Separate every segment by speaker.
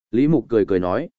Speaker 1: Lý Mục cười cười nói.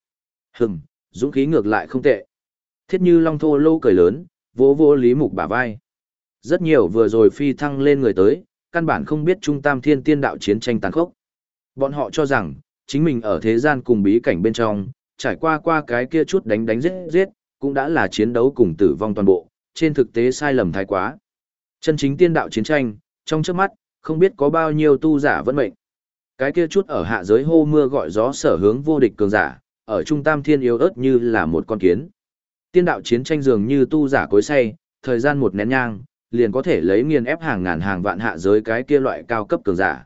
Speaker 1: Dũng khí ngược lại không tệ. Thiết Như Long thô lô cười lớn, vỗ vỗ Lý Mục bả vai. Rất nhiều vừa rồi phi thăng lên người tới, căn bản không biết Trung Tam Thiên Tiên đạo chiến tranh tàn khốc. Bọn họ cho rằng, chính mình ở thế gian cùng bí cảnh bên trong, trải qua cái kia chút đánh đánh giết giết, cũng đã là chiến đấu cùng tử vong toàn bộ, trên thực tế sai lầm thái quá. Chân chính tiên đạo chiến tranh, trong trước mắt, không biết có bao nhiêu tu giả vẫn mệnh. Cái kia chút ở hạ giới hô mưa gọi gió sở hướng vô địch cường giả, ở Trung Tam Thiên yếu ớt như là một con kiến. Tiên đạo chiến tranh dường như tu giả cối say, thời gian một nén nhang, liền có thể lấy nghiền ép hàng ngàn hàng vạn hạ giới cái kia loại cao cấp cường giả.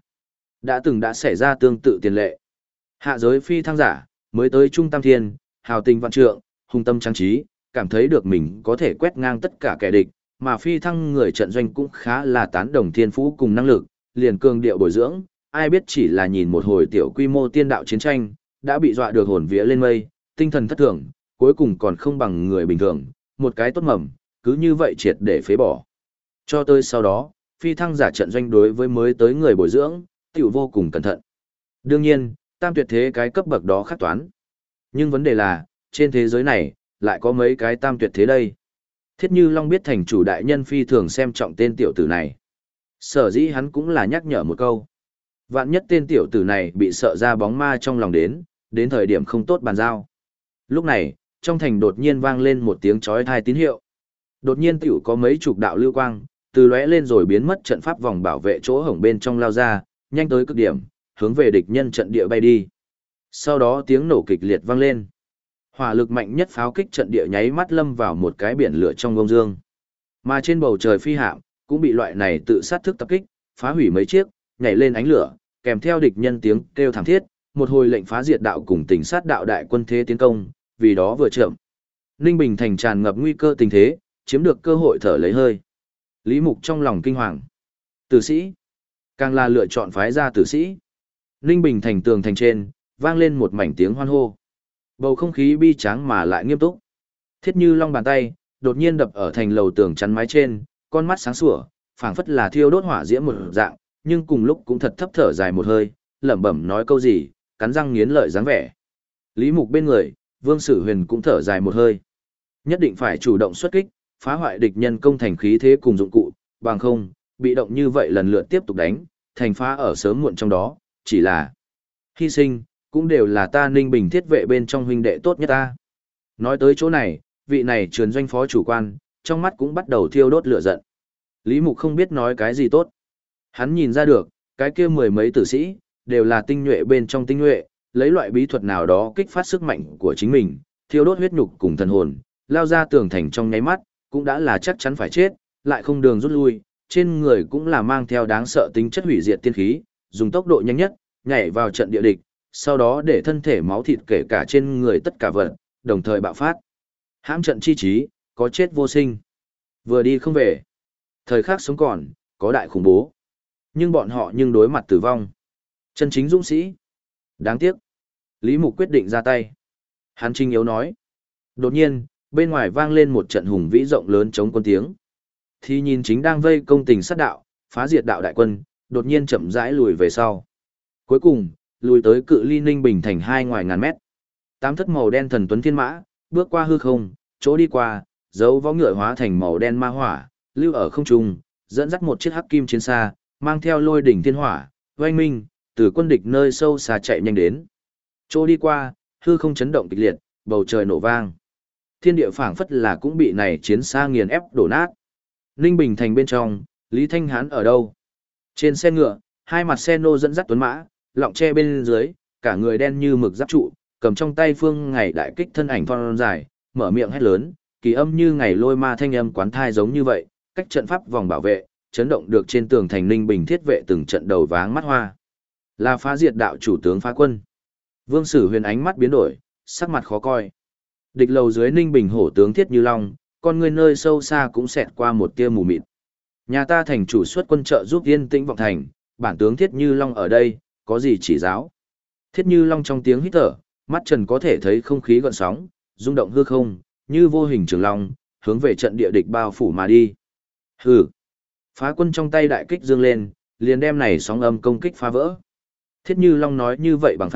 Speaker 1: Đã xảy ra tương tự tiền lệ. Hạ giới phi thăng giả, mới tới Trung Tam Thiên, hào tình vạn trượng, hung tâm trang trí, cảm thấy được mình có thể quét ngang tất cả kẻ địch, mà phi thăng người trận doanh cũng khá là tán đồng thiên phú cùng năng lực, liền cường điệu bồi dưỡng, ai biết chỉ là nhìn một hồi tiểu quy mô tiên đạo chiến tranh, đã bị dọa được hồn vía lên mây, tinh thần thất thường, cuối cùng còn không bằng người bình thường, một cái tốt mầm, cứ như vậy triệt để phế bỏ. Cho tới sau đó, phi thăng giả trận doanh đối với mới tới người bồi dưỡng, tiểu vô cùng cẩn thận. Đương nhiên, tam tuyệt thế cái cấp bậc đó khắc toán. Nhưng vấn đề là, trên thế giới này, lại có mấy cái tam tuyệt thế đây. Thiết Như Long biết thành chủ đại nhân phi thường xem trọng tên tiểu tử này. Sở dĩ hắn cũng là nhắc nhở một câu. Vạn nhất tên tiểu tử này bị sợ ra bóng ma trong lòng đến thời điểm không tốt bàn giao. Lúc này, trong thành đột nhiên vang lên một tiếng chói tai tín hiệu. Đột nhiên tiểu có mấy chục đạo lưu quang, từ lóe lên rồi biến mất trận pháp vòng bảo vệ chỗ hổng bên trong lao ra, nhanh tới cực điểm, hướng về địch nhân trận địa bay đi. Sau đó tiếng nổ kịch liệt vang lên. Hỏa lực mạnh nhất pháo kích trận địa nháy mắt lâm vào một cái biển lửa trong gông dương. Mà trên bầu trời phi hạm cũng bị loại này tự sát thức tập kích, phá hủy mấy chiếc, nhảy lên ánh lửa, kèm theo địch nhân tiếng kêu thảm thiết, một hồi lệnh phá diệt đạo cùng tỉnh sát đạo đại quân thế tiến công, vì đó vừa chậm. Ninh Bình thành tràn ngập nguy cơ tình thế, chiếm được cơ hội thở lấy hơi. Lý Mục trong lòng kinh hoàng. Tử sĩ, càng là lựa chọn phái ra tử sĩ. Ninh Bình thành tường thành trên, vang lên một mảnh tiếng hoan hô. Bầu không khí bi tráng mà lại nghiêm túc. Thiết Như Long bàn tay, đột nhiên đập ở thành lầu tường chắn mái trên, con mắt sáng sủa, phảng phất là thiêu đốt hỏa diễm một dạng, nhưng cùng lúc cũng thật thấp thở dài một hơi, lẩm bẩm nói câu gì, cắn răng nghiến lợi dáng vẻ. Lý Mục bên người, Vương Sử Huyền cũng thở dài một hơi. Nhất định phải chủ động xuất kích, phá hoại địch nhân công thành khí thế cùng dụng cụ, bằng không, bị động như vậy lần lượt tiếp tục đánh, thành phá ở sớm muộn trong đó, chỉ là hy sinh, cũng đều là ta Ninh Bình thiết vệ bên trong huynh đệ tốt nhất ta. Nói tới chỗ này, vị này truyền doanh phó chủ quan, trong mắt cũng bắt đầu thiêu đốt lửa giận. Lý Mục không biết nói cái gì tốt. Hắn nhìn ra được, cái kia mười mấy tử sĩ, đều là tinh nhuệ bên trong tinh nhuệ, lấy loại bí thuật nào đó kích phát sức mạnh của chính mình, thiêu đốt huyết nhục cùng thần hồn, lao ra tường thành trong nháy mắt, cũng đã là chắc chắn phải chết, lại không đường rút lui, trên người cũng là mang theo đáng sợ tính chất hủy diệt tiên khí, dùng tốc độ nhanh nhất, nhảy vào trận địa địch, sau đó để thân thể máu thịt kể cả trên người tất cả vật, đồng thời bạo phát. Hãm trận chi trí, có chết vô sinh. Vừa đi không về. Thời khắc sống còn, có đại khủng bố. Nhưng bọn họ đối mặt tử vong. Chân chính dũng sĩ. Đáng tiếc. Lý Mục quyết định ra tay. Hắn trinh yếu nói. Đột nhiên, bên ngoài vang lên một trận hùng vĩ rộng lớn chống quân tiếng. Thì nhìn chính đang vây công tình sát đạo, phá diệt đạo đại quân, đột nhiên chậm rãi lùi về sau. Cuối cùng, lùi tới cự ly Ninh Bình thành 2 ngoài ngàn mét. 8 thất màu đen thần tuấn thiên mã, bước qua hư không, chỗ đi qua, dấu võ ngựa hóa thành màu đen ma hỏa, lưu ở không trung, dẫn dắt một chiếc hắc kim chiến xa, mang theo lôi đỉnh thiên hỏa, oanh minh, từ quân địch nơi sâu xa chạy nhanh đến. Chỗ đi qua, hư không chấn động kịch liệt, bầu trời nổ vang. Thiên địa phảng phất là cũng bị này chiến xa nghiền ép đổ nát. Ninh Bình thành bên trong, Lý Thanh Hán ở đâu? Trên xe ngựa, hai mặt xe nô dẫn dắt tuấn mã, lọng tre bên dưới, cả người đen như mực giáp trụ, cầm trong tay phương ngày đại kích thân ảnh thon dài, mở miệng hét lớn, kỳ âm như ngày lôi ma thanh âm quán thai giống như vậy, cách trận pháp vòng bảo vệ, chấn động được trên tường thành Ninh Bình thiết vệ từng trận đầu váng mắt hoa. Là phá diệt đạo chủ tướng phá quân. Vương Sử Huyền ánh mắt biến đổi, sắc mặt khó coi. Địch lầu dưới Ninh Bình hổ tướng Thiết Như Long, con người nơi sâu xa cũng xẹt qua một tia mù mịt. Nhà ta thành chủ xuất quân trợ giúp yên tĩnh vọng thành, bản tướng Thiết Như Long ở đây, có gì chỉ giáo. Thiết Như Long trong tiếng hít thở, mắt trần có thể thấy không khí gợn sóng, rung động hư không, như vô hình trường long, hướng về trận địa địch bao phủ mà đi. Hừ. Phá quân trong tay đại kích dương lên, liền đem này sóng âm công kích phá vỡ. Thiết Như Long nói như vậy bằng thẳng,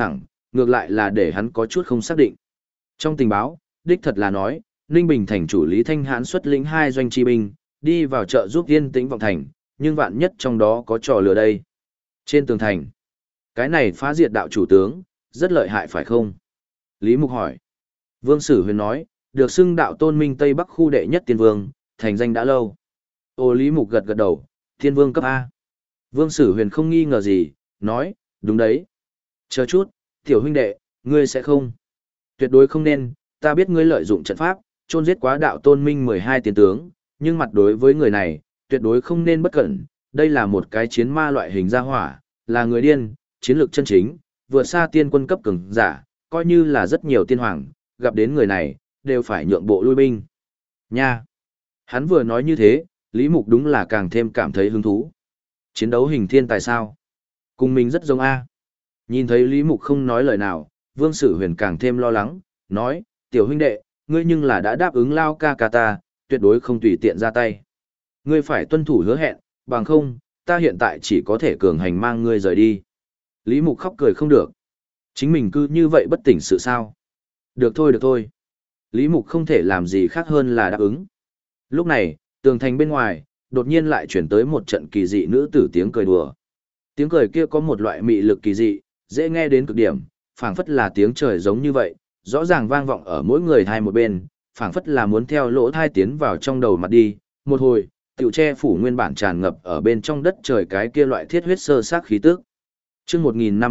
Speaker 1: Ngược lại là để hắn có chút không xác định. Trong tình báo, đích thật là nói, Ninh Bình thành chủ Lý Thanh Hãn xuất lĩnh 2 doanh chi binh, đi vào chợ giúp Yên Tĩnh Vọng thành, nhưng vạn nhất trong đó có trò lừa đây. Trên tường thành, cái này phá diệt đạo chủ tướng, rất lợi hại phải không? Lý Mục hỏi. Vương Sử Huyền nói, được xưng đạo tôn minh Tây Bắc khu đệ nhất tiên vương, thành danh đã lâu. Ô Lý Mục gật gật đầu, tiên vương cấp A. Vương Sử Huyền không nghi ngờ gì, nói, đúng đấy. Chờ chút, tiểu huynh đệ, ngươi sẽ không. Tuyệt đối không nên, ta biết ngươi lợi dụng trận pháp, chôn giết quá đạo tôn minh 12 tiên tướng, nhưng mặt đối với người này, tuyệt đối không nên bất cẩn. Đây là một cái chiến ma loại hình gia hỏa, là người điên, chiến lược chân chính, vượt xa tiên quân cấp cường giả, coi như là rất nhiều tiên hoàng, gặp đến người này, đều phải nhượng bộ lui binh. Nha! Hắn vừa nói như thế, Lý Mục đúng là càng thêm cảm thấy hứng thú. Chiến đấu hình thiên tài sao? Cùng mình rất giống A. Nhìn thấy Lý Mục không nói lời nào, Vương Sử Huyền càng thêm lo lắng, nói, tiểu huynh đệ, ngươi nhưng là đã đáp ứng lao ca ca ta, tuyệt đối không tùy tiện ra tay. Ngươi phải tuân thủ hứa hẹn, bằng không, ta hiện tại chỉ có thể cường hành mang ngươi rời đi. Lý Mục khóc cười không được. Chính mình cứ như vậy bất tỉnh sự sao? Được thôi được thôi. Lý Mục không thể làm gì khác hơn là đáp ứng. Lúc này, tường thành bên ngoài, đột nhiên lại chuyển tới một trận kỳ dị nữ tử tiếng cười đùa. Tiếng cười kia có một loại mị lực kỳ dị, dễ nghe đến cực điểm, phảng phất là tiếng trời giống như vậy, rõ ràng vang vọng ở mỗi người thai một bên, phảng phất là muốn theo lỗ thai tiến vào trong đầu mặt đi. Một hồi, tiểu che phủ nguyên bản tràn ngập ở bên trong đất trời cái kia loại thiết huyết sơ sát khí tức. Chương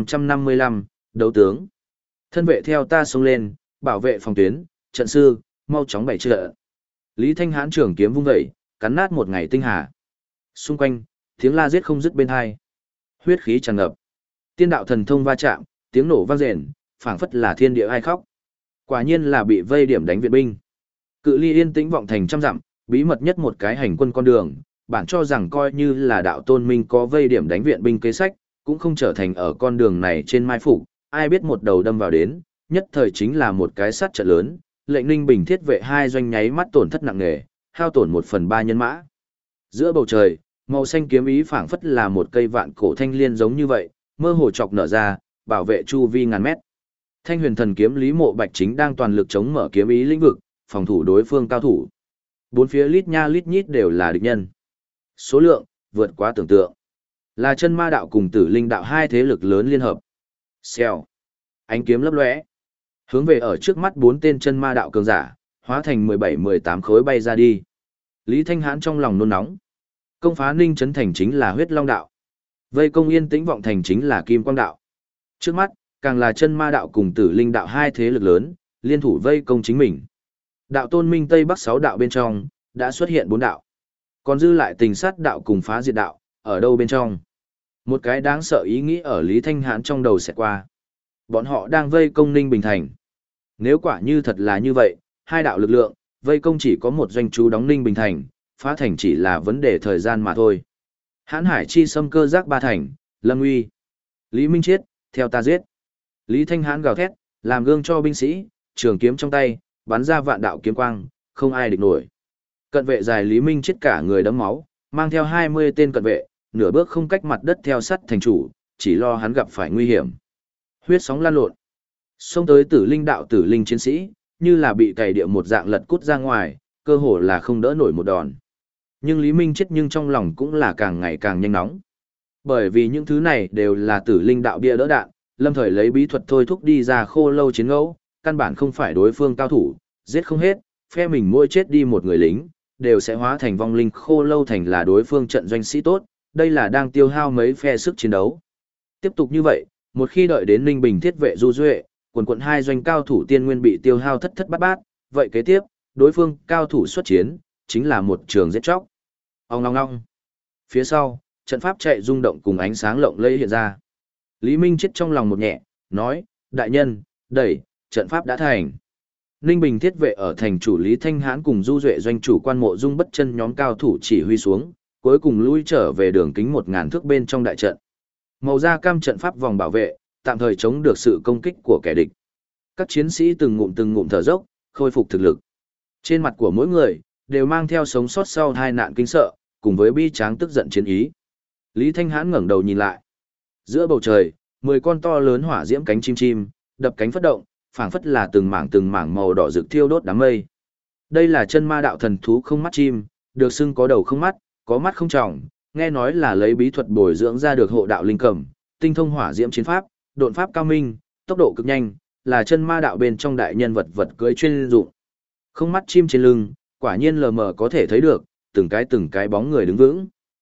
Speaker 1: 1555, đấu tướng. Thân vệ theo ta xông lên, bảo vệ phòng tuyến, trận sư, mau chóng bày trận. Lý Thanh Hãn trường kiếm vung dậy, cắn nát một ngày tinh hà. Xung quanh, tiếng la giết không dứt bên hai. Huyết khí tràn ngập. Tiên đạo thần thông va chạm, tiếng nổ vang rền, phảng phất là thiên địa ai khóc. Quả nhiên là bị vây điểm đánh viện binh. Cự ly Yên Tĩnh Vọng thành trăm dặm, bí mật nhất một cái hành quân con đường, bản cho rằng coi như là đạo tôn minh có vây điểm đánh viện binh kế sách, cũng không trở thành ở con đường này trên mai phục, ai biết một đầu đâm vào đến, nhất thời chính là một cái sát trận lớn, lệnh Ninh Bình thiết vệ 2 doanh nháy mắt tổn thất nặng nề, hao tổn 1/3 nhân mã. Giữa bầu trời, màu xanh kiếm ý phảng phất là một cây vạn cổ thanh liên giống như vậy, mơ hồ chọc nở ra, bảo vệ chu vi ngàn mét. Thanh huyền thần kiếm Lý Mộ Bạch chính đang toàn lực chống mở kiếm ý lĩnh vực, phòng thủ đối phương cao thủ. Bốn phía lít nha lít nhít đều là địch nhân. Số lượng, vượt quá tưởng tượng. Là chân ma đạo cùng tử linh đạo 2 thế lực lớn liên hợp. Xèo. Ánh kiếm lấp lóe. Hướng về ở trước mắt 4 tên chân ma đạo cường giả, hóa thành 17-18 khối bay ra đi. Lý Thanh Hãn trong lòng nôn nóng. Công phá Ninh Trấn Thành chính là huyết long đạo. Vây công Yên Tĩnh Vọng thành chính là kim quang đạo. Trước mắt, càng là chân ma đạo cùng tử linh đạo 2 thế lực lớn, liên thủ vây công chính mình. Đạo tôn minh Tây Bắc 6 đạo bên trong, đã xuất hiện 4 đạo. Còn dư lại tình sát đạo cùng phá diệt đạo, ở đâu bên trong? Một cái đáng sợ ý nghĩ ở Lý Thanh Hãn trong đầu sẽ qua. Bọn họ đang vây công Ninh Bình thành. Nếu quả như thật là như vậy, 2 đạo lực lượng, vây công chỉ có một doanh trú đóng Ninh Bình thành, phá thành chỉ là vấn đề thời gian mà thôi. Hãn Hải chi xâm cơ giác 3 thành, Lâm Uy. Lý Minh Chiết, theo ta giết. Lý Thanh Hãn gào thét, làm gương cho binh sĩ, trường kiếm trong tay, bắn ra vạn đạo kiếm quang, không ai địch nổi. Cận vệ dài Lý Minh Chiết cả người đẫm máu, mang theo 20 tên cận vệ, nửa bước không cách mặt đất theo sắt thành chủ, chỉ lo hắn gặp phải nguy hiểm. Huyết sóng lan lộn. Xông tới tử linh đạo tử linh chiến sĩ, như là bị cày địa một dạng lật cút ra ngoài, cơ hồ là không đỡ nổi một đòn. Nhưng Lý Minh chết nhưng trong lòng cũng là càng ngày càng nhanh nóng. Bởi vì những thứ này đều là tử linh đạo bia đỡ đạn, lâm thời lấy bí thuật thôi thúc đi ra khô lâu chiến ngẫu, căn bản không phải đối phương cao thủ, giết không hết, phe mình mỗi chết đi một người lính, đều sẽ hóa thành vong linh khô lâu thành là đối phương trận doanh sĩ tốt, đây là đang tiêu hao mấy phe sức chiến đấu. Tiếp tục như vậy, một khi đợi đến Ninh Bình thiết vệ du duệ, quần 2 doanh cao thủ tiên nguyên bị tiêu hao thất thất bát bát, vậy kế tiếp, đối phương cao thủ xuất chiến, chính là một trường giết chóc. Ong ong ong. Phía sau, trận pháp chạy rung động cùng ánh sáng lộng lẫy hiện ra. Lý Minh chết trong lòng một nhẹ, nói, đại nhân, đẩy, trận pháp đã thành. Ninh Bình thiết vệ ở thành chủ Lý Thanh Hãn cùng du duệ doanh chủ quan mộ dung bất chân nhóm cao thủ chỉ huy xuống, cuối cùng lui trở về đường kính 1000 thước bên trong đại trận. Màu da cam trận pháp vòng bảo vệ, tạm thời chống được sự công kích của kẻ địch. Các chiến sĩ từng ngụm thở dốc, khôi phục thực lực. Trên mặt của mỗi người, đều mang theo sống sót sau tai nạn kinh sợ, cùng với bi tráng tức giận chiến ý. Lý Thanh Hãn ngẩng đầu nhìn lại. Giữa bầu trời, 10 con to lớn hỏa diễm cánh chim chim, đập cánh phất động, phảng phất là từng mảng màu đỏ rực thiêu đốt đám mây. Đây là chân ma đạo thần thú không mắt chim, được xưng có đầu không mắt, có mắt không tròng, nghe nói là lấy bí thuật bồi dưỡng ra được hộ đạo linh cầm, tinh thông hỏa diễm chiến pháp, độn pháp cao minh, tốc độ cực nhanh, là chân ma đạo bên trong đại nhân vật vật cưỡi chuyên dụng. Không mắt chim trên lưng, quả nhiên lờ mờ có thể thấy được, từng cái bóng người đứng vững.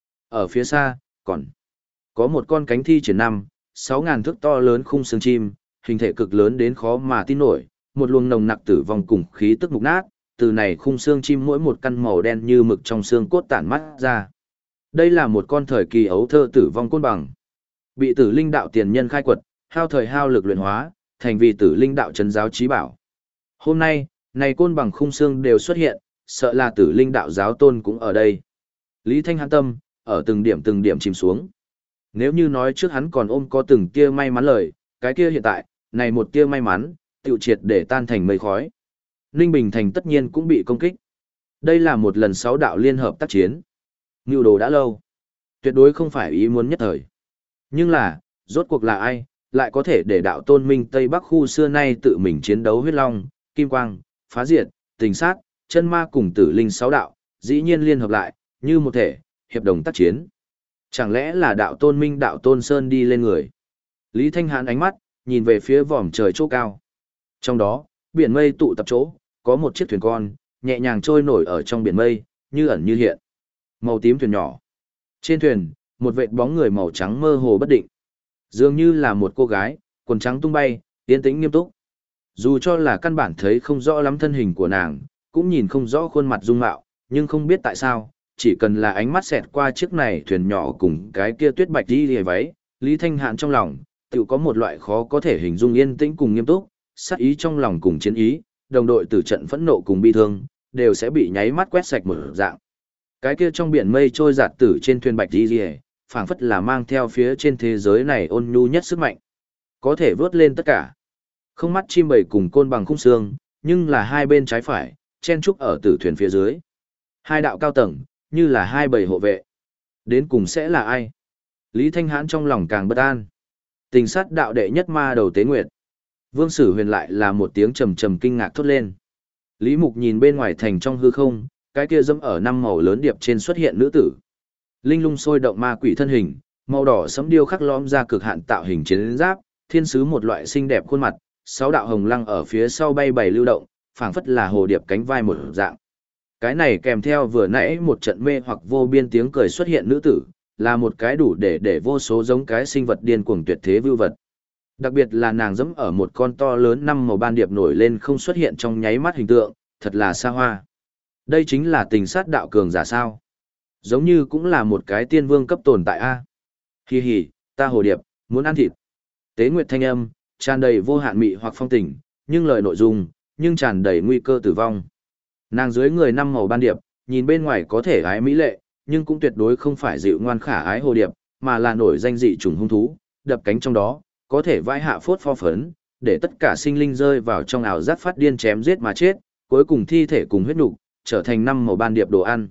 Speaker 1: Ở phía xa, còn có một con cánh thi triển 6.000 thước to lớn khung xương chim, hình thể cực lớn đến khó mà tin nổi, một luồng nồng nặc tử vong cùng khí tức mục nát, từ này khung xương chim mỗi một căn màu đen như mực trong xương cốt tản mắt ra. Đây là một con thời kỳ ấu thơ tử vong côn bằng. Bị tử linh đạo tiền nhân khai quật, hao thời hao lực luyện hóa, thành vì tử linh đạo trấn giáo chí bảo. Hôm nay, này côn bằng khung xương đều xuất hiện, sợ là tử linh đạo giáo tôn cũng ở đây. Lý Thanh hãn tâm, ở từng điểm chìm xuống. Nếu như nói trước hắn còn ôm có từng tia may mắn lời, cái kia hiện tại, này một tia may mắn, tiêu triệt để tan thành mây khói. Ninh Bình Thành tất nhiên cũng bị công kích. Đây là một lần 6 đạo liên hợp tác chiến. Ngưu đồ đã lâu. Tuyệt đối không phải ý muốn nhất thời. Nhưng là, rốt cuộc là ai, lại có thể để đạo tôn minh Tây Bắc khu xưa nay tự mình chiến đấu huyết long, kim quang, phá diệt, tình sát, chân ma cùng tử linh 6 đạo, dĩ nhiên liên hợp lại, như một thể, hiệp đồng tác chiến. Chẳng lẽ là đạo tôn minh đạo tôn sơn đi lên người? Lý Thanh Hãn ánh mắt, nhìn về phía vòm trời chỗ cao. Trong đó, biển mây tụ tập chỗ, có một chiếc thuyền con, nhẹ nhàng trôi nổi ở trong biển mây, như ẩn như hiện. Màu tím thuyền nhỏ. Trên thuyền, một vệt bóng người màu trắng mơ hồ bất định. Dường như là một cô gái, quần trắng tung bay, yên tĩnh nghiêm túc. Dù cho là căn bản thấy không rõ lắm thân hình của nàng, cũng nhìn không rõ khuôn mặt dung mạo, nhưng không biết tại sao, chỉ cần là ánh mắt xẹt qua chiếc này thuyền nhỏ cùng cái kia tuyết bạch đi lìa váy, Lý Thanh Hãn trong lòng, tự có một loại khó có thể hình dung yên tĩnh cùng nghiêm túc, sát ý trong lòng cùng chiến ý, đồng đội tử trận phẫn nộ cùng bi thương, đều sẽ bị nháy mắt quét sạch một dạng. Cái kia trong biển mây trôi giạt tử trên thuyền bạch đi lìa, phảng phất là mang theo phía trên thế giới này ôn nhu nhất sức mạnh, có thể vớt lên tất cả. Không mắt chim bầy cùng côn bằng khung xương, nhưng là hai bên trái phải, chen trúc ở tử thuyền phía dưới. Hai đạo cao tầng, như là hai bầy hộ vệ. Đến cùng sẽ là ai? Lý Thanh Hãn trong lòng càng bất an. Tình sát đạo đệ nhất ma đầu Tế Nguyệt. Vương Sử Huyền lại là một tiếng trầm trầm kinh ngạc thốt lên. Lý Mục nhìn bên ngoài thành trong hư không, cái kia dẫm ở 5 màu lớn điệp trên xuất hiện nữ tử. Linh lung sôi động ma quỷ thân hình, màu đỏ sẫm điêu khắc lõm ra cực hạn tạo hình chiến giáp, thiên sứ một loại xinh đẹp khuôn mặt, 6 đạo hồng lăng ở phía sau bay bầy lưu động, phảng phất là hồ điệp cánh vai một dạng. Cái này kèm theo vừa nãy một trận mê hoặc vô biên tiếng cười xuất hiện nữ tử, là một cái đủ để vô số giống cái sinh vật điên cuồng tuyệt thế vưu vật. Đặc biệt là nàng dẫm ở một con to lớn 5 màu ban điệp nổi lên không xuất hiện trong nháy mắt hình tượng, thật là xa hoa. Đây chính là tình sát đạo cường giả sao? Giống như cũng là một cái tiên vương cấp tồn tại a. Hi hi, ta hồ điệp, muốn ăn thịt. Tế Nguyệt thanh âm, tràn đầy vô hạn mị hoặc phong tình, nhưng lời nội dung, nhưng tràn đầy nguy cơ tử vong. Nàng dưới người 5 màu ban điệp, nhìn bên ngoài có thể ái mỹ lệ, nhưng cũng tuyệt đối không phải dịu ngoan khả ái hồ điệp, mà là nổi danh dị trùng hung thú, đập cánh trong đó, có thể vai hạ phốt pho phấn, để tất cả sinh linh rơi vào trong ảo giác phát điên chém giết mà chết, cuối cùng thi thể cùng huyết nục trở thành 5 màu ban điệp đồ ăn.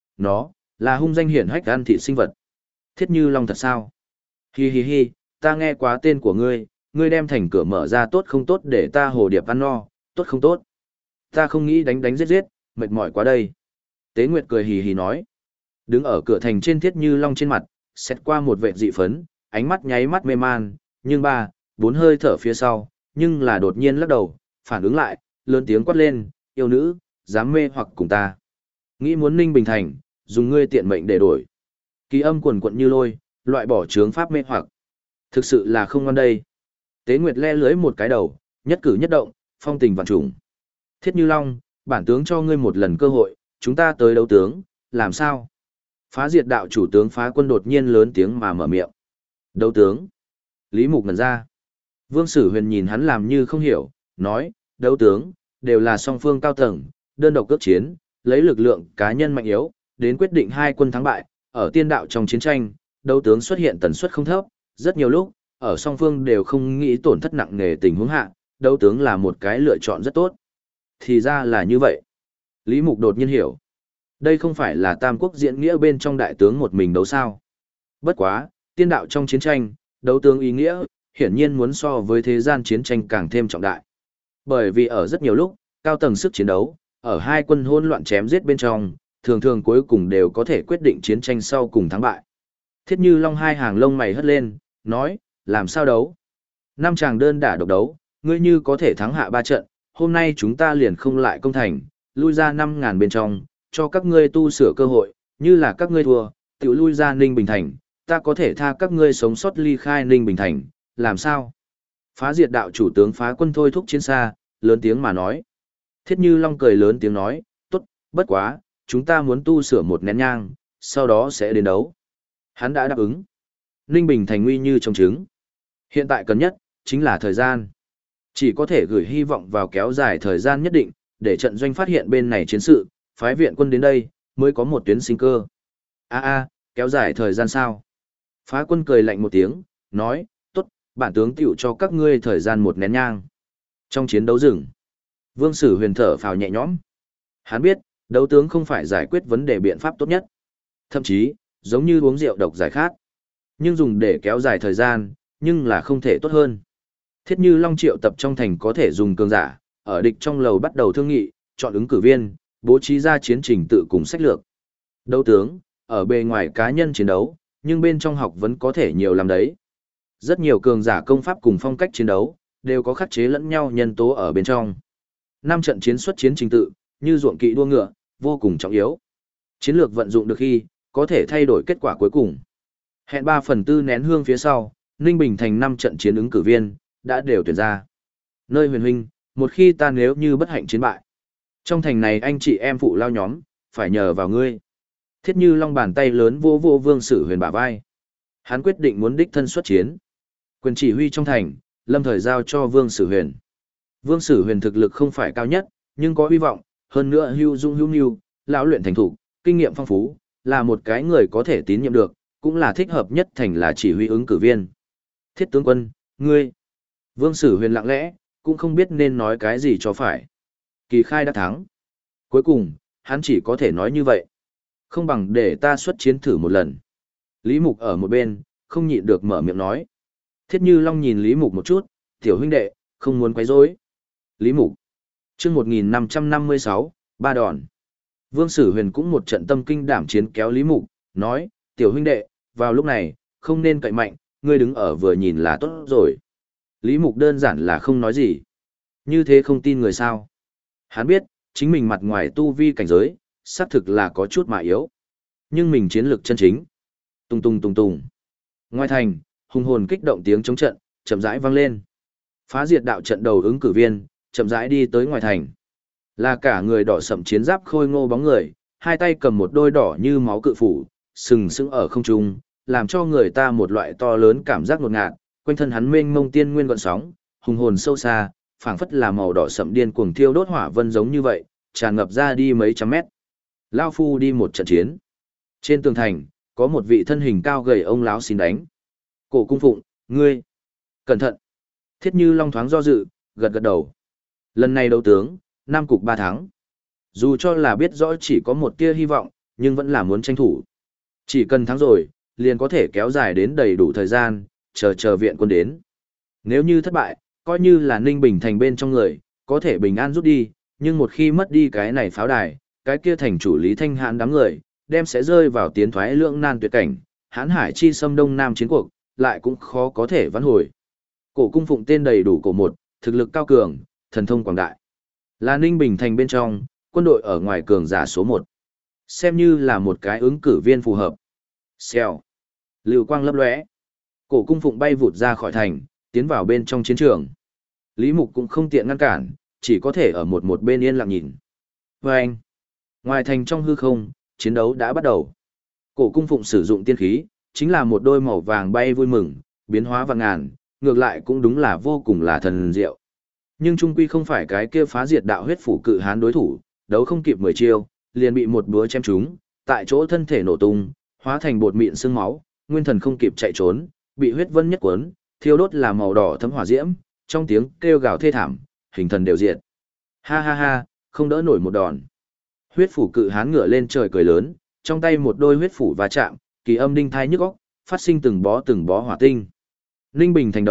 Speaker 1: Nó là hung danh hiển hách ăn thịt sinh vật. Thiết Như Long thật sao? Hi hi hi, ta nghe quá tên của ngươi, ngươi đem thành cửa mở ra tốt không tốt để ta hồ điệp ăn no, tốt không tốt? Ta không nghĩ đánh giết, mệt mỏi quá đây. Tế Nguyệt cười hì hì nói. Đứng ở cửa thành trên Thiết Như Long trên mặt, xét qua một vệt dị phấn, ánh mắt nháy mắt mê man, nhưng 4 hơi thở phía sau, nhưng là đột nhiên lắc đầu, phản ứng lại, lớn tiếng quát lên, yêu nữ, dám mê hoặc cùng ta. Nghĩ muốn Ninh Bình Thành, dùng ngươi tiện mệnh để đổi. Ký âm quần quận như lôi, loại bỏ chướng pháp mê hoặc. Thực sự là không ngon đây. Tế Nguyệt le lưới một cái đầu, nhất cử nhất động, phong tình vạn trùng. Thiết Như Long, bản tướng cho ngươi một lần cơ hội, chúng ta tới đấu tướng, làm sao? Phá diệt đạo chủ tướng Phá Quân đột nhiên lớn tiếng mà mở miệng. Đấu tướng. Lý Mục ngẩn ra. Vương Sử Huyền nhìn hắn làm như không hiểu, nói, đấu tướng, đều là song phương cao tầng, đơn độc cước chiến, lấy lực lượng cá nhân mạnh yếu, đến quyết định hai quân thắng bại, ở tiên đạo trong chiến tranh, đấu tướng xuất hiện tần suất không thấp, rất nhiều lúc, ở song phương đều không nghĩ tổn thất nặng nề tình huống hạ, đấu tướng là một cái lựa chọn rất tốt. Thì ra là như vậy. Lý Mục đột nhiên hiểu. Đây không phải là Tam Quốc diễn nghĩa bên trong đại tướng một mình đấu sao. Bất quá, tiên đạo trong chiến tranh, đấu tướng ý nghĩa, hiển nhiên muốn so với thế gian chiến tranh càng thêm trọng đại. Bởi vì ở rất nhiều lúc, cao tầng sức chiến đấu, ở hai quân hỗn loạn chém giết bên trong, thường thường cuối cùng đều có thể quyết định chiến tranh sau cùng thắng bại. Thiết Như Long hai hàng lông mày hất lên, nói, làm sao đấu? Năm chàng đơn đả độc đấu, ngươi như có thể thắng hạ 3 trận, hôm nay chúng ta liền không lại công thành, lui ra 5.000 bên trong, cho các ngươi tu sửa cơ hội, như là các ngươi thua, tự lui ra Ninh Bình Thành, ta có thể tha các ngươi sống sót ly khai Ninh Bình Thành, làm sao? Phá diệt đạo chủ tướng Phá Quân thôi thúc chiến xa, lớn tiếng mà nói. Thiết Như Long cười lớn tiếng nói, tốt, bất quá, chúng ta muốn tu sửa một nén nhang, sau đó sẽ đến đấu. Hắn đã đáp ứng. Ninh Bình Thành nguy như trong trứng. Hiện tại cần nhất, chính là thời gian. Chỉ có thể gửi hy vọng vào kéo dài thời gian nhất định, để trận doanh phát hiện bên này chiến sự, phái viện quân đến đây, mới có một tuyến sinh cơ. Kéo dài thời gian sao? Phá Quân cười lạnh một tiếng, nói, tốt, bản tướng tiểu cho các ngươi thời gian một nén nhang. Trong chiến đấu rừng, Vương Sử Huyền thở phào nhẹ nhõm. Hắn biết, đấu tướng không phải giải quyết vấn đề biện pháp tốt nhất. Thậm chí, giống như uống rượu độc giải khát. Nhưng dùng để kéo dài thời gian, nhưng là không thể tốt hơn. Thiết Như Long triệu tập trong thành có thể dùng cường giả, ở địch trong lầu bắt đầu thương nghị, chọn ứng cử viên, bố trí ra chiến trình tự cùng sách lược. Đấu tướng, ở bề ngoài cá nhân chiến đấu, nhưng bên trong học vẫn có thể nhiều làm đấy. Rất nhiều cường giả công pháp cùng phong cách chiến đấu, đều có khắc chế lẫn nhau nhân tố ở bên trong. 5 trận chiến xuất chiến trình tự, như ruộng kỵ đua ngựa, vô cùng trọng yếu. Chiến lược vận dụng được khi, có thể thay đổi kết quả cuối cùng. Hẹn 3/4 nén hương phía sau, Ninh Bình Thành 5 trận chiến ứng cử viên, đã đều tuyển ra. Nơi huyền huynh, một khi ta nếu như bất hạnh chiến bại. Trong thành này anh chị em phụ lao nhóm, phải nhờ vào ngươi. Thiết Như Long bàn tay lớn vô vô Vương Sử Huyền bả vai. Hắn quyết định muốn đích thân xuất chiến. Quyền chỉ huy trong thành, lâm thời giao cho Vương Sử Huyền. Vương Sử Huyền thực lực không phải cao nhất, nhưng có hy vọng, hơn nữa hưu dung hưu nhu, lão luyện thành thủ, kinh nghiệm phong phú, là một cái người có thể tín nhiệm được, cũng là thích hợp nhất thành là chỉ huy ứng cử viên. Thiết tướng quân, ngươi. Vương Sử Huyền lặng lẽ, cũng không biết nên nói cái gì cho phải. Kỳ khai đã thắng. Cuối cùng, hắn chỉ có thể nói như vậy. Không bằng để ta xuất chiến thử một lần. Lý Mục ở một bên, không nhịn được mở miệng nói. Thiết Như Long nhìn Lý Mục một chút, tiểu huynh đệ, không muốn quấy rối. Lý Mục. Chương 1556, ba đòn. Vương Sử Huyền cũng một trận tâm kinh đảm chiến kéo Lý Mục, nói, tiểu huynh đệ, vào lúc này, không nên cậy mạnh, ngươi đứng ở vừa nhìn là tốt rồi. Lý Mục đơn giản là không nói gì. Như thế không tin người sao. Hắn biết, chính mình mặt ngoài tu vi cảnh giới, xác thực là có chút mà yếu. Nhưng mình chiến lược chân chính. Tung tung tung tung. Ngoài thành, hùng hồn kích động tiếng chống trận, chậm rãi vang lên. Phá diệt đạo trận đầu ứng cử viên, chậm rãi đi tới ngoài thành. Là cả người đỏ sậm chiến giáp khôi ngô bóng người, hai tay cầm một đôi đỏ như máu cự phủ, sừng sững ở không trung, làm cho người ta một loại to lớn cảm giác ngột ngạt, quanh thân hắn mênh mông tiên nguyên gợn sóng, hùng hồn sâu xa, phảng phất là màu đỏ sậm điên cuồng thiêu đốt hỏa vân giống như vậy, tràn ngập ra đi mấy trăm mét. Lao phu đi một trận chiến. Trên tường thành, có một vị thân hình cao gầy ông lão xin đánh. Cổ Cung Phụng, ngươi, cẩn thận. Thiết Như Long thoáng do dự, gật gật đầu. Lần này đấu tướng, 5 cục 3 thắng. Dù cho là biết rõ chỉ có một tia hy vọng, nhưng vẫn là muốn tranh thủ. Chỉ cần thắng rồi, liền có thể kéo dài đến đầy đủ thời gian, chờ viện quân đến. Nếu như thất bại, coi như là Ninh Bình Thành bên trong người, có thể bình an rút đi, nhưng một khi mất đi cái này pháo đài, cái kia thành chủ Lý Thanh Hãn đám người, đem sẽ rơi vào tiến thoái lưỡng nan tuyệt cảnh, Hán Hải chi xâm Đông Nam chiến cuộc, lại cũng khó có thể vãn hồi. Cổ Cung Phụng tên đầy đủ cổ một, thực lực cao cường, thần thông quảng đại. Là Ninh Bình Thành bên trong, quân đội ở ngoài cường giả số 1. Xem như là một cái ứng cử viên phù hợp. Xèo. Lưu quang lấp lóe. Cổ Cung Phụng bay vụt ra khỏi thành, tiến vào bên trong chiến trường. Lý Mục cũng không tiện ngăn cản, chỉ có thể ở một bên yên lặng nhìn. Và anh. Ngoài thành trong hư không, chiến đấu đã bắt đầu. Cổ Cung Phụng sử dụng tiên khí, chính là một đôi màu vàng bay vui mừng, biến hóa vạn ngàn, ngược lại cũng đúng là vô cùng là thần diệu. Nhưng trung quy không phải cái kia phá diệt đạo huyết phủ cự hán đối thủ, đấu không kịp 10 chiêu, liền bị một búa chém trúng, tại chỗ thân thể nổ tung, hóa thành bột mịn sương máu, nguyên thần không kịp chạy trốn, bị huyết vân nhất cuốn, thiêu đốt là màu đỏ thấm hỏa diễm, trong tiếng kêu gào thê thảm, hình thần đều diệt. Ha ha ha, không đỡ nổi một đòn. Huyết phủ cự hán ngửa lên trời cười lớn, trong tay một đôi huyết phủ va chạm, kỳ âm đinh thai nhức óc, phát sinh từng bó hỏa tinh. Ninh Bình Thành đầu,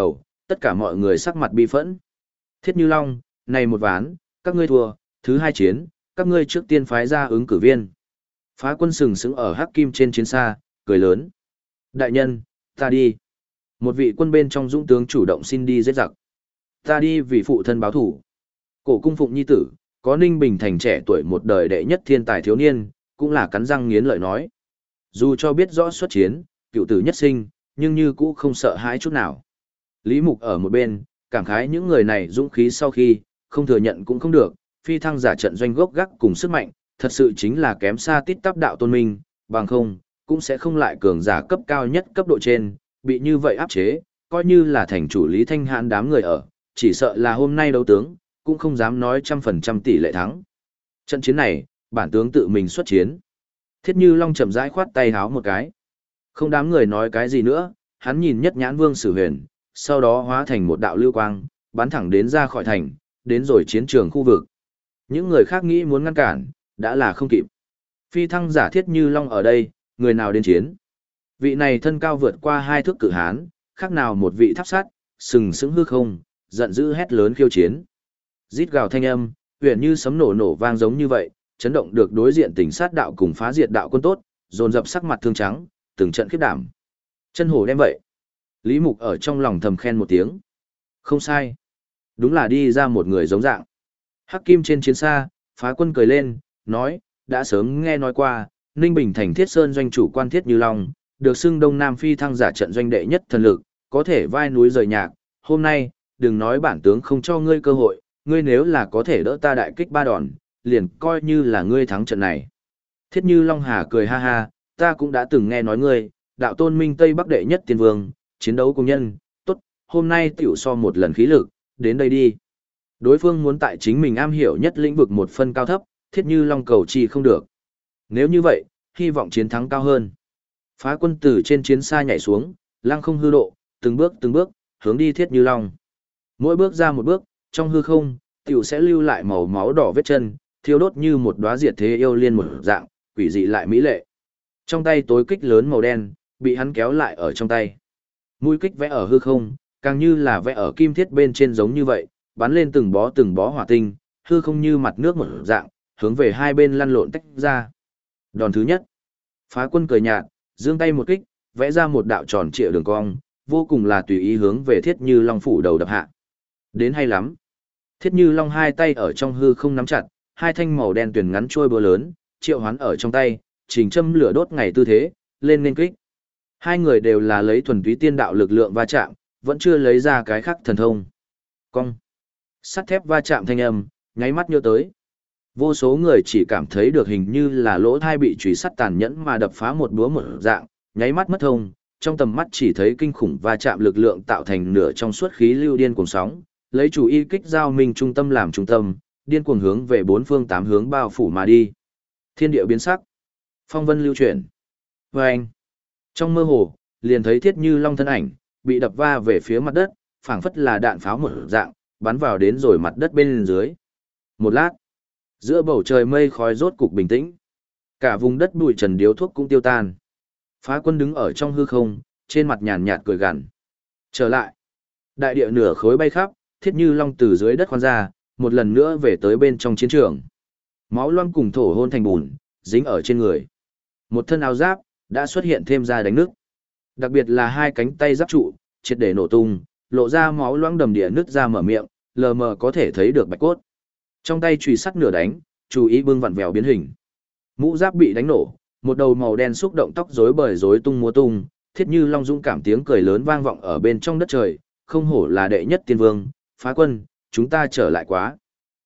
Speaker 1: Tất cả mọi người sắc mặt bi phẫn. Thiết Như Long, này một ván, các ngươi thua, thứ hai chiến, các ngươi trước tiên phái ra ứng cử viên. Phá Quân sừng sững ở hắc kim trên chiến xa, cười lớn. Đại nhân, ta đi. Một vị quân bên trong dũng tướng chủ động xin đi giết giặc. Ta đi vì phụ thân báo thủ. Cổ cung phụng nhi tử, có Ninh Bình thành trẻ tuổi một đời đệ nhất thiên tài thiếu niên, cũng là cắn răng nghiến lợi nói. Dù cho biết rõ xuất chiến, cựu tử nhất sinh, nhưng như cũ không sợ hãi chút nào. Lý Mục ở một bên, cảm khái những người này dũng khí sau khi, không thừa nhận cũng không được, phi thăng giả trận doanh gốc gác cùng sức mạnh, thật sự chính là kém xa tít tắp đạo tôn minh, bằng không, cũng sẽ không lại cường giả cấp cao nhất cấp độ trên, bị như vậy áp chế, coi như là thành chủ Lý Thanh Hãn đám người ở, chỉ sợ là hôm nay đấu tướng, cũng không dám nói 100% tỷ lệ thắng. Trận chiến này, bản tướng tự mình xuất chiến. Thiết Như Long chậm rãi khoát tay háo một cái. Không đám người nói cái gì nữa, hắn nhìn nhất nhãn Vương Sử Huyền, sau đó hóa thành một đạo lưu quang, bắn thẳng đến ra khỏi thành, đến rồi chiến trường khu vực. Những người khác nghĩ muốn ngăn cản, đã là không kịp. Phi thăng giả Thiết Như Long ở đây, người nào đến chiến. Vị này thân cao vượt qua 2 thước cự hán, khác nào một vị tháp sát, sừng sững hư không, giận dữ hét lớn khiêu chiến. Rít gào thanh âm, huyền như sấm nổ nổ vang giống như vậy, chấn động được đối diện tỉnh sát đạo cùng phá diệt đạo quân tốt, dồn dập sắc mặt thương trắng, từng trận khiếp đảm. Chân hổ đem vậy. Lý Mục ở trong lòng thầm khen một tiếng. Không sai. Đúng là đi ra một người giống dạng. Hắc kim trên chiến xa, Phá Quân cười lên, nói, đã sớm nghe nói qua, Ninh Bình thành Thiết Sơn doanh chủ quan Thiết Như Long, được xưng Đông Nam phi thăng giả trận doanh đệ nhất thần lực, có thể vai núi rời nhạc. Hôm nay, đừng nói bản tướng không cho ngươi cơ hội, ngươi nếu là có thể đỡ ta đại kích 3 đòn, liền coi như là ngươi thắng trận này. Thiết Như Long Hà cười ha ha, ta cũng đã từng nghe nói ngươi, đạo tôn minh Tây Bắc đệ nhất tiên vương, chiến đấu công nhân, tốt, hôm nay tiểu so một lần khí lực, đến đây đi. Đối phương muốn tại chính mình am hiểu nhất lĩnh vực một phân cao thấp, Thiết Như Long cầu chi không được. Nếu như vậy, hy vọng chiến thắng cao hơn. Phá Quân từ trên chiến xa nhảy xuống, lăng không hư độ, từng bước, hướng đi Thiết Như Long. Mỗi bước ra một bước, trong hư không, tiểu sẽ lưu lại màu máu đỏ vết chân, thiêu đốt như một đóa diệt thế yêu liên một dạng, quỷ dị lại mỹ lệ. Trong tay tối kích lớn màu đen, bị hắn kéo lại ở trong tay. Mũi kích vẽ ở hư không, càng như là vẽ ở kim thiết bên trên giống như vậy, bắn lên từng bó hỏa tinh, hư không như mặt nước một dạng, hướng về hai bên lăn lộn tách ra. Đòn thứ nhất, Phá Quân cười nhạt, giương tay một kích, vẽ ra một đạo tròn trịa đường cong, vô cùng là tùy ý hướng về Thiết Như Long phủ đầu đập hạ. Đến hay lắm. Thiết Như Long hai tay ở trong hư không nắm chặt, hai thanh màu đen tuyển ngắn trôi búa lớn, triệu hoán ở trong tay, trình châm lửa đốt ngày tư thế, lên nên kích. Hai người đều là lấy thuần túy tiên đạo lực lượng va chạm, vẫn chưa lấy ra cái khác thần thông. Cong. Sắt thép va chạm thanh âm, nháy mắt nhớ tới. Vô số người chỉ cảm thấy được hình như là lỗ thai bị chùy sắt tàn nhẫn mà đập phá một búa một dạng, nháy mắt mất thông, trong tầm mắt chỉ thấy kinh khủng va chạm lực lượng tạo thành nửa trong suốt khí lưu điên cuồng sóng, lấy chủ y kích giao minh trung tâm làm trung tâm, điên cuồng hướng về bốn phương tám hướng bao phủ mà đi. Thiên địa biến sắc, phong vân lưu chuyển. Vâng! Trong mơ hồ, liền thấy Thiết Như Long thân ảnh, bị đập va về phía mặt đất, phảng phất là đạn pháo một dạng, bắn vào đến rồi mặt đất bên dưới. Một lát, giữa bầu trời mây khói rốt cục bình tĩnh. Cả vùng đất bụi trần điếu thuốc cũng tiêu tan. Phá Quân đứng ở trong hư không, trên mặt nhàn nhạt cười gằn. Trở lại. Đại địa nửa khối bay khắp, Thiết Như Long từ dưới đất khoan ra, một lần nữa về tới bên trong chiến trường. Máu loang cùng thổ hôn thành bùn, dính ở trên người. Một thân áo giáp, đã xuất hiện thêm ra đánh nước. Đặc biệt là hai cánh tay giáp trụ, triệt để nổ tung, lộ ra máu loang đầm địa nứt ra mở miệng, lờ mờ có thể thấy được bạch cốt. Trong tay chùy sắt nửa đánh, chú ý bưng vặn vẹo biến hình. Mũ giáp bị đánh nổ, một đầu màu đen xúc động tóc rối bời rối tung múa tung, Thiết Như Long dũng cảm tiếng cười lớn vang vọng ở bên trong đất trời, không hổ là đệ nhất tiên vương, Phá Quân, chúng ta trở lại quá.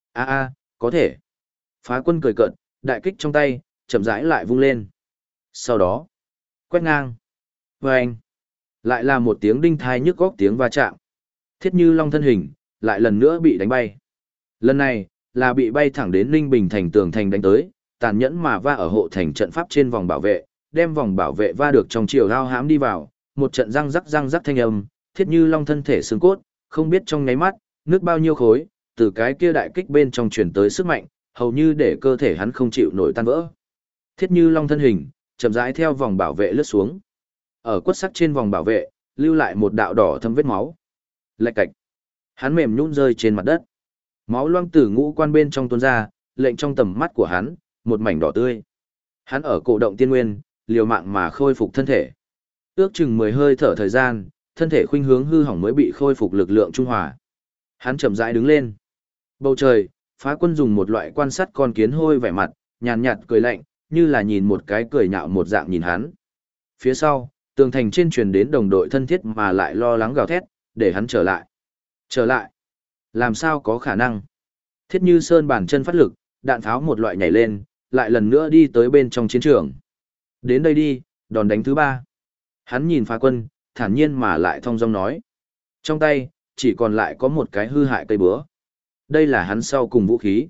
Speaker 1: Có thể. Phá Quân cười cợt, đại kích trong tay, chậm rãi lại vung lên. Sau đó, quét ngang. Vâng! Lại là một tiếng đinh thai nhức góc tiếng va chạm. Thiết Như Long thân hình, lại lần nữa bị đánh bay. Lần này, là bị bay thẳng đến Ninh Bình thành tường thành đánh tới, tàn nhẫn mà va ở hộ thành trận pháp trên vòng bảo vệ, đem vòng bảo vệ va được trong chiều lao hãm đi vào, một trận răng rắc thanh âm, Thiết Như Long thân thể xương cốt, không biết trong nháy mắt, nước bao nhiêu khối, từ cái kia đại kích bên trong truyền tới sức mạnh, hầu như để cơ thể hắn không chịu nổi tan vỡ. Thiết Như Long thân hình, chậm rãi theo vòng bảo vệ lướt xuống. Ở quất sắc trên vòng bảo vệ, lưu lại một đạo đỏ thâm vết máu. Lạch cạch. Hắn mềm nhũn rơi trên mặt đất. Máu loang từ ngũ quan bên trong tuôn ra, lệnh trong tầm mắt của hắn, một mảnh đỏ tươi. Hắn ở cổ động tiên nguyên, liều mạng mà khôi phục thân thể. Ước chừng 10 hơi thở thời gian, thân thể khuynh hướng hư hỏng mới bị khôi phục lực lượng trung hòa. Hắn chậm rãi đứng lên. Bầu trời, Phá Quân dùng một loại quan sát con kiến hôi vẻ mặt, nhàn nhạt cười lạnh, như là nhìn một cái cười nhạo một dạng nhìn hắn. Phía sau, tường thành trên truyền đến đồng đội thân thiết mà lại lo lắng gào thét, để hắn trở lại. Trở lại? Làm sao có khả năng? Thiết Như Sơn bàn chân phát lực, đạn pháo một loại nhảy lên, lại lần nữa đi tới bên trong chiến trường. Đến đây đi, đòn đánh thứ 3. Hắn nhìn Phá Quân, thản nhiên mà lại thong dong nói. Trong tay, chỉ còn lại có một cái hư hại cây búa. Đây là hắn sau cùng vũ khí.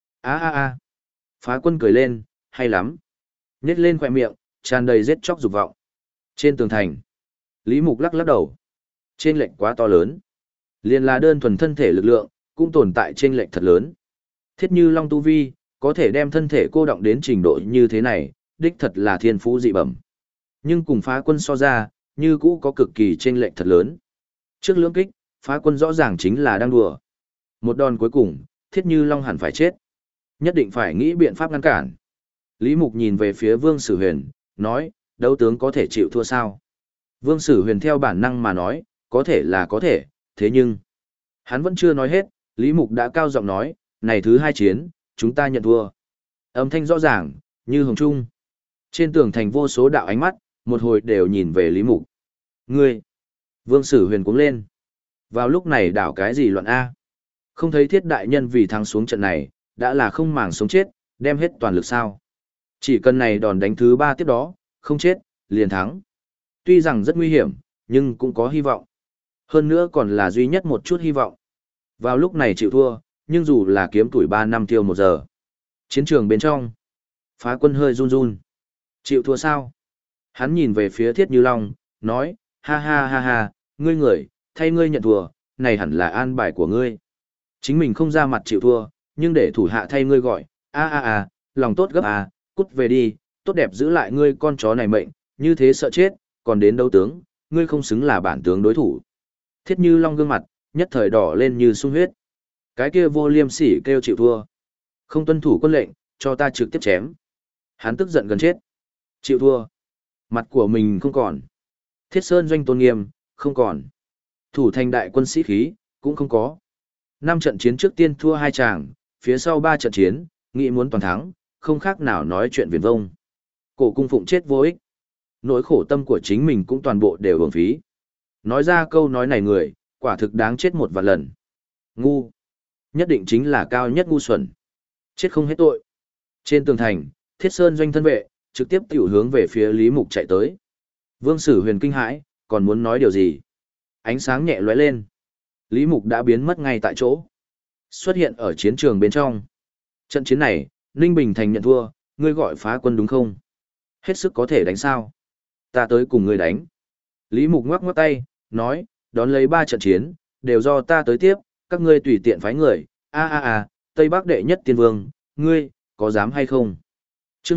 Speaker 1: Phá Quân cười lên, hay lắm. Nhét lên khỏe miệng, tràn đầy giết chóc dục vọng. Trên tường thành, Lý Mục lắc lắc đầu. Trên lệnh quá to lớn. Liên là đơn thuần thân thể lực lượng, cũng tồn tại trên lệnh thật lớn. Thiết Như Long tu vi, có thể đem thân thể cô động đến trình độ như thế này, đích thật là thiên phú dị bẩm. Nhưng cùng Phá Quân so ra, như cũ có cực kỳ chênh lệch thật lớn. Trước lưỡng kích, Phá Quân rõ ràng chính là đang đùa. Một đòn cuối cùng, Thiết Như Long hẳn phải chết. Nhất định phải nghĩ biện pháp ngăn cản. Lý Mục nhìn về phía Vương Sử Huyền, nói, đấu tướng có thể chịu thua sao? Vương Sử Huyền theo bản năng mà nói, có thể là có thể, thế nhưng... Hắn vẫn chưa nói hết, Lý Mục đã cao giọng nói, này thứ 2 chiến, chúng ta nhận thua. Âm thanh rõ ràng, như hồng trung. Trên tường thành vô số đạo ánh mắt, một hồi đều nhìn về Lý Mục. Ngươi! Vương Sử Huyền cuống lên. Vào lúc này đảo cái gì loạn A? Không thấy Thiết đại nhân vì thắng xuống trận này, đã là không màng sống chết, đem hết toàn lực sao. Chỉ cần này đòn đánh thứ 3 tiếp đó, không chết, liền thắng. Tuy rằng rất nguy hiểm, nhưng cũng có hy vọng. Hơn nữa còn là duy nhất một chút hy vọng. Vào lúc này chịu thua, nhưng dù là kiếm tuổi 3 năm tiêu 1 giờ. Chiến trường bên trong, Phá Quân hơi run run. Chịu thua sao? Hắn nhìn về phía Thiết Như Long, nói, ha, ngươi người, thay ngươi nhận thua, này hẳn là an bài của ngươi. Chính mình không ra mặt chịu thua, nhưng để thủ hạ thay ngươi gọi, lòng tốt gấp cút về đi, tốt đẹp giữ lại ngươi con chó này mệnh, như thế sợ chết, còn đến đấu tướng, ngươi không xứng là bản tướng đối thủ. Thiết Như Long gương mặt, nhất thời đỏ lên như sung huyết. Cái kia vô liêm sỉ kêu chịu thua. Không tuân thủ quân lệnh, cho ta trực tiếp chém. Hắn tức giận gần chết. Chịu thua. Mặt của mình không còn. Thiết Sơn doanh tôn nghiêm, không còn. Thủ thành đại quân sĩ khí, cũng không có. 5 trận chiến trước tiên thua 2 tràng, phía sau 3 trận chiến, nghĩ muốn toàn thắng, không khác nào nói chuyện viển vông. Cổ cung phụng chết vô ích. Nỗi khổ tâm của chính mình cũng toàn bộ đều uổng phí. Nói ra câu nói này người, quả thực đáng chết 1 vạn lần. Ngu. Nhất định chính là cao nhất ngu xuẩn. Chết không hết tội. Trên tường thành, Thiết Sơn doanh thân vệ, trực tiếp tiểu hướng về phía Lý Mục chạy tới. Vương Sử Huyền kinh hãi, còn muốn nói điều gì? Ánh sáng nhẹ lóe lên. Lý Mục đã biến mất ngay tại chỗ. Xuất hiện ở chiến trường bên trong. Trận chiến này, Ninh Bình Thành nhận thua, ngươi gọi Phá Quân đúng không? Hết sức có thể đánh sao? Ta tới cùng ngươi đánh. Lý Mục ngoắc ngoắc tay, nói, đón lấy 3 trận chiến, đều do ta tới tiếp, các ngươi tùy tiện phái người. Tây Bắc đệ nhất tiên vương, ngươi, có dám hay không? Chương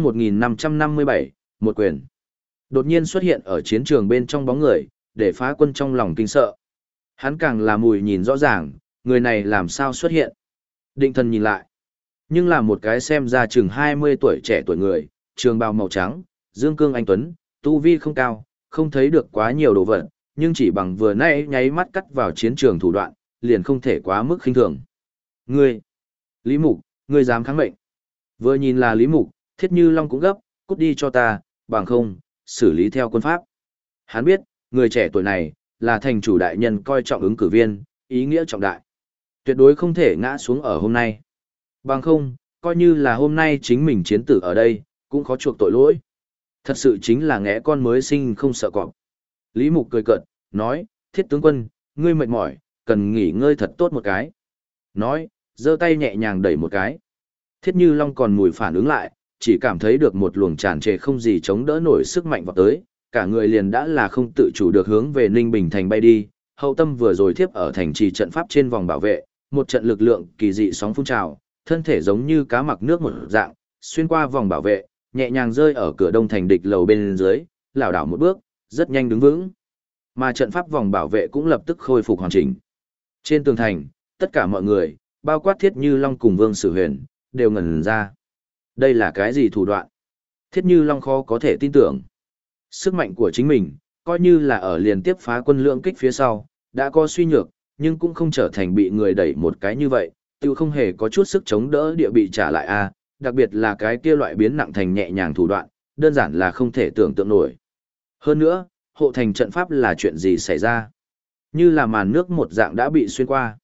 Speaker 1: 1557, một quyền. Đột nhiên xuất hiện ở chiến trường bên trong bóng người, để Phá Quân trong lòng kinh sợ. Hắn càng là mùi nhìn rõ ràng, người này làm sao xuất hiện. Định thần nhìn lại. Nhưng là một cái xem ra chừng 20 tuổi trẻ tuổi người, trường bào màu trắng, dương cương anh tuấn, tu vi không cao, không thấy được quá nhiều đồ vật, nhưng chỉ bằng vừa nãy nháy mắt cắt vào chiến trường thủ đoạn, liền không thể quá mức khinh thường. Ngươi, Lý Mục, ngươi dám kháng mệnh. Vừa nhìn là Lý Mục, Thiết Như Long cũng gấp, cút đi cho ta, bằng không, xử lý theo quân pháp. Hắn biết, người trẻ tuổi này, là thành chủ đại nhân coi trọng ứng cử viên, ý nghĩa trọng đại. Tuyệt đối không thể ngã xuống ở hôm nay. Bằng không, coi như là hôm nay chính mình chiến tử ở đây, cũng khó chuộc tội lỗi. Thật sự chính là ngẽ con mới sinh không sợ cọp. Lý Mục cười cợt, nói, Thiết tướng quân, ngươi mệt mỏi, cần nghỉ ngơi thật tốt một cái. Nói, giơ tay nhẹ nhàng đẩy một cái. Thiết Như Long còn mùi phản ứng lại, chỉ cảm thấy được một luồng tràn trề không gì chống đỡ nổi sức mạnh vào tới, cả người liền đã là không tự chủ được hướng về Ninh Bình Thành bay đi, hậu tâm vừa rồi thiếp ở thành trì trận pháp trên vòng bảo vệ, một trận lực lượng kỳ dị sóng phun trào, thân thể giống như cá mặc nước một dạng, xuyên qua vòng bảo vệ, nhẹ nhàng rơi ở cửa đông thành địch lầu bên dưới, lảo đảo một bước, rất nhanh đứng vững. Mà trận pháp vòng bảo vệ cũng lập tức khôi phục hoàn chỉnh. Trên tường thành, tất cả mọi người, bao quát Thiết Như Long cùng Vương Sử Huyền, đều ngẩn ra. Đây là cái gì thủ đoạn? Thiết Như Long khó có thể tin tưởng. Sức mạnh của chính mình, coi như là ở liên tiếp phá quân lượng kích phía sau, đã có suy nhược, nhưng cũng không trở thành bị người đẩy một cái như vậy, tiêu không hề có chút sức chống đỡ địa bị trả lại a, đặc biệt là cái kia loại biến nặng thành nhẹ nhàng thủ đoạn, đơn giản là không thể tưởng tượng nổi. Hơn nữa, hộ thành trận pháp là chuyện gì xảy ra? Như là màn nước một dạng đã bị xuyên qua.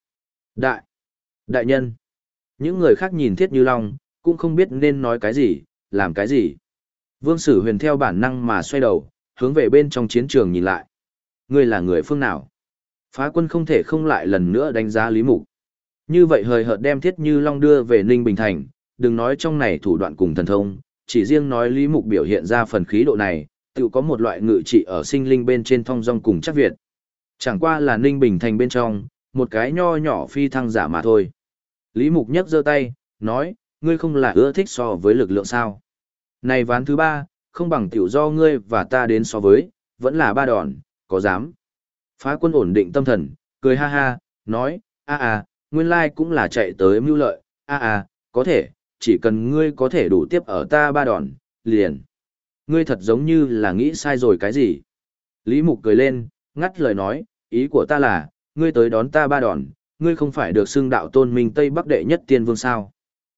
Speaker 1: Đại nhân. Những người khác nhìn Thiết Như Long, cũng không biết nên nói cái gì, làm cái gì. Vương Sử Huyền theo bản năng mà xoay đầu, hướng về bên trong chiến trường nhìn lại. Ngươi là người phương nào? Phá quân không thể không lại lần nữa đánh giá Lý Mục. Như vậy hời hợt đem Thiết Như Long đưa về Ninh Bình Thành, đừng nói trong này thủ đoạn cùng thần thông, chỉ riêng nói Lý Mục biểu hiện ra phần khí độ này, tự có một loại ngự trị ở sinh linh bên trên thong dong cùng chắc Việt. Chẳng qua là Ninh Bình Thành bên trong, một cái nho nhỏ phi thăng giả mà thôi. Lý Mục nhấc giơ tay, nói, ngươi không là ưa thích so với lực lượng sao? Này ván thứ ba, không bằng tiểu do ngươi và ta đến so với, vẫn là ba đòn, có dám? Phá quân ổn định tâm thần, cười ha ha, nói, nguyên lai cũng là chạy tới mưu lợi, có thể, chỉ cần ngươi có thể đủ tiếp ở ta ba đòn, liền. Ngươi thật giống như là nghĩ sai rồi cái gì? Lý Mục cười lên, ngắt lời nói, ý của ta là, ngươi tới đón ta ba đòn, ngươi không phải được xưng đạo tôn minh Tây Bắc đệ nhất tiên vương sao?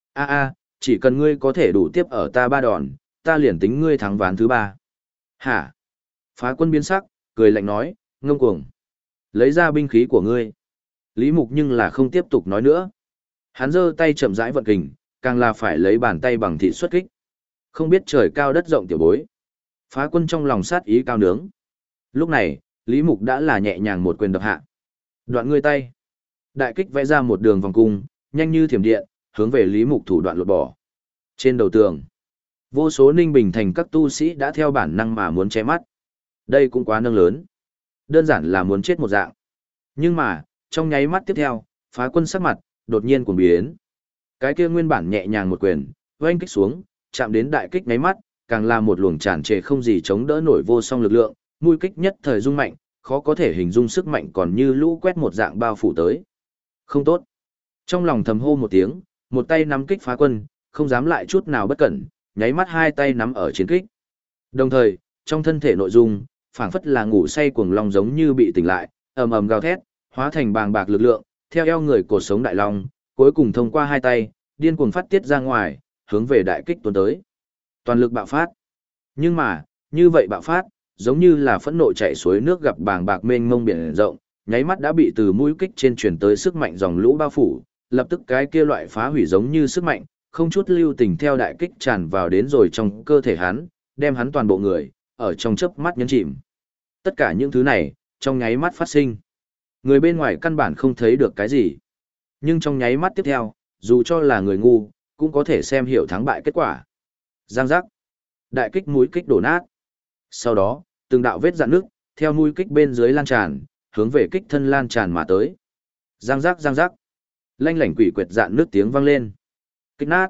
Speaker 1: Chỉ cần ngươi có thể đủ tiếp ở ta ba đòn, ta liền tính ngươi thắng ván thứ ba. Hả? Phá quân biến sắc, cười lạnh nói, ngông cuồng. Lấy ra binh khí của ngươi. Lý Mục nhưng là không tiếp tục nói nữa. Hắn giơ tay chậm rãi vận kình, càng là phải lấy bàn tay bằng thị xuất kích. Không biết trời cao đất rộng tiểu bối. Phá quân trong lòng sát ý cao nướng. Lúc này, Lý Mục đã là nhẹ nhàng một quyền đập hạ. Đoạn ngươi tay. Đại kích vẽ ra một đường vòng cung, nhanh như thiểm điện, hướng về Lý Mục thủ đoạn lột bỏ. Trên đầu tường, vô số Ninh Bình Thành các tu sĩ đã theo bản năng mà muốn che mắt. Đây cũng quá nâng lớn. Đơn giản là muốn chết một dạng. Nhưng mà, trong nháy mắt tiếp theo, phá quân sắc mặt, đột nhiên cuồng biến. Cái kia nguyên bản nhẹ nhàng một quyền, oanh kích xuống, chạm đến đại kích nháy mắt, càng là một luồng tràn trề không gì chống đỡ nổi vô song lực lượng, mũi kích nhất thời rung mạnh, khó có thể hình dung sức mạnh còn như lũ quét một dạng bao phủ tới. Không tốt. Trong lòng thầm hô một tiếng, một tay nắm kích phá quân, không dám lại chút nào bất cẩn, nháy mắt hai tay nắm ở chiến kích. Đồng thời, trong thân thể nội dung, phảng phất là ngủ say cuồng long giống như bị tỉnh lại, ầm ầm gào thét, hóa thành bàng bạc lực lượng, theo eo người cột sống đại long, cuối cùng thông qua hai tay, điên cuồng phát tiết ra ngoài, hướng về đại kích tuôn tới. Toàn lực bạo phát. Nhưng mà, như vậy bạo phát, giống như là phẫn nộ chảy suối nước gặp bàng bạc mênh mông biển rộng, nháy mắt đã bị từ mũi kích trên truyền tới sức mạnh dòng lũ bao phủ, lập tức cái kia loại phá hủy giống như sức mạnh, không chút lưu tình theo đại kích tràn vào đến rồi trong cơ thể hắn, đem hắn toàn bộ người, ở trong chớp mắt nhấn chìm. Tất cả những thứ này, trong nháy mắt phát sinh. Người bên ngoài căn bản không thấy được cái gì. Nhưng trong nháy mắt tiếp theo, dù cho là người ngu, cũng có thể xem hiểu thắng bại kết quả. Giang giác. Đại kích mũi kích đổ nát. Sau đó, từng đạo vết rạn nước, theo mũi kích bên dưới lan tràn, hướng về kích thân lan tràn mà tới. Giang giác giang giác. Lanh lảnh quỷ quyệt dạn nước tiếng vang lên. Kích nát.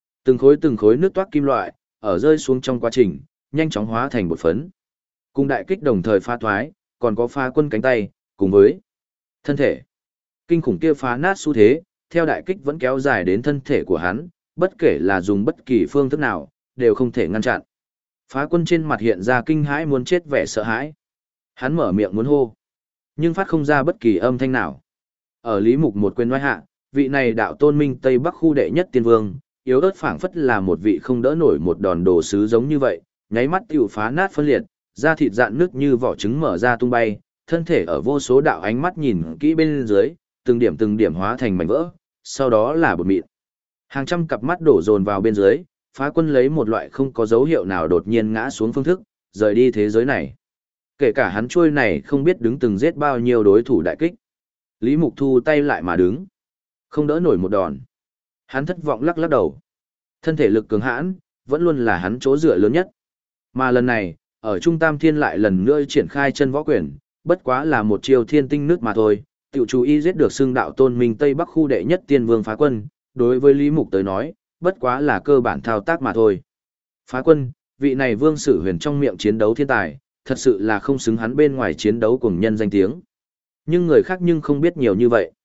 Speaker 1: Từng khối nước toát kim loại, ở rơi xuống trong quá trình, nhanh chóng hóa thành bột phấn. Cùng đại kích đồng thời phá thoái, còn có phá quân cánh tay, cùng với thân thể. Kinh khủng kia phá nát xu thế, theo đại kích vẫn kéo dài đến thân thể của hắn, bất kể là dùng bất kỳ phương thức nào, đều không thể ngăn chặn. Phá quân trên mặt hiện ra kinh hãi muốn chết vẻ sợ hãi. Hắn mở miệng muốn hô, nhưng phát không ra bất kỳ âm thanh nào. Ở Lý Mục một quyền oai hạ, vị này đạo tôn minh Tây Bắc khu đệ nhất tiên vương, yếu ớt phảng phất là một vị không đỡ nổi một đòn đồ sứ giống như vậy, nháy mắt tiểu phá nát phân liệt, da thịt dạn nước như vỏ trứng mở ra tung bay, thân thể ở vô số đạo ánh mắt nhìn kỹ bên dưới, từng điểm hóa thành mảnh vỡ, sau đó là bột mịn. Hàng trăm cặp mắt đổ dồn vào bên dưới, phá quân lấy một loại không có dấu hiệu nào đột nhiên ngã xuống phương thức, rời đi thế giới này. Kể cả hắn trôi này không biết đứng từng giết bao nhiêu đối thủ đại kích. Lý Mục thu tay lại mà đứng. Không đỡ nổi một đòn. Hắn thất vọng lắc lắc đầu. Thân thể lực cường hãn, vẫn luôn là hắn chỗ dựa lớn nhất. Mà lần này, ở Trung Tam Thiên lại lần nữa triển khai chân võ quyền, bất quá là một chiêu thiên tinh nước mà thôi. Tiểu chú ý giết được xưng đạo tôn minh Tây Bắc khu đệ nhất tiên vương phá quân, đối với Lý Mục tới nói, bất quá là cơ bản thao tác mà thôi. Phá quân, vị này Vương Sử Huyền trong miệng chiến đấu thiên tài, thật sự là không xứng hắn bên ngoài chiến đấu cùng nhân danh tiếng. Nhưng người khác nhưng không biết nhiều như vậy.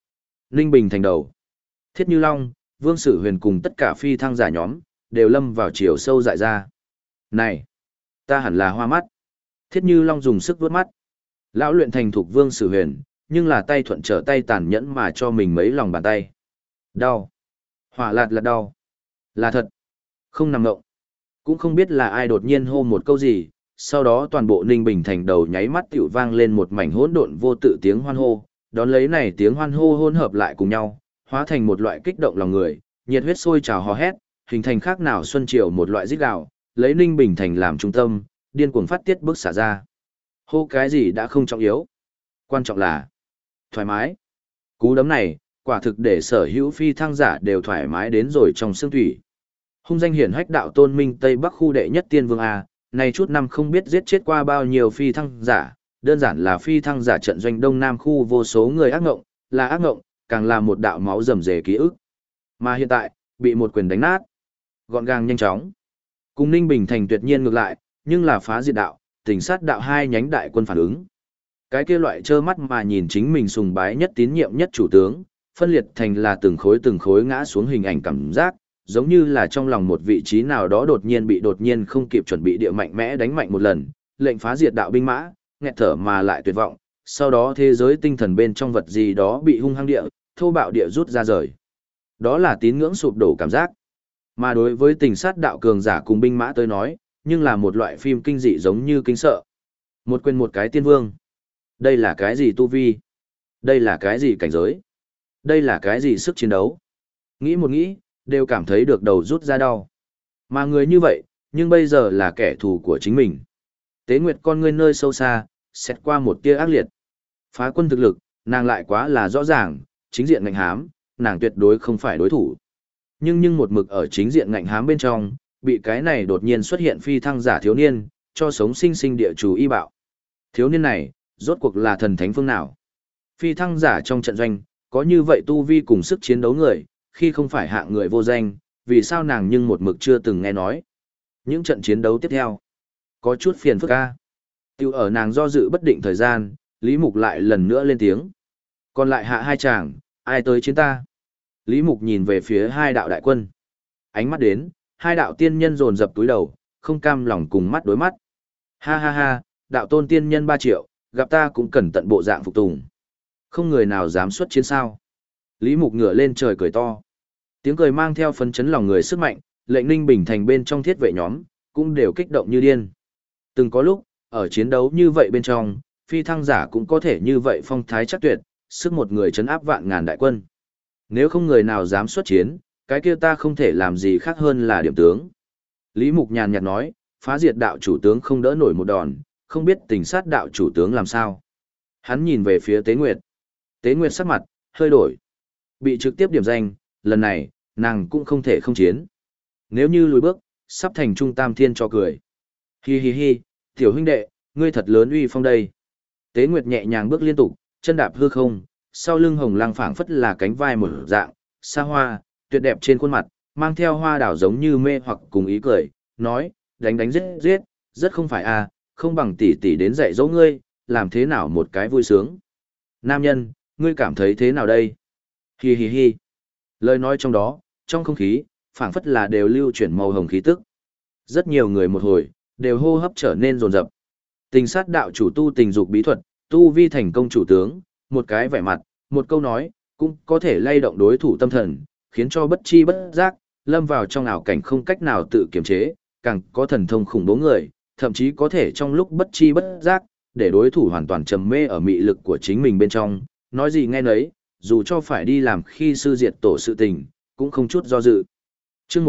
Speaker 1: Ninh Bình thành đầu. Thiết Như Long, Vương Sử Huyền cùng tất cả phi thăng giả nhóm, đều lâm vào chiều sâu dại ra. Này, ta hẳn là hoa mắt. Thiết Như Long dùng sức vuốt mắt. Lão luyện thành thục Vương Sử Huyền, nhưng là tay thuận trở tay tàn nhẫn mà cho mình mấy lòng bàn tay. Đau. Hỏa lạt là đau. Là thật. Không nằm ngộng. Cũng không biết là ai đột nhiên hô một câu gì, sau đó toàn bộ Ninh Bình thành đầu nháy mắt tiểu vang lên một mảnh hỗn độn vô tự tiếng hoan hô, đón lấy này tiếng hoan hô hỗn hợp lại cùng nhau, hóa thành một loại kích động lòng người, nhiệt huyết sôi trào hò hét, hình thành khác nào xuân triều một loại rít gào, lấy Ninh Bình thành làm trung tâm, điên cuồng phát tiết bức xả ra. Hô cái gì đã không trọng yếu, quan trọng là thoải mái. Cú đấm này, quả thực để sở hữu phi thăng giả đều thoải mái đến rồi trong xương thủy. Hung danh hiển hách đạo tôn minh Tây Bắc khu đệ nhất tiên vương A, này chút năm không biết giết chết qua bao nhiêu phi thăng giả, đơn giản là phi thăng giả trận doanh Đông Nam khu vô số người ác ngộng, là ác ngộng, càng là một đạo máu rầm rề ký ức. Mà hiện tại, bị một quyền đánh nát, gọn gàng nhanh chóng. Cùng Ninh Bình thành tuyệt nhiên ngược lại, nhưng là phá diệt đạo, tỉnh sát đạo hai nhánh đại quân phản ứng. Cái kia loại trơ mắt mà nhìn chính mình sùng bái nhất tín nhiệm nhất chủ tướng, phân liệt thành là từng khối ngã xuống hình ảnh cảm giác, giống như là trong lòng một vị trí nào đó đột nhiên không kịp chuẩn bị địa mạnh mẽ đánh mạnh một lần, lệnh phá diệt đạo binh mã, nghẹt thở mà lại tuyệt vọng, sau đó thế giới tinh thần bên trong vật gì đó bị hung hăng địa, thô bạo địa rút ra rời. Đó là tín ngưỡng sụp đổ cảm giác. Mà đối với tình sát đạo cường giả cùng binh mã tới nói, nhưng là một loại phim kinh dị giống như kinh sợ. Một quên một cái tiên vương. Đây là cái gì tu vi? Đây là cái gì cảnh giới? Đây là cái gì sức chiến đấu? Nghĩ một nghĩ, đều cảm thấy được đầu rút ra đau. Mà người như vậy, nhưng bây giờ là kẻ thù của chính mình. Tế Nguyệt con ngươi nơi sâu xa, xét qua một tia ác liệt. Phá quân thực lực, nàng lại quá là rõ ràng, chính diện ngạnh hám, nàng tuyệt đối không phải đối thủ. Nhưng một mực ở chính diện ngạnh hám bên trong, bị cái này đột nhiên xuất hiện phi thăng giả thiếu niên, cho sống sinh sinh địa chủ y bạo. Thiếu niên này, rốt cuộc là thần thánh phương nào? Phi thăng giả trong trận doanh, có như vậy tu vi cùng sức chiến đấu người, khi không phải hạng người vô danh, vì sao nàng nhưng một mực chưa từng nghe nói. Những trận chiến đấu tiếp theo, có chút phiền phức ca. Tiêu ở nàng do dự bất định thời gian, Lý Mục lại lần nữa lên tiếng. Còn lại hạ hai chàng, ai tới chiến ta? Lý Mục nhìn về phía hai đạo đại quân. Ánh mắt đến, hai đạo tiên nhân dồn dập túi đầu, không cam lòng cùng mắt đối mắt. Ha ha ha, đạo tôn tiên nhân 3 triệu, gặp ta cũng cần tận bộ dạng phục tùng. Không người nào dám xuất chiến sao. Lý Mục ngửa lên trời cười to. Tiếng cười mang theo phấn chấn lòng người sức mạnh, lệnh Ninh Bình thành bên trong thiết vệ nhóm, cũng đều kích động như điên. Từng có lúc, ở chiến đấu như vậy bên trong, phi thăng giả cũng có thể như vậy phong thái chắc tuyệt, sức một người chấn áp vạn ngàn đại quân. Nếu không người nào dám xuất chiến, cái kia ta không thể làm gì khác hơn là điểm tướng. Lý Mục nhàn nhạt nói, phá diệt đạo chủ tướng không đỡ nổi một đòn, không biết tình sát đạo chủ tướng làm sao. Hắn nhìn về phía Tế Nguyệt. Tế Nguyệt sắc mặt, hơi đổi. Bị trực tiếp điểm danh, lần này, nàng cũng không thể không chiến. Nếu như lùi bước, sắp thành trung tam thiên cho cười. Hi hi hi, tiểu huynh đệ, ngươi thật lớn uy phong đây. Tế Nguyệt nhẹ nhàng bước liên tục, chân đạp hư không, sau lưng hồng lăng phảng phất là cánh vai một dạng, xa hoa, tuyệt đẹp trên khuôn mặt, mang theo hoa đảo giống như mê hoặc cùng ý cười, nói, đánh giết giết, rất không phải à, không bằng tỷ tỷ đến dạy dỗ ngươi, làm thế nào một cái vui sướng. Nam nhân, ngươi cảm thấy thế nào đây? Hi hi hi. Lời nói trong đó, trong không khí, phảng phất là đều lưu chuyển màu hồng khí tức. Rất nhiều người một hồi, đều hô hấp trở nên rồn rập. Tình sát đạo chủ tu tình dục bí thuật, tu vi thành công chủ tướng, một cái vẻ mặt, một câu nói, cũng có thể lay động đối thủ tâm thần, khiến cho bất chi bất giác, lâm vào trong ảo cảnh không cách nào tự kiềm chế, càng có thần thông khủng bố người, thậm chí có thể trong lúc bất chi bất giác, để đối thủ hoàn toàn trầm mê ở mị lực của chính mình bên trong, nói gì nghe nấy, dù cho phải đi làm khi sư diệt tổ sự tình, cũng không chút do dự. Chương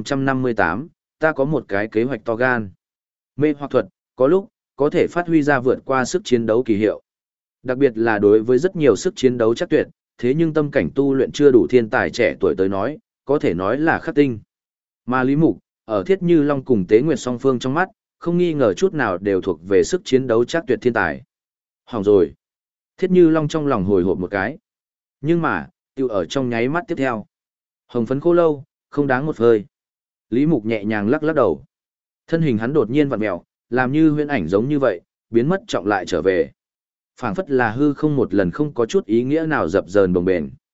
Speaker 1: 1558, ta có một cái kế hoạch to gan. Mê hoặc thuật, có lúc, có thể phát huy ra vượt qua sức chiến đấu kỳ hiệu. Đặc biệt là đối với rất nhiều sức chiến đấu chắc tuyệt, thế nhưng tâm cảnh tu luyện chưa đủ thiên tài trẻ tuổi tới nói, có thể nói là khắc tinh. Mà Lý Mục, ở Thiết Như Long cùng Tế Nguyệt song phương trong mắt, không nghi ngờ chút nào đều thuộc về sức chiến đấu chắc tuyệt thiên tài. Hỏng rồi. Thiết Như Long trong lòng hồi hộp một cái. Nhưng mà, tiêu ở trong nháy mắt tiếp theo. Hồng phấn khô lâu, không đáng một hơi. Lý Mục nhẹ nhàng lắc lắc đầu. Thân hình hắn đột nhiên vặn mèo, làm như huyễn ảnh giống như vậy, biến mất trọng lại trở về. Phảng phất là hư không một lần không có chút ý nghĩa nào dập dờn bồng bềnh.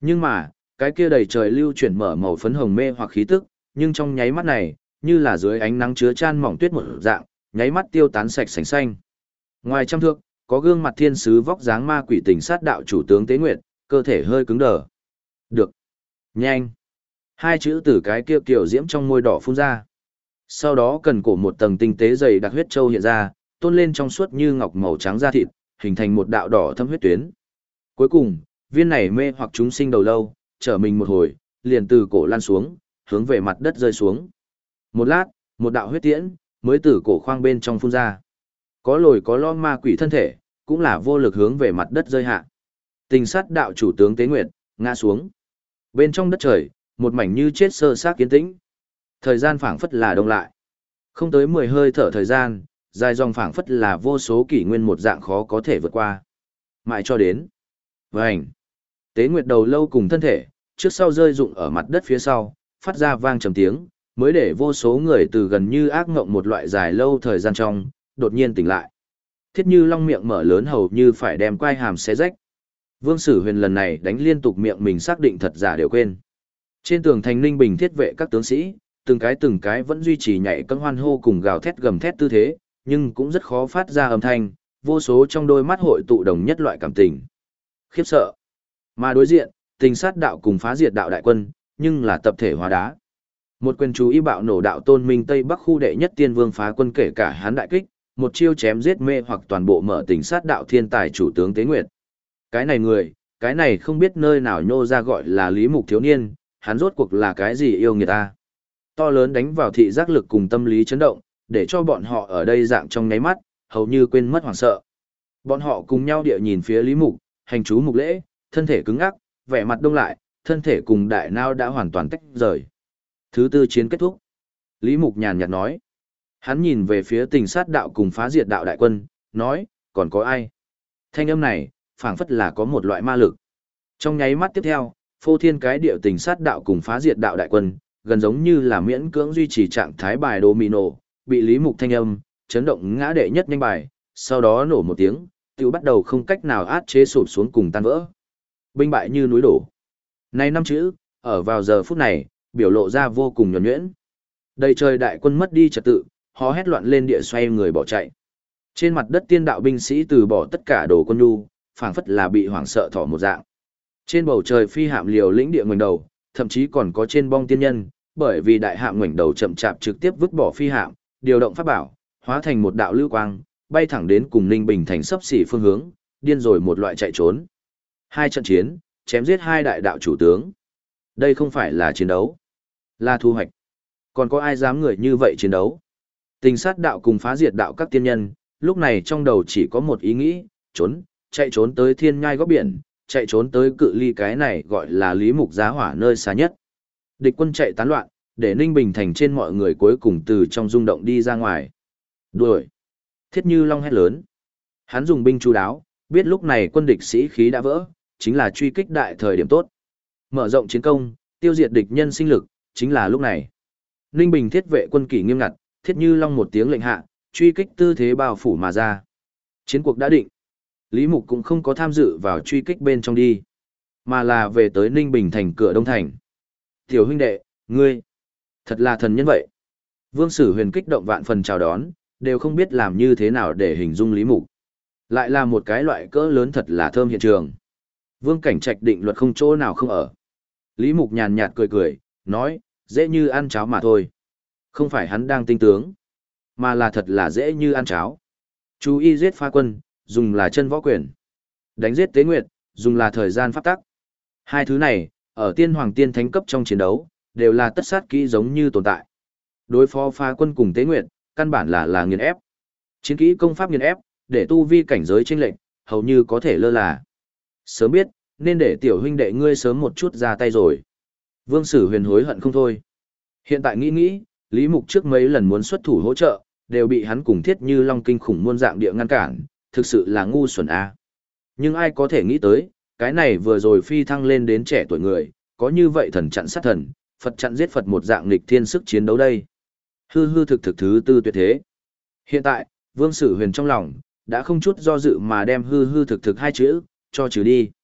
Speaker 1: Nhưng mà, cái kia đầy trời lưu chuyển mở màu phấn hồng mê hoặc khí tức, nhưng trong nháy mắt này, như là dưới ánh nắng chứa chan mỏng tuyết một dạng, nháy mắt tiêu tán sạch sành xanh. Ngoài trăm thước, có gương mặt thiên sứ vóc dáng ma quỷ tình sát đạo chủ tướng Tế Nguyệt, cơ thể hơi cứng đờ. Được. Nhanh. Hai chữ từ cái kia kiểu diễm trong môi đỏ phun ra. Sau đó cần cổ một tầng tinh tế dày đặc huyết châu hiện ra, tôn lên trong suốt như ngọc màu trắng da thịt, hình thành một đạo đỏ thâm huyết tuyến. Cuối cùng, viên này mê hoặc chúng sinh đầu lâu, trở mình một hồi, liền từ cổ lan xuống, hướng về mặt đất rơi xuống. Một lát, một đạo huyết tiễn, mới từ cổ khoang bên trong phun ra. Có lồi có lõm ma quỷ thân thể, cũng là vô lực hướng về mặt đất rơi hạ. Tình sát đạo chủ tướng Tế Nguyệt, ngã xuống. Bên trong đất trời, một mảnh như chết sơ xác kiến tĩnh. Thời gian phảng phất là đông lại. Không tới 10 hơi thở thời gian, dài dòng phảng phất là vô số kỷ nguyên một dạng khó có thể vượt qua. Mãi cho đến. Vành. Tế Nguyệt đầu lâu cùng thân thể, trước sau rơi rụng ở mặt đất phía sau, phát ra vang trầm tiếng, mới để vô số người từ gần như ác ngộng một loại dài lâu thời gian trong, đột nhiên tỉnh lại. Thiết Như Long miệng mở lớn hầu như phải đem quai hàm xé rách. Vương Sử Huyền lần này đánh liên tục miệng mình xác định thật giả đều quên. Trên tường thành Ninh Bình thiết vệ các tướng sĩ, từng cái vẫn duy trì nhảy cẫng hoan hô cùng gào thét gầm thét tư thế, nhưng cũng rất khó phát ra âm thanh, vô số trong đôi mắt hội tụ đồng nhất loại cảm tình. Khiếp sợ. Mà đối diện, tình sát đạo cùng phá diệt đạo đại quân, nhưng là tập thể hóa đá. Một quyền chú ý bạo nổ đạo tôn minh Tây Bắc khu đệ nhất tiên vương phá quân kể cả hán đại kích, một chiêu chém giết mê hoặc toàn bộ mở tình sát đạo thiên tài chủ tướng Tế Nguyệt. Cái này người, cái này không biết nơi nào nhô ra gọi là Lý Mục thiếu niên, hắn rốt cuộc là cái gì yêu người ta. To lớn đánh vào thị giác lực cùng tâm lý chấn động, để cho bọn họ ở đây dạng trong nháy mắt, hầu như quên mất hoảng sợ. Bọn họ cùng nhau địa nhìn phía Lý Mục, hành chú mục lễ, thân thể cứng ngắc, vẻ mặt đông lại, thân thể cùng đại nao đã hoàn toàn tách rời. Thứ tư chiến kết thúc. Lý Mục nhàn nhạt nói. Hắn nhìn về phía tình sát đạo cùng phá diệt đạo đại quân, nói, còn có ai? Thanh âm này, phảng phất là có một loại ma lực. Trong nháy mắt tiếp theo, phô thiên cái điệu tình sát đạo cùng phá diệt đạo đại quân, gần giống như là miễn cưỡng duy trì trạng thái bài domino, bị Lý Mục thanh âm, chấn động ngã đệ nhất nhanh bài, sau đó nổ một tiếng, tiêu bắt đầu không cách nào át chế sụp xuống cùng tan vỡ. Binh bại như núi đổ. Này năm chữ, ở vào giờ phút này, biểu lộ ra vô cùng nhuần nhuyễn. Đầy trời đại quân mất đi trật tự, họ hét loạn lên địa xoay người bỏ chạy. Trên mặt đất tiên đạo binh sĩ từ bỏ tất cả đồ quân nhu, phảng phất là bị hoảng sợ thỏ một dạng. Trên bầu trời phi hạm liều lĩnh địa ngoảnh đầu, thậm chí còn có trên bong tiên nhân, bởi vì đại hạm ngoảnh đầu chậm chạp trực tiếp vứt bỏ phi hạm, điều động pháp bảo, hóa thành một đạo lưu quang, bay thẳng đến cùng Ninh Bình thành sấp xỉ phương hướng, điên rồi một loại chạy trốn. Hai trận chiến, chém giết hai đại đạo chủ tướng. Đây không phải là chiến đấu, là thu hoạch. Còn có ai dám người như vậy chiến đấu? Tình sát đạo cùng phá diệt đạo các tiên nhân, lúc này trong đầu chỉ có một ý nghĩ, trốn, chạy trốn tới thiên nhai góc biển, chạy trốn tới cự ly cái này gọi là Lý Mục giá hỏa nơi xa nhất. Địch quân chạy tán loạn, để Ninh Bình thành trên mọi người cuối cùng từ trong rung động đi ra ngoài. Đuổi! Thiết Như Long hét lớn. Hắn dùng binh chu đáo, biết lúc này quân địch sĩ khí đã vỡ, chính là truy kích đại thời điểm tốt. Mở rộng chiến công, tiêu diệt địch nhân sinh lực, chính là lúc này. Ninh Bình thiết vệ quân kỷ nghiêm ngặt, Thiết Như Long một tiếng lệnh hạ, truy kích tư thế bao phủ mà ra. Chiến cuộc đã định. Lý Mục cũng không có tham dự vào truy kích bên trong đi, mà là về tới Ninh Bình thành cửa Đông Thành. Tiểu huynh đệ, ngươi, thật là thần nhân vậy. Vương Sử Huyền kích động vạn phần chào đón, đều không biết làm như thế nào để hình dung Lý Mục. Lại là một cái loại cỡ lớn thật là thơm hiện trường. Vương Cảnh Trạch định luật không chỗ nào không ở. Lý Mục nhàn nhạt cười cười, nói, dễ như ăn cháo mà thôi. Không phải hắn đang tinh tướng, mà là thật là dễ như ăn cháo. Chú ý giết phá quân, dùng là chân võ quyền. Đánh giết Tế Nguyệt, dùng là thời gian pháp tắc. Hai thứ này, ở tiên hoàng tiên thánh cấp trong chiến đấu, đều là tất sát kỹ giống như tồn tại. Đối phó phá quân cùng Tế Nguyệt, căn bản là nghiền ép. Chiến kỹ công pháp nghiền ép, để tu vi cảnh giới chênh lệch, hầu như có thể lơ là. Sớm biết, nên để tiểu huynh đệ ngươi sớm một chút ra tay rồi. Vương Sử Huyền hối hận không thôi. Hiện tại nghĩ, Lý Mục trước mấy lần muốn xuất thủ hỗ trợ, đều bị hắn cùng Thiết Như Long kinh khủng muôn dạng địa ngăn cản, thực sự là ngu xuẩn a. Nhưng ai có thể nghĩ tới, cái này vừa rồi phi thăng lên đến trẻ tuổi người, có như vậy thần chặn sát thần, Phật chặn giết Phật một dạng nghịch thiên sức chiến đấu đây. Hư hư thực thực thứ tư tuyệt thế. Hiện tại, Vương Sử Huyền trong lòng, đã không chút do dự mà đem hư hư thực thực hai chữ, cho trừ đi.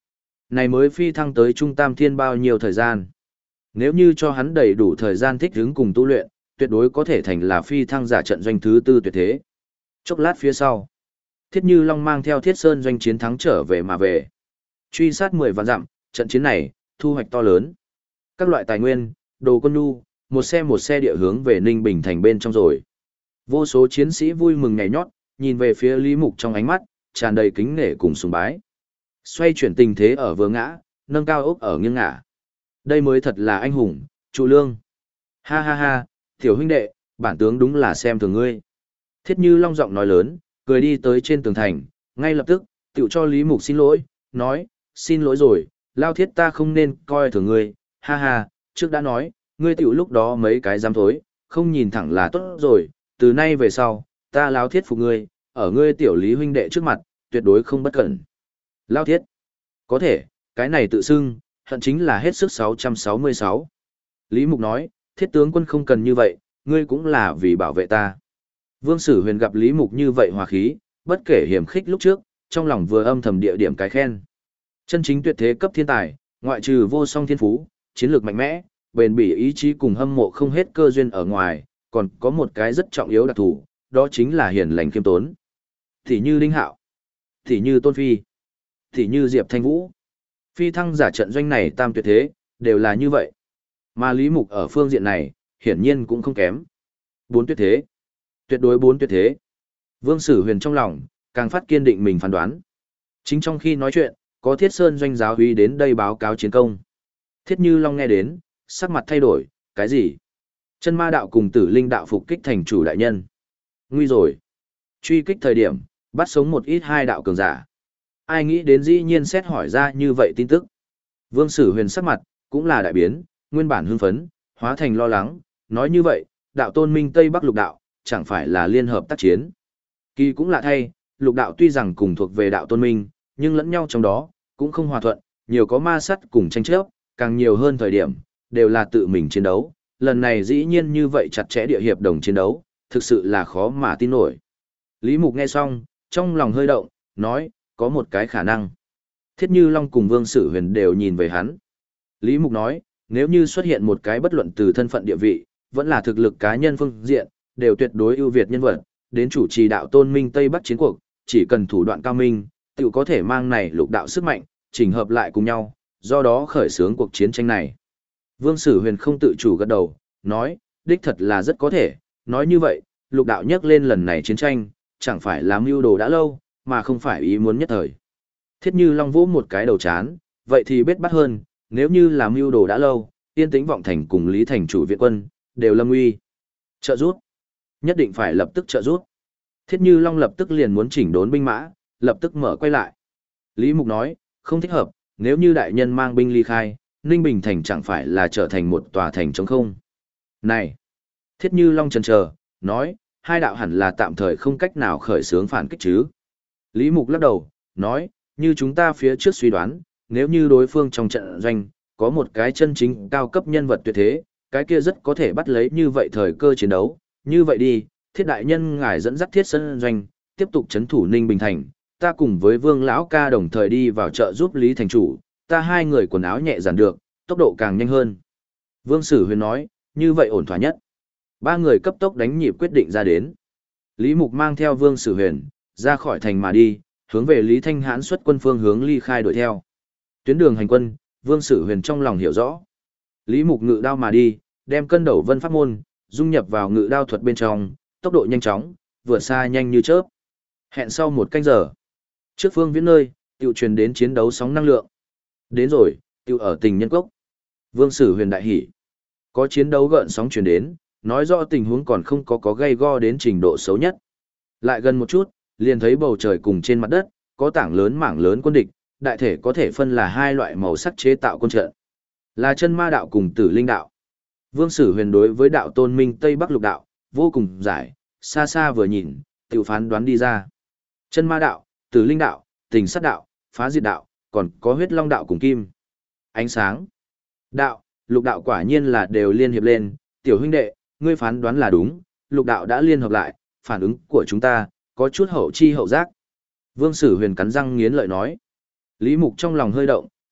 Speaker 1: Này mới phi thăng tới Trung Tam Thiên bao nhiêu thời gian. Nếu như cho hắn đầy đủ thời gian thích ứng cùng tu luyện, tuyệt đối có thể thành là phi thăng giả trận doanh thứ tư tuyệt thế. Chốc lát phía sau, Thiết Như Long mang theo Thiết Sơn doanh chiến thắng trở về mà về. Truy sát 10 vạn dặm, trận chiến này, thu hoạch to lớn. Các loại tài nguyên, đồ quân nhu, một xe địa hướng về Ninh Bình thành bên trong rồi. Vô số chiến sĩ vui mừng nhảy nhót, nhìn về phía Lý Mục trong ánh mắt, tràn đầy kính nể cùng sùng bái. Xoay chuyển tình thế ở vừa ngã, nâng cao ốc ở nghiêng ngả. Đây mới thật là anh hùng, trụ lương. Ha ha ha, tiểu huynh đệ, bản tướng đúng là xem thường ngươi. Thiết Như Long giọng nói lớn, cười đi tới trên tường thành, ngay lập tức, tiểu cho Lý Mục xin lỗi, nói, xin lỗi rồi, lao thiết ta không nên coi thường ngươi, ha ha, trước đã nói, ngươi tiểu lúc đó mấy cái dám thối, không nhìn thẳng là tốt rồi, từ nay về sau, ta lao thiết phục ngươi, ở ngươi tiểu Lý huynh đệ trước mặt, tuyệt đối không bất cẩn. Lao thiết, có thể, cái này tự xưng, hận chính là hết sức 666. Lý Mục nói, thiết tướng quân không cần như vậy, ngươi cũng là vì bảo vệ ta. Vương Sử Huyền gặp Lý Mục như vậy hòa khí, bất kể hiểm khích lúc trước, trong lòng vừa âm thầm địa điểm cái khen. Chân chính tuyệt thế cấp thiên tài, ngoại trừ vô song thiên phú, chiến lược mạnh mẽ, bền bỉ ý chí cùng hâm mộ không hết cơ duyên ở ngoài, còn có một cái rất trọng yếu đặc thù, đó chính là hiền lành khiêm tốn. Thì như Đinh Hạo, thì như Tôn Phi, thì như Diệp Thanh Vũ. Phi thăng giả trận doanh này tam tuyệt thế, đều là như vậy. Mà Lý Mục ở phương diện này, hiển nhiên cũng không kém. 4 tuyệt thế. Tuyệt đối 4 tuyệt thế. Vương Sử Huyền trong lòng, càng phát kiên định mình phán đoán. Chính trong khi nói chuyện, có Thiết Sơn doanh giáo úy đến đây báo cáo chiến công. Thiết Như Long nghe đến, sắc mặt thay đổi, cái gì? Chân ma đạo cùng Tử Linh đạo phục kích thành chủ đại nhân. Nguy rồi. Truy kích thời điểm, bắt sống một ít hai đạo cường giả. Ai nghĩ đến dĩ nhiên xét hỏi ra như vậy tin tức. Vương Sử Huyền sắc mặt, cũng là đại biến, nguyên bản hưng phấn, hóa thành lo lắng, nói như vậy, đạo tôn minh Tây Bắc lục đạo, chẳng phải là liên hợp tác chiến. Kỳ cũng lạ thay, lục đạo tuy rằng cùng thuộc về đạo tôn minh, nhưng lẫn nhau trong đó, cũng không hòa thuận, nhiều có ma sắt cùng tranh chấp, càng nhiều hơn thời điểm, đều là tự mình chiến đấu. Lần này dĩ nhiên như vậy chặt chẽ địa hiệp đồng chiến đấu, thực sự là khó mà tin nổi. Lý Mục nghe xong, trong lòng hơi động, nói, có một cái khả năng. Thiết Như Long cùng Vương Sử Huyền đều nhìn về hắn. Lý Mục nói, nếu như xuất hiện một cái bất luận từ thân phận địa vị, vẫn là thực lực cá nhân phương diện, đều tuyệt đối ưu việt nhân vật, đến chủ trì đạo tôn minh Tây Bắc chiến cuộc, chỉ cần thủ đoạn cao minh, tự có thể mang này lục đạo sức mạnh, chỉnh hợp lại cùng nhau, do đó khởi xướng cuộc chiến tranh này. Vương Sử Huyền không tự chủ gật đầu, nói, đích thật là rất có thể, nói như vậy, lục đạo nhắc lên lần này chiến tranh, chẳng phải là mưu đồ đã lâu, mà không phải ý muốn nhất thời. Thiết Như Long vỗ một cái đầu chán, vậy thì biết bắt hơn, nếu như là mưu đồ đã lâu, Yên Tĩnh Vọng Thành cùng Lý Thành chủ viện quân, đều lâm nguy. Trợ rút. Nhất định phải lập tức trợ rút. Thiết Như Long lập tức liền muốn chỉnh đốn binh mã, lập tức mở quay lại. Lý Mục nói, không thích hợp, nếu như đại nhân mang binh ly khai, Ninh Bình Thành chẳng phải là trở thành một tòa thành trống không. Này! Thiết Như Long chần chờ, nói, hai đạo hẳn là tạm thời không cách nào khởi xướng phản kích chứ. Lý Mục lắc đầu, nói, như chúng ta phía trước suy đoán, nếu như đối phương trong trận doanh, có một cái chân chính cao cấp nhân vật tuyệt thế, cái kia rất có thể bắt lấy như vậy thời cơ chiến đấu. Như vậy đi, Thiết đại nhân ngài dẫn dắt Thiết Sơn doanh, tiếp tục trấn thủ Ninh Bình Thành, ta cùng với Vương lão ca đồng thời đi vào chợ giúp Lý thành chủ, ta hai người quần áo nhẹ dàn được, tốc độ càng nhanh hơn. Vương Sử Huyền nói, như vậy ổn thỏa nhất. Ba người cấp tốc đánh nhịp quyết định ra đến. Lý Mục mang theo Vương Sử Huyền, ra khỏi thành mà đi, hướng về Lý Thanh Hãn xuất quân phương hướng ly khai đuổi theo. Tuyến đường hành quân, Vương Sử Huyền trong lòng hiểu rõ. Lý Mục ngự đao mà đi, đem cân đầu vân pháp môn, dung nhập vào ngự đao thuật bên trong, tốc độ nhanh chóng, vượt xa nhanh như chớp. Hẹn sau một canh giờ. Trước phương viễn nơi, tiểu truyền đến chiến đấu sóng năng lượng. Đến rồi, tiểu ở Tình Nhân Cốc. Vương Sử Huyền đại hỉ. Có chiến đấu gợn sóng truyền đến, nói rõ tình huống còn không có gây go đến trình độ xấu nhất. Lại gần một chút, liền thấy bầu trời cùng trên mặt đất, có tảng lớn mảng lớn quân địch, đại thể có thể phân là hai loại màu sắc chế tạo quân trận. Là chân ma đạo cùng Tử Linh đạo. Vương Sử Huyền đối với đạo tôn minh Tây Bắc lục đạo, vô cùng giải, xa xa vừa nhìn, tự phán đoán đi ra. Chân ma đạo, Tử Linh đạo, Tình Sát đạo, Phá Diệt đạo, còn có Huyết Long đạo cùng Kim. Ánh sáng. Đạo, lục đạo quả nhiên là đều liên hiệp lên, tiểu huynh đệ, ngươi phán đoán là đúng, lục đạo đã liên hợp lại, phản ứng của chúng ta, có chút hậu chi hậu giác. Vương Sử Huyền cắn răng nghiến lợi nói. Lý Mục trong lòng hơi động,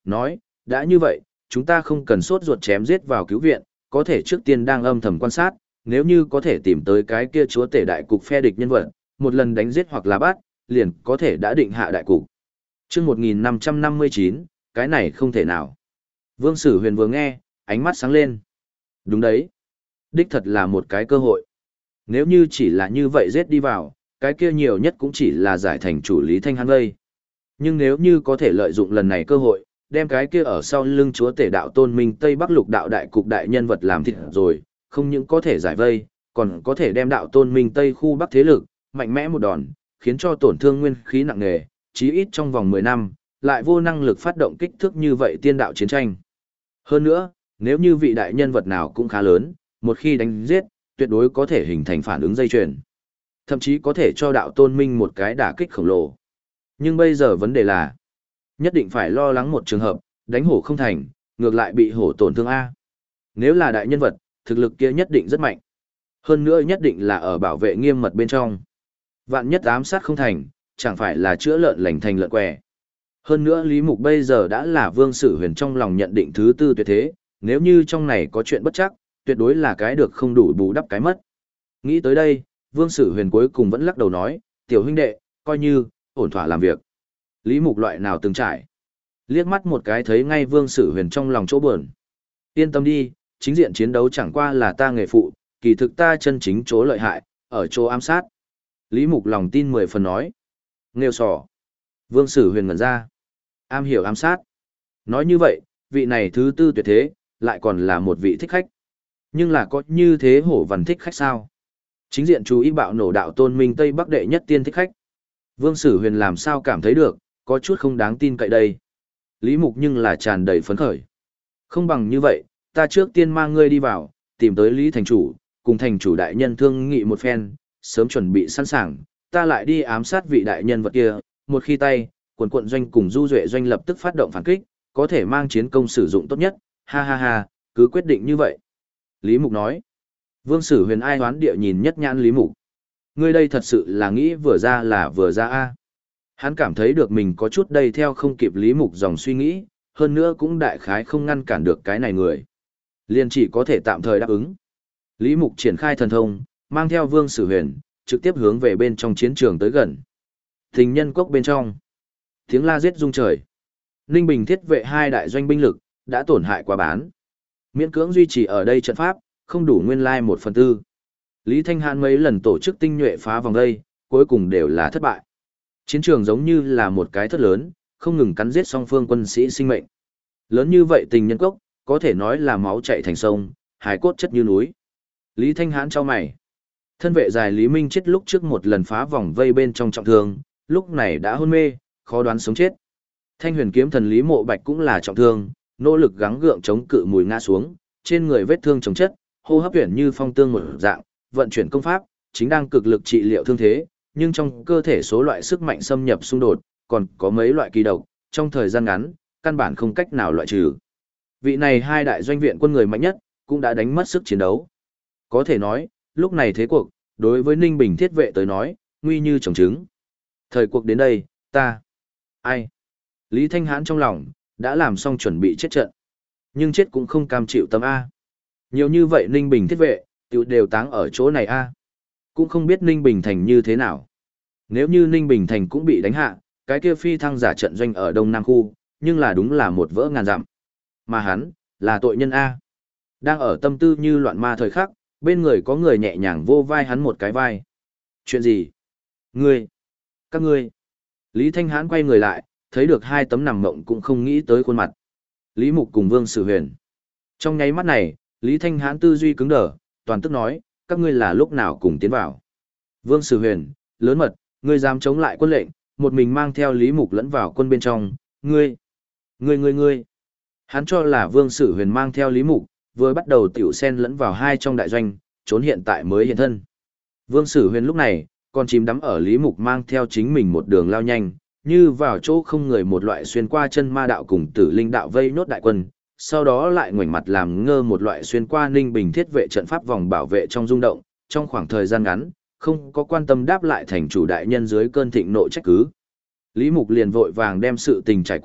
Speaker 1: nói, đã như vậy, chúng ta không cần sốt ruột chém giết vào cứu viện, có thể trước tiên đang âm thầm quan sát, nếu như có thể tìm tới cái kia chúa tể đại cục phe địch nhân vật, một lần đánh giết hoặc là bắt, liền có thể đã định hạ đại cục. Chương 1559, cái này không thể nào. Vương Sử Huyền vừa nghe, ánh mắt sáng lên. Đúng đấy. Đích thật là một cái cơ hội. Nếu như chỉ là như vậy giết đi vào, cái kia nhiều nhất cũng chỉ là giải thành chủ Lý Thanh Hán vây. Nhưng nếu như có thể lợi dụng lần này cơ hội, đem cái kia ở sau lưng chúa tể đạo Tôn Minh Tây Bắc Lục đạo đại cục đại nhân vật làm thịt rồi, không những có thể giải vây, còn có thể đem đạo Tôn Minh Tây khu Bắc thế lực mạnh mẽ một đòn, khiến cho tổn thương nguyên khí nặng nề, chí ít trong vòng 10 năm, lại vô năng lực phát động kích thước như vậy tiên đạo chiến tranh. Hơn nữa, nếu như vị đại nhân vật nào cũng khá lớn, một khi đánh giết, tuyệt đối có thể hình thành phản ứng dây chuyền. Thậm chí có thể cho đạo Tôn Minh một cái đả kích khổng lồ. Nhưng bây giờ vấn đề là, nhất định phải lo lắng một trường hợp, đánh hổ không thành, ngược lại bị hổ tổn thương A. Nếu là đại nhân vật, thực lực kia nhất định rất mạnh. Hơn nữa nhất định là ở bảo vệ nghiêm mật bên trong. Vạn nhất ám sát không thành, chẳng phải là chữa lợn lành thành lợn què. Hơn nữa Lý Mục bây giờ đã là Vương Sử Huyền trong lòng nhận định thứ tư tuyệt thế, nếu như trong này có chuyện bất chắc, tuyệt đối là cái được không đủ bù đắp cái mất. Nghĩ tới đây, Vương Sử Huyền cuối cùng vẫn lắc đầu nói, tiểu huynh đệ, coi như, ổn thỏa làm việc. Lý Mục loại nào từng trải. Liếc mắt một cái thấy ngay Vương Sử Huyền trong lòng chỗ buồn. Yên tâm đi, chính diện chiến đấu chẳng qua là ta nghề phụ, kỳ thực ta chân chính chỗ lợi hại, ở chỗ ám sát. Lý Mục lòng tin 10 phần nói. Nghêu sò. Vương Sử Huyền ngẩn ra. Am hiểu ám sát. Nói như vậy, vị này thứ tư tuyệt thế, lại còn là một vị thích khách. Nhưng là có như thế hổ vằn thích khách sao? Chính diện chú ý bạo nổ đạo Tôn Minh Tây Bắc đệ nhất tiên thích khách. Vương Sử Huyền làm sao cảm thấy được, có chút không đáng tin cậy đây. Lý Mục nhưng là tràn đầy phấn khởi. Không bằng như vậy, ta trước tiên mang ngươi đi vào, tìm tới Lý Thành Chủ, cùng Thành Chủ đại nhân thương nghị một phen, sớm chuẩn bị sẵn sàng, ta lại đi ám sát vị đại nhân vật kia, một khi tay, quần doanh cùng Du Duệ doanh lập tức phát động phản kích, có thể mang chiến công sử dụng tốt nhất, ha ha ha, cứ quyết định như vậy. Lý Mục nói. Vương Sử Huyền ai hoán địa nhìn nhất nhãn Lý Mục. Ngươi đây thật sự là nghĩ vừa ra là vừa ra a. Hắn cảm thấy được mình có chút đầy theo không kịp Lý Mục dòng suy nghĩ, hơn nữa cũng đại khái không ngăn cản được cái này người. Liền chỉ có thể tạm thời đáp ứng. Lý Mục triển khai thần thông, mang theo Vương Sử Huyền, trực tiếp hướng về bên trong chiến trường tới gần. Tình nhân cốc bên trong. Tiếng la giết rung trời. Ninh Bình thiết vệ hai đại doanh binh lực, đã tổn hại quá bán. Miễn cưỡng duy trì ở đây trận pháp, không đủ nguyên lai 1/4. Lý Thanh Hãn mấy lần tổ chức tinh nhuệ phá vòng đây, cuối cùng đều là thất bại. Chiến trường giống như là một cái thất lớn, không ngừng cắn giết song phương quân sĩ sinh mệnh. Lớn như vậy tình nhân cốc, có thể nói là máu chảy thành sông, hài cốt chất như núi. Lý Thanh Hãn chau mày. Thân vệ dài Lý Minh chết lúc trước một lần phá vòng vây bên trong trọng thương, lúc này đã hôn mê, khó đoán sống chết. Thanh huyền kiếm thần Lý Mộ Bạch cũng là trọng thương, nỗ lực gắng gượng chống cự mùi ngã xuống, trên người vết thương chồng chất, hô hấp huyền như phong tương một dạng, vận chuyển công pháp, chính đang cực lực trị liệu thương thế, nhưng trong cơ thể số loại sức mạnh xâm nhập xung đột, còn có mấy loại kỳ độc, trong thời gian ngắn, căn bản không cách nào loại trừ. Vị này hai đại doanh viện quân người mạnh nhất, cũng đã đánh mất sức chiến đấu. Có thể nói, lúc này thế cuộc, đối với Ninh Bình thiết vệ tới nói, nguy như trồng trứng. Thời cuộc đến đây, ta... Ai? Lý Thanh Hãn trong lòng, đã làm xong chuẩn bị chết trận. Nhưng chết cũng không cam chịu tâm A. Nhiều như vậy Ninh Bình thiết vệ, tiểu đều táng ở chỗ này A. Cũng không biết Ninh Bình Thành như thế nào. Nếu như Ninh Bình Thành cũng bị đánh hạ, cái kia phi thăng giả trận doanh ở Đông Nam khu, nhưng là đúng là một vỡ ngàn dặm. Mà hắn, là tội nhân A. Đang ở tâm tư như loạn ma thời khắc, bên người có người nhẹ nhàng vô vai hắn một cái vai. Chuyện gì? Ngươi? Các ngươi? Lý Thanh Hãn quay người lại, thấy được hai tấm nằm mộng cũng không nghĩ tới khuôn mặt. Lý Mục cùng Vương Sử Huyền. Trong nháy mắt này, Lý Thanh Hãn tư duy cứng đờ, toàn tức nói, các ngươi là lúc nào cùng tiến vào. Vương Sử Huyền, lớn mật, ngươi dám chống lại quân lệnh, một mình mang theo Lý Mục lẫn vào quân bên trong, ngươi. Hắn cho là Vương Sử Huyền mang theo Lý Mục, vừa bắt đầu tiểu sen lẫn vào hai trong đại doanh, trốn hiện tại mới hiện thân. Vương Sử Huyền lúc này, còn chìm đắm ở Lý Mục mang theo chính mình một đường lao nhanh, như vào chỗ không người một loại xuyên qua chân ma đạo cùng tử linh đạo vây nốt đại quân, sau đó lại ngoảnh mặt làm ngơ một loại xuyên qua Ninh Bình thiết vệ trận pháp vòng bảo vệ trong rung động, trong khoảng thời gian ngắn, không có quan tâm đáp lại thành chủ đại nhân dưới cơn thịnh nộ trách cứ. Lý Mục liền vội vàng đem sự tình trải qua,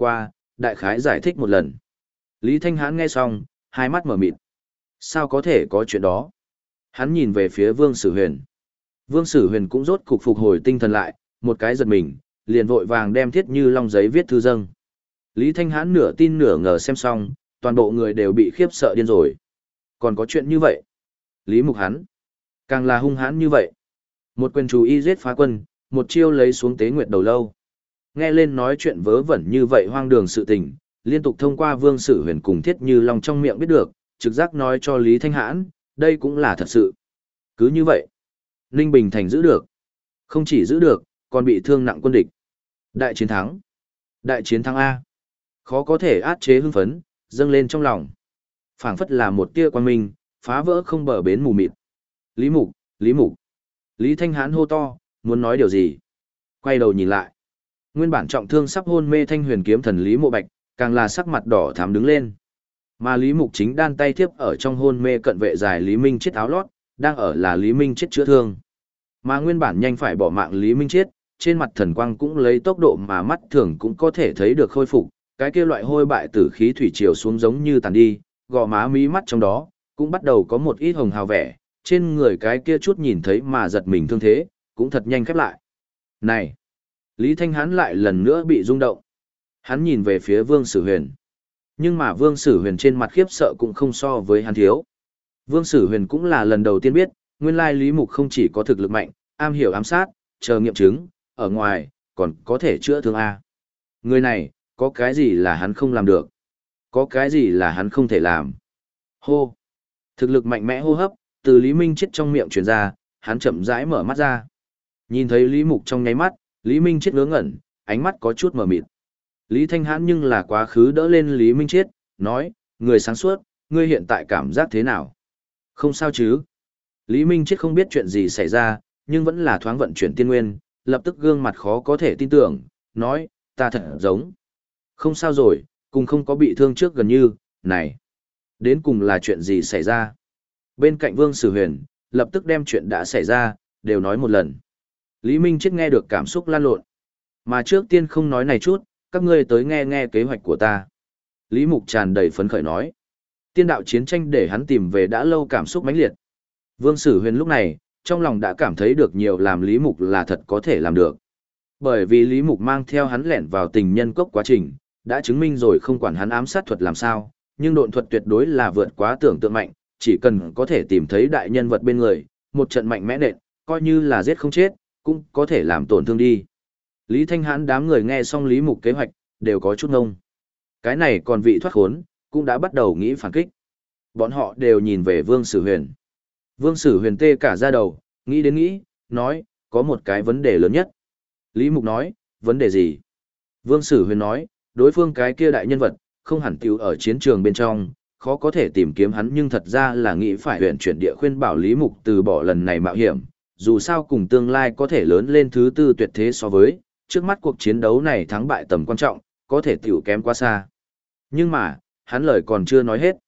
Speaker 1: đại khái giải thích một lần. Lý Thanh Hãn nghe xong, hai mắt mở mịt. Sao có thể có chuyện đó? Hắn nhìn về phía Vương Sử Huyền. Vương Sử Huyền cũng rốt cục phục hồi tinh thần lại, một cái giật mình, liền vội vàng đem Thiết Như Long giấy viết thư dâng. Lý Thanh Hãn nửa tin nửa ngờ xem xong, toàn bộ người đều bị khiếp sợ điên rồi. Còn có chuyện như vậy? Lý Mục hắn, càng là hung hãn như vậy. Một quyền chú y giết phá quân, một chiêu lấy xuống Tế Nguyệt đầu lâu. Nghe lên nói chuyện vớ vẩn như vậy hoang đường sự tình, liên tục thông qua Vương Sử Huyền cùng Thiết Như Long trong miệng biết được, trực giác nói cho Lý Thanh Hãn, đây cũng là thật sự. Cứ như vậy, Ninh Bình Thành giữ được. Không chỉ giữ được, còn bị thương nặng quân địch. Đại chiến thắng. Đại chiến thắng A. Khó có thể át chế hưng phấn, dâng lên trong lòng. Phảng phất là một tia quang minh, phá vỡ không bờ bến mù mịt. Lý Mục, Lý Mục. Lý Thanh Hãn hô to, muốn nói điều gì. Quay đầu nhìn lại. Nguyên bản trọng thương sắp hôn mê Thanh Huyền kiếm thần Lý Mộ Bạch, càng là sắc mặt đỏ thắm đứng lên. Mà Lý Mục chính đan tay thiếp ở trong hôn mê cận vệ dài Lý Minh Chết áo lót, đang ở là Lý Minh Chết chữa thương. Mà nguyên bản nhanh phải bỏ mạng Lý Minh Chết, trên mặt thần quang cũng lấy tốc độ mà mắt thường cũng có thể thấy được khôi phục, cái kia loại hôi bại tử khí thủy triều xuống giống như tàn đi, gò má mí mắt trong đó cũng bắt đầu có một ít hồng hào vẻ, trên người cái kia chút nhìn thấy mà giật mình thương thế, cũng thật nhanh khép lại. Này, Lý Thanh Hãn lại lần nữa bị rung động. Hắn nhìn về phía Vương Sử Huyền. Nhưng mà Vương Sử Huyền trên mặt khiếp sợ cũng không so với hắn thiếu. Vương Sử Huyền cũng là lần đầu tiên biết, nguyên lai Lý Mục không chỉ có thực lực mạnh, am hiểu ám sát, chờ nghiệm chứng, ở ngoài, còn có thể chữa thương A. Người này, có cái gì là hắn không làm được? Có cái gì là hắn không thể làm? Hô! Thực lực mạnh mẽ hô hấp, từ Lý Minh Chết trong miệng truyền ra, hắn chậm rãi mở mắt ra. Nhìn thấy Lý Mục trong nháy mắt, Lý Minh Chết ngớ ngẩn, ánh mắt có chút mờ mịt. Lý Thanh Hãn nhưng là quá khứ đỡ lên Lý Minh Chết, nói, người sáng suốt, ngươi hiện tại cảm giác thế nào? Không sao chứ? Lý Minh Chết không biết chuyện gì xảy ra, nhưng vẫn là thoáng vận chuyển tiên nguyên, lập tức gương mặt khó có thể tin tưởng, nói, ta thật giống. Không sao rồi, cùng không có bị thương trước gần như, này. Đến cùng là chuyện gì xảy ra? Bên cạnh Vương Sử Huyền, lập tức đem chuyện đã xảy ra, đều nói một lần. Lý Minh Chết nghe được cảm xúc lan lộn. Mà trước tiên không nói này chút, các ngươi tới nghe nghe kế hoạch của ta. Lý Mục tràn đầy phấn khởi nói. Tiên đạo chiến tranh để hắn tìm về đã lâu cảm xúc mãnh liệt. Vương Sử Huyền lúc này, trong lòng đã cảm thấy được nhiều làm Lý Mục là thật có thể làm được. Bởi vì Lý Mục mang theo hắn lẻn vào tình nhân cốc quá trình, đã chứng minh rồi không quản hắn ám sát thuật làm sao, nhưng độn thuật tuyệt đối là vượt quá tưởng tượng mạnh, chỉ cần có thể tìm thấy đại nhân vật bên người, một trận mạnh mẽ nện, coi như là giết không chết, cũng có thể làm tổn thương đi. Lý Thanh Hãn đám người nghe xong Lý Mục kế hoạch, đều có chút ngông. Cái này còn vị thoát khốn, cũng đã bắt đầu nghĩ phản kích. Bọn họ đều nhìn về Vương Sử Huyền. Vương Sử Huyền tê cả da đầu, nghĩ đến nghĩ, nói, có một cái vấn đề lớn nhất. Lý Mục nói, vấn đề gì? Vương Sử Huyền nói, đối phương cái kia đại nhân vật, không hẳn tiểu ở chiến trường bên trong, khó có thể tìm kiếm hắn nhưng thật ra là nghĩ phải huyện chuyển địa khuyên bảo Lý Mục từ bỏ lần này mạo hiểm, dù sao cùng tương lai có thể lớn lên thứ tư tuyệt thế so với, trước mắt cuộc chiến đấu này thắng bại tầm quan trọng, có thể tiểu kém quá xa. Nhưng mà, hắn lời còn chưa nói hết.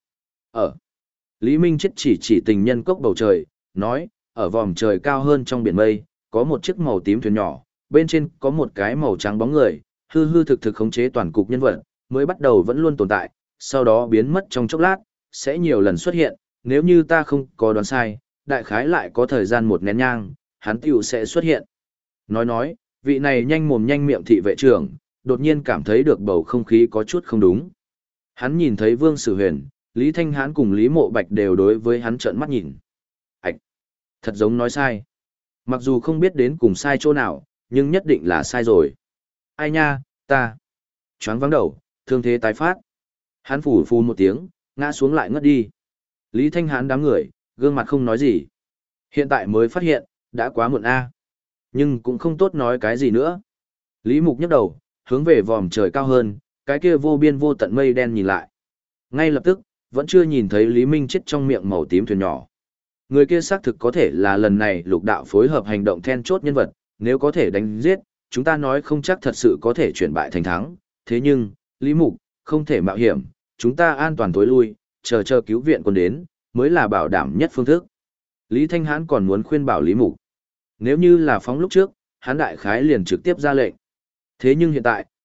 Speaker 1: Lý Minh Chết chỉ tình nhân cốc bầu trời, nói, ở vòm trời cao hơn trong biển mây, có một chiếc màu tím thuyền nhỏ, bên trên có một cái màu trắng bóng người, hư hư thực thực khống chế toàn cục nhân vật, mới bắt đầu vẫn luôn tồn tại, sau đó biến mất trong chốc lát, sẽ nhiều lần xuất hiện, nếu như ta không có đoán sai, đại khái lại có thời gian một nén nhang, hắn tiểu sẽ xuất hiện. Nói, vị này nhanh mồm nhanh miệng thị vệ trưởng, đột nhiên cảm thấy được bầu không khí có chút không đúng. Hắn nhìn thấy Vương Sử Huyền, Lý Thanh Hãn cùng Lý Mộ Bạch đều đối với hắn trợn mắt nhìn. Ảch! Thật giống nói sai. Mặc dù không biết đến cùng sai chỗ nào, nhưng nhất định là sai rồi. Ai nha, ta! Choáng vắng đầu, thương thế tái phát. Hắn phủ phù một tiếng, ngã xuống lại ngất đi. Lý Thanh Hãn đám người, gương mặt không nói gì. Hiện tại mới phát hiện, đã quá muộn a. Nhưng cũng không tốt nói cái gì nữa. Lý Mục nhấc đầu, hướng về vòm trời cao hơn, cái kia vô biên vô tận mây đen nhìn lại. Ngay lập tức, vẫn chưa nhìn thấy Lý Minh Chết trong miệng màu tím thuyền nhỏ. Người kia xác thực có thể là lần này lục đạo phối hợp hành động then chốt nhân vật, nếu có thể đánh giết, chúng ta nói không chắc thật sự có thể chuyển bại thành thắng. Thế nhưng, Lý Mục, không thể mạo hiểm, chúng ta an toàn tối lui, chờ cứu viện quân đến, mới là bảo đảm nhất phương thức. Lý Thanh Hãn còn muốn khuyên bảo Lý Mục. Nếu như là phóng lúc trước, hắn đại khái liền trực tiếp ra lệnh. Thế nhưng hiện tại,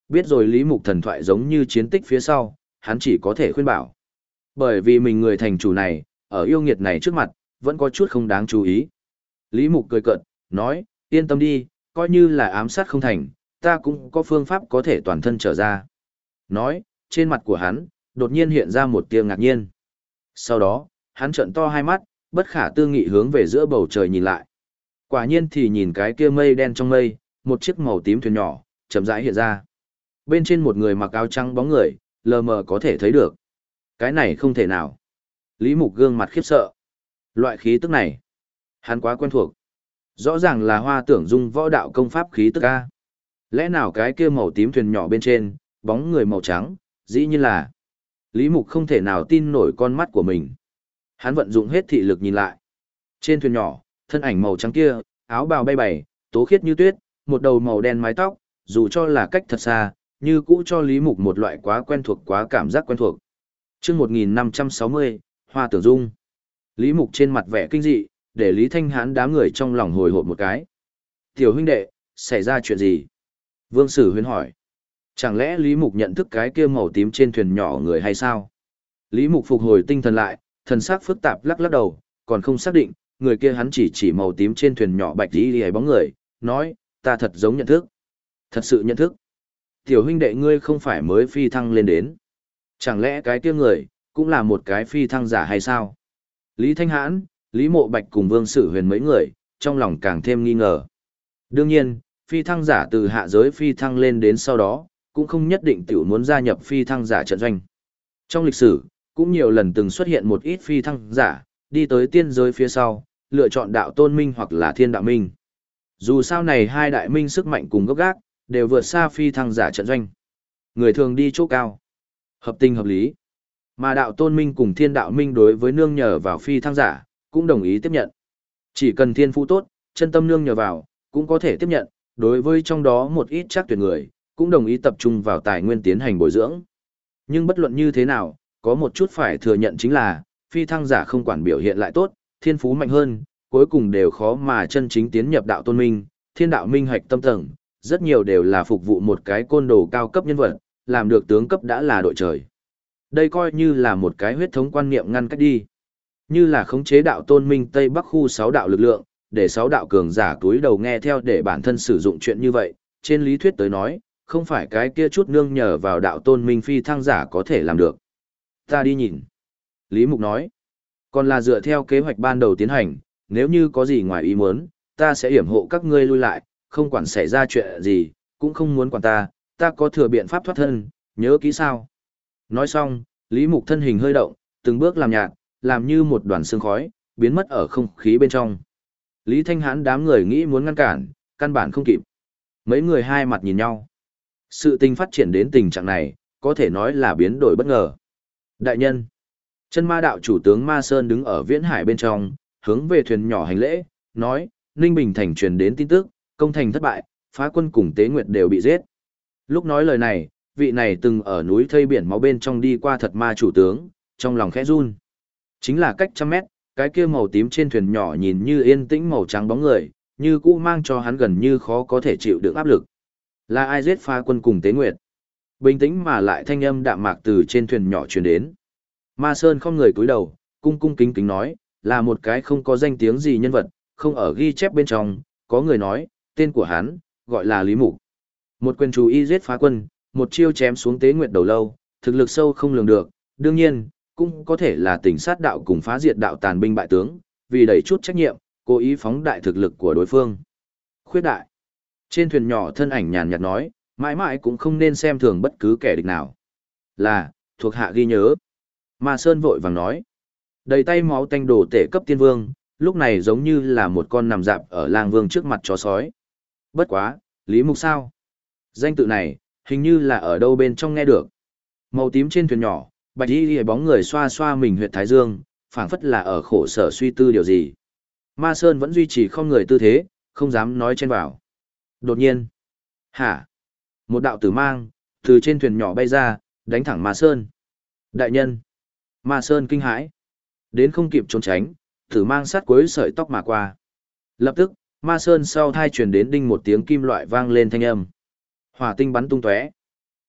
Speaker 1: Biết rồi Lý Mục thần thoại giống như chiến tích phía sau, hắn chỉ có thể khuyên bảo. Bởi vì mình người thành chủ này, ở yêu nghiệt này trước mặt, vẫn có chút không đáng chú ý. Lý Mục cười cợt, nói, yên tâm đi, coi như là ám sát không thành, ta cũng có phương pháp có thể toàn thân trở ra. Nói, trên mặt của hắn, đột nhiên hiện ra một tia ngạc nhiên. Sau đó, hắn trợn to hai mắt, bất khả tư nghị hướng về giữa bầu trời nhìn lại. Quả nhiên thì nhìn cái kia mây đen trong mây, một chiếc màu tím thuyền nhỏ, chậm rãi hiện ra. Bên trên một người mặc áo trắng bóng người, lờ mờ có thể thấy được. Cái này không thể nào. Lý Mục gương mặt khiếp sợ. Loại khí tức này, hắn quá quen thuộc. Rõ ràng là Hoa Tưởng Dung võ đạo công pháp khí tức A. Lẽ nào cái kia màu tím thuyền nhỏ bên trên, bóng người màu trắng, dĩ nhiên là. Lý Mục không thể nào tin nổi con mắt của mình. Hắn vận dụng hết thị lực nhìn lại. Trên thuyền nhỏ, thân ảnh màu trắng kia, áo bào bay bày, tố khiết như tuyết, một đầu màu đen mái tóc, dù cho là cách thật xa, như cũ cho Lý Mục một loại quá quen thuộc quá cảm giác quen thuộc. Chương 1560, Hoa Tưởng Dung. Lý Mục trên mặt vẻ kinh dị, để Lý Thanh Hán đám người trong lòng hồi hộp một cái. Tiểu huynh đệ, xảy ra chuyện gì? Vương Sử Huyên hỏi. Chẳng lẽ Lý Mục nhận thức cái kia màu tím trên thuyền nhỏ người hay sao? Lý Mục phục hồi tinh thần lại, thần sắc phức tạp lắc lắc đầu, còn không xác định, người kia hắn chỉ màu tím trên thuyền nhỏ bạch đi hay bóng người, nói, ta thật giống nhận thức. Thật sự nhận thức. Tiểu huynh đệ ngươi không phải mới phi thăng lên đến. Chẳng lẽ cái kia người, cũng là một cái phi thăng giả hay sao? Lý Thanh Hãn, Lý Mộ Bạch cùng Vương Sử Huyền mấy người, trong lòng càng thêm nghi ngờ. Đương nhiên, phi thăng giả từ hạ giới phi thăng lên đến sau đó, cũng không nhất định tiểu muốn gia nhập phi thăng giả trận doanh. Trong lịch sử, cũng nhiều lần từng xuất hiện một ít phi thăng giả, đi tới tiên giới phía sau, lựa chọn đạo tôn minh hoặc là thiên đạo minh. Dù sao này hai đại minh sức mạnh cùng gốc gác, đều vượt xa phi thăng giả trận doanh. Người thường đi chỗ cao. Hợp tình hợp lý. Mà đạo tôn minh cùng thiên đạo minh đối với nương nhờ vào phi thăng giả, cũng đồng ý tiếp nhận. Chỉ cần thiên phú tốt, chân tâm nương nhờ vào, cũng có thể tiếp nhận, đối với trong đó một ít chắc tuyệt người, cũng đồng ý tập trung vào tài nguyên tiến hành bồi dưỡng. Nhưng bất luận như thế nào, có một chút phải thừa nhận chính là, phi thăng giả không quản biểu hiện lại tốt, thiên phú mạnh hơn, cuối cùng đều khó mà chân chính tiến nhập đạo tôn minh, thiên đạo minh hoạch tâm tầng, rất nhiều đều là phục vụ một cái côn đồ cao cấp nhân vật, làm được tướng cấp đã là đội trời. Đây coi như là một cái huyết thống quan niệm ngăn cách đi. Như là khống chế đạo tôn minh Tây Bắc khu 6 đạo lực lượng, để 6 đạo cường giả túi đầu nghe theo để bản thân sử dụng chuyện như vậy, trên lý thuyết tới nói, không phải cái kia chút nương nhờ vào đạo tôn minh phi thăng giả có thể làm được. Ta đi nhìn. Lý Mục nói, còn là dựa theo kế hoạch ban đầu tiến hành, nếu như có gì ngoài ý muốn, ta sẽ hiểm hộ các ngươi lui lại, không quản xảy ra chuyện gì, cũng không muốn quản ta có thừa biện pháp thoát thân, nhớ kỹ sao. Nói xong, Lý Mục thân hình hơi động, từng bước làm nhạt, làm như một đoàn sương khói, biến mất ở không khí bên trong. Lý Thanh Hãn đám người nghĩ muốn ngăn cản, căn bản không kịp. Mấy người hai mặt nhìn nhau. Sự tình phát triển đến tình trạng này, có thể nói là biến đổi bất ngờ. Đại nhân, chân ma đạo chủ tướng Ma Sơn đứng ở viễn hải bên trong, hướng về thuyền nhỏ hành lễ, nói, Ninh Bình thành truyền đến tin tức, công thành thất bại, phá quân cùng Tế Nguyệt đều bị giết. Lúc nói lời này, vị này từng ở núi thây biển máu bên trong đi qua thật ma chủ tướng, trong lòng khẽ run. Chính là cách trăm mét, cái kia màu tím trên thuyền nhỏ nhìn như yên tĩnh màu trắng bóng người, như cũ mang cho hắn gần như khó có thể chịu được áp lực. Là ai giết phá quân cùng Tế Nguyệt? Bình tĩnh mà lại thanh âm đạm mạc từ trên thuyền nhỏ truyền đến. Ma Sơn không người cúi đầu, cung cung kính kính nói, là một cái không có danh tiếng gì nhân vật, không ở ghi chép bên trong, có người nói, tên của hắn, gọi là Lý Mục. Một quyền chú y giết phá quân, một chiêu chém xuống Tế Nguyệt đầu lâu, thực lực sâu không lường được, đương nhiên, cũng có thể là tình sát đạo cùng phá diệt đạo tàn binh bại tướng, vì đẩy chút trách nhiệm, cố ý phóng đại thực lực của đối phương. Khuyết đại. Trên thuyền nhỏ thân ảnh nhàn nhạt nói, mãi mãi cũng không nên xem thường bất cứ kẻ địch nào. Là, thuộc hạ ghi nhớ. Ma Sơn vội vàng nói. Đầy tay máu tanh đổ tể cấp tiên vương, lúc này giống như là một con nằm dạp ở lang vương trước mặt chó sói. Bất quá, Lý Mục sao? Danh tự này, hình như là ở đâu bên trong nghe được. Màu tím trên thuyền nhỏ, bạch y bóng người xoa xoa mình huyệt thái dương, phảng phất là ở khổ sở suy tư điều gì. Ma Sơn vẫn duy trì không người tư thế, không dám nói chen vào. Đột nhiên, hả? Một đạo tử mang, từ trên thuyền nhỏ bay ra, đánh thẳng Ma Sơn. Đại nhân! Ma Sơn kinh hãi. Đến không kịp trốn tránh, tử mang sát cuối sợi tóc mà qua. Lập tức, Ma Sơn sau thai truyền đến đinh một tiếng kim loại vang lên thanh âm. Hỏa tinh bắn tung tóe.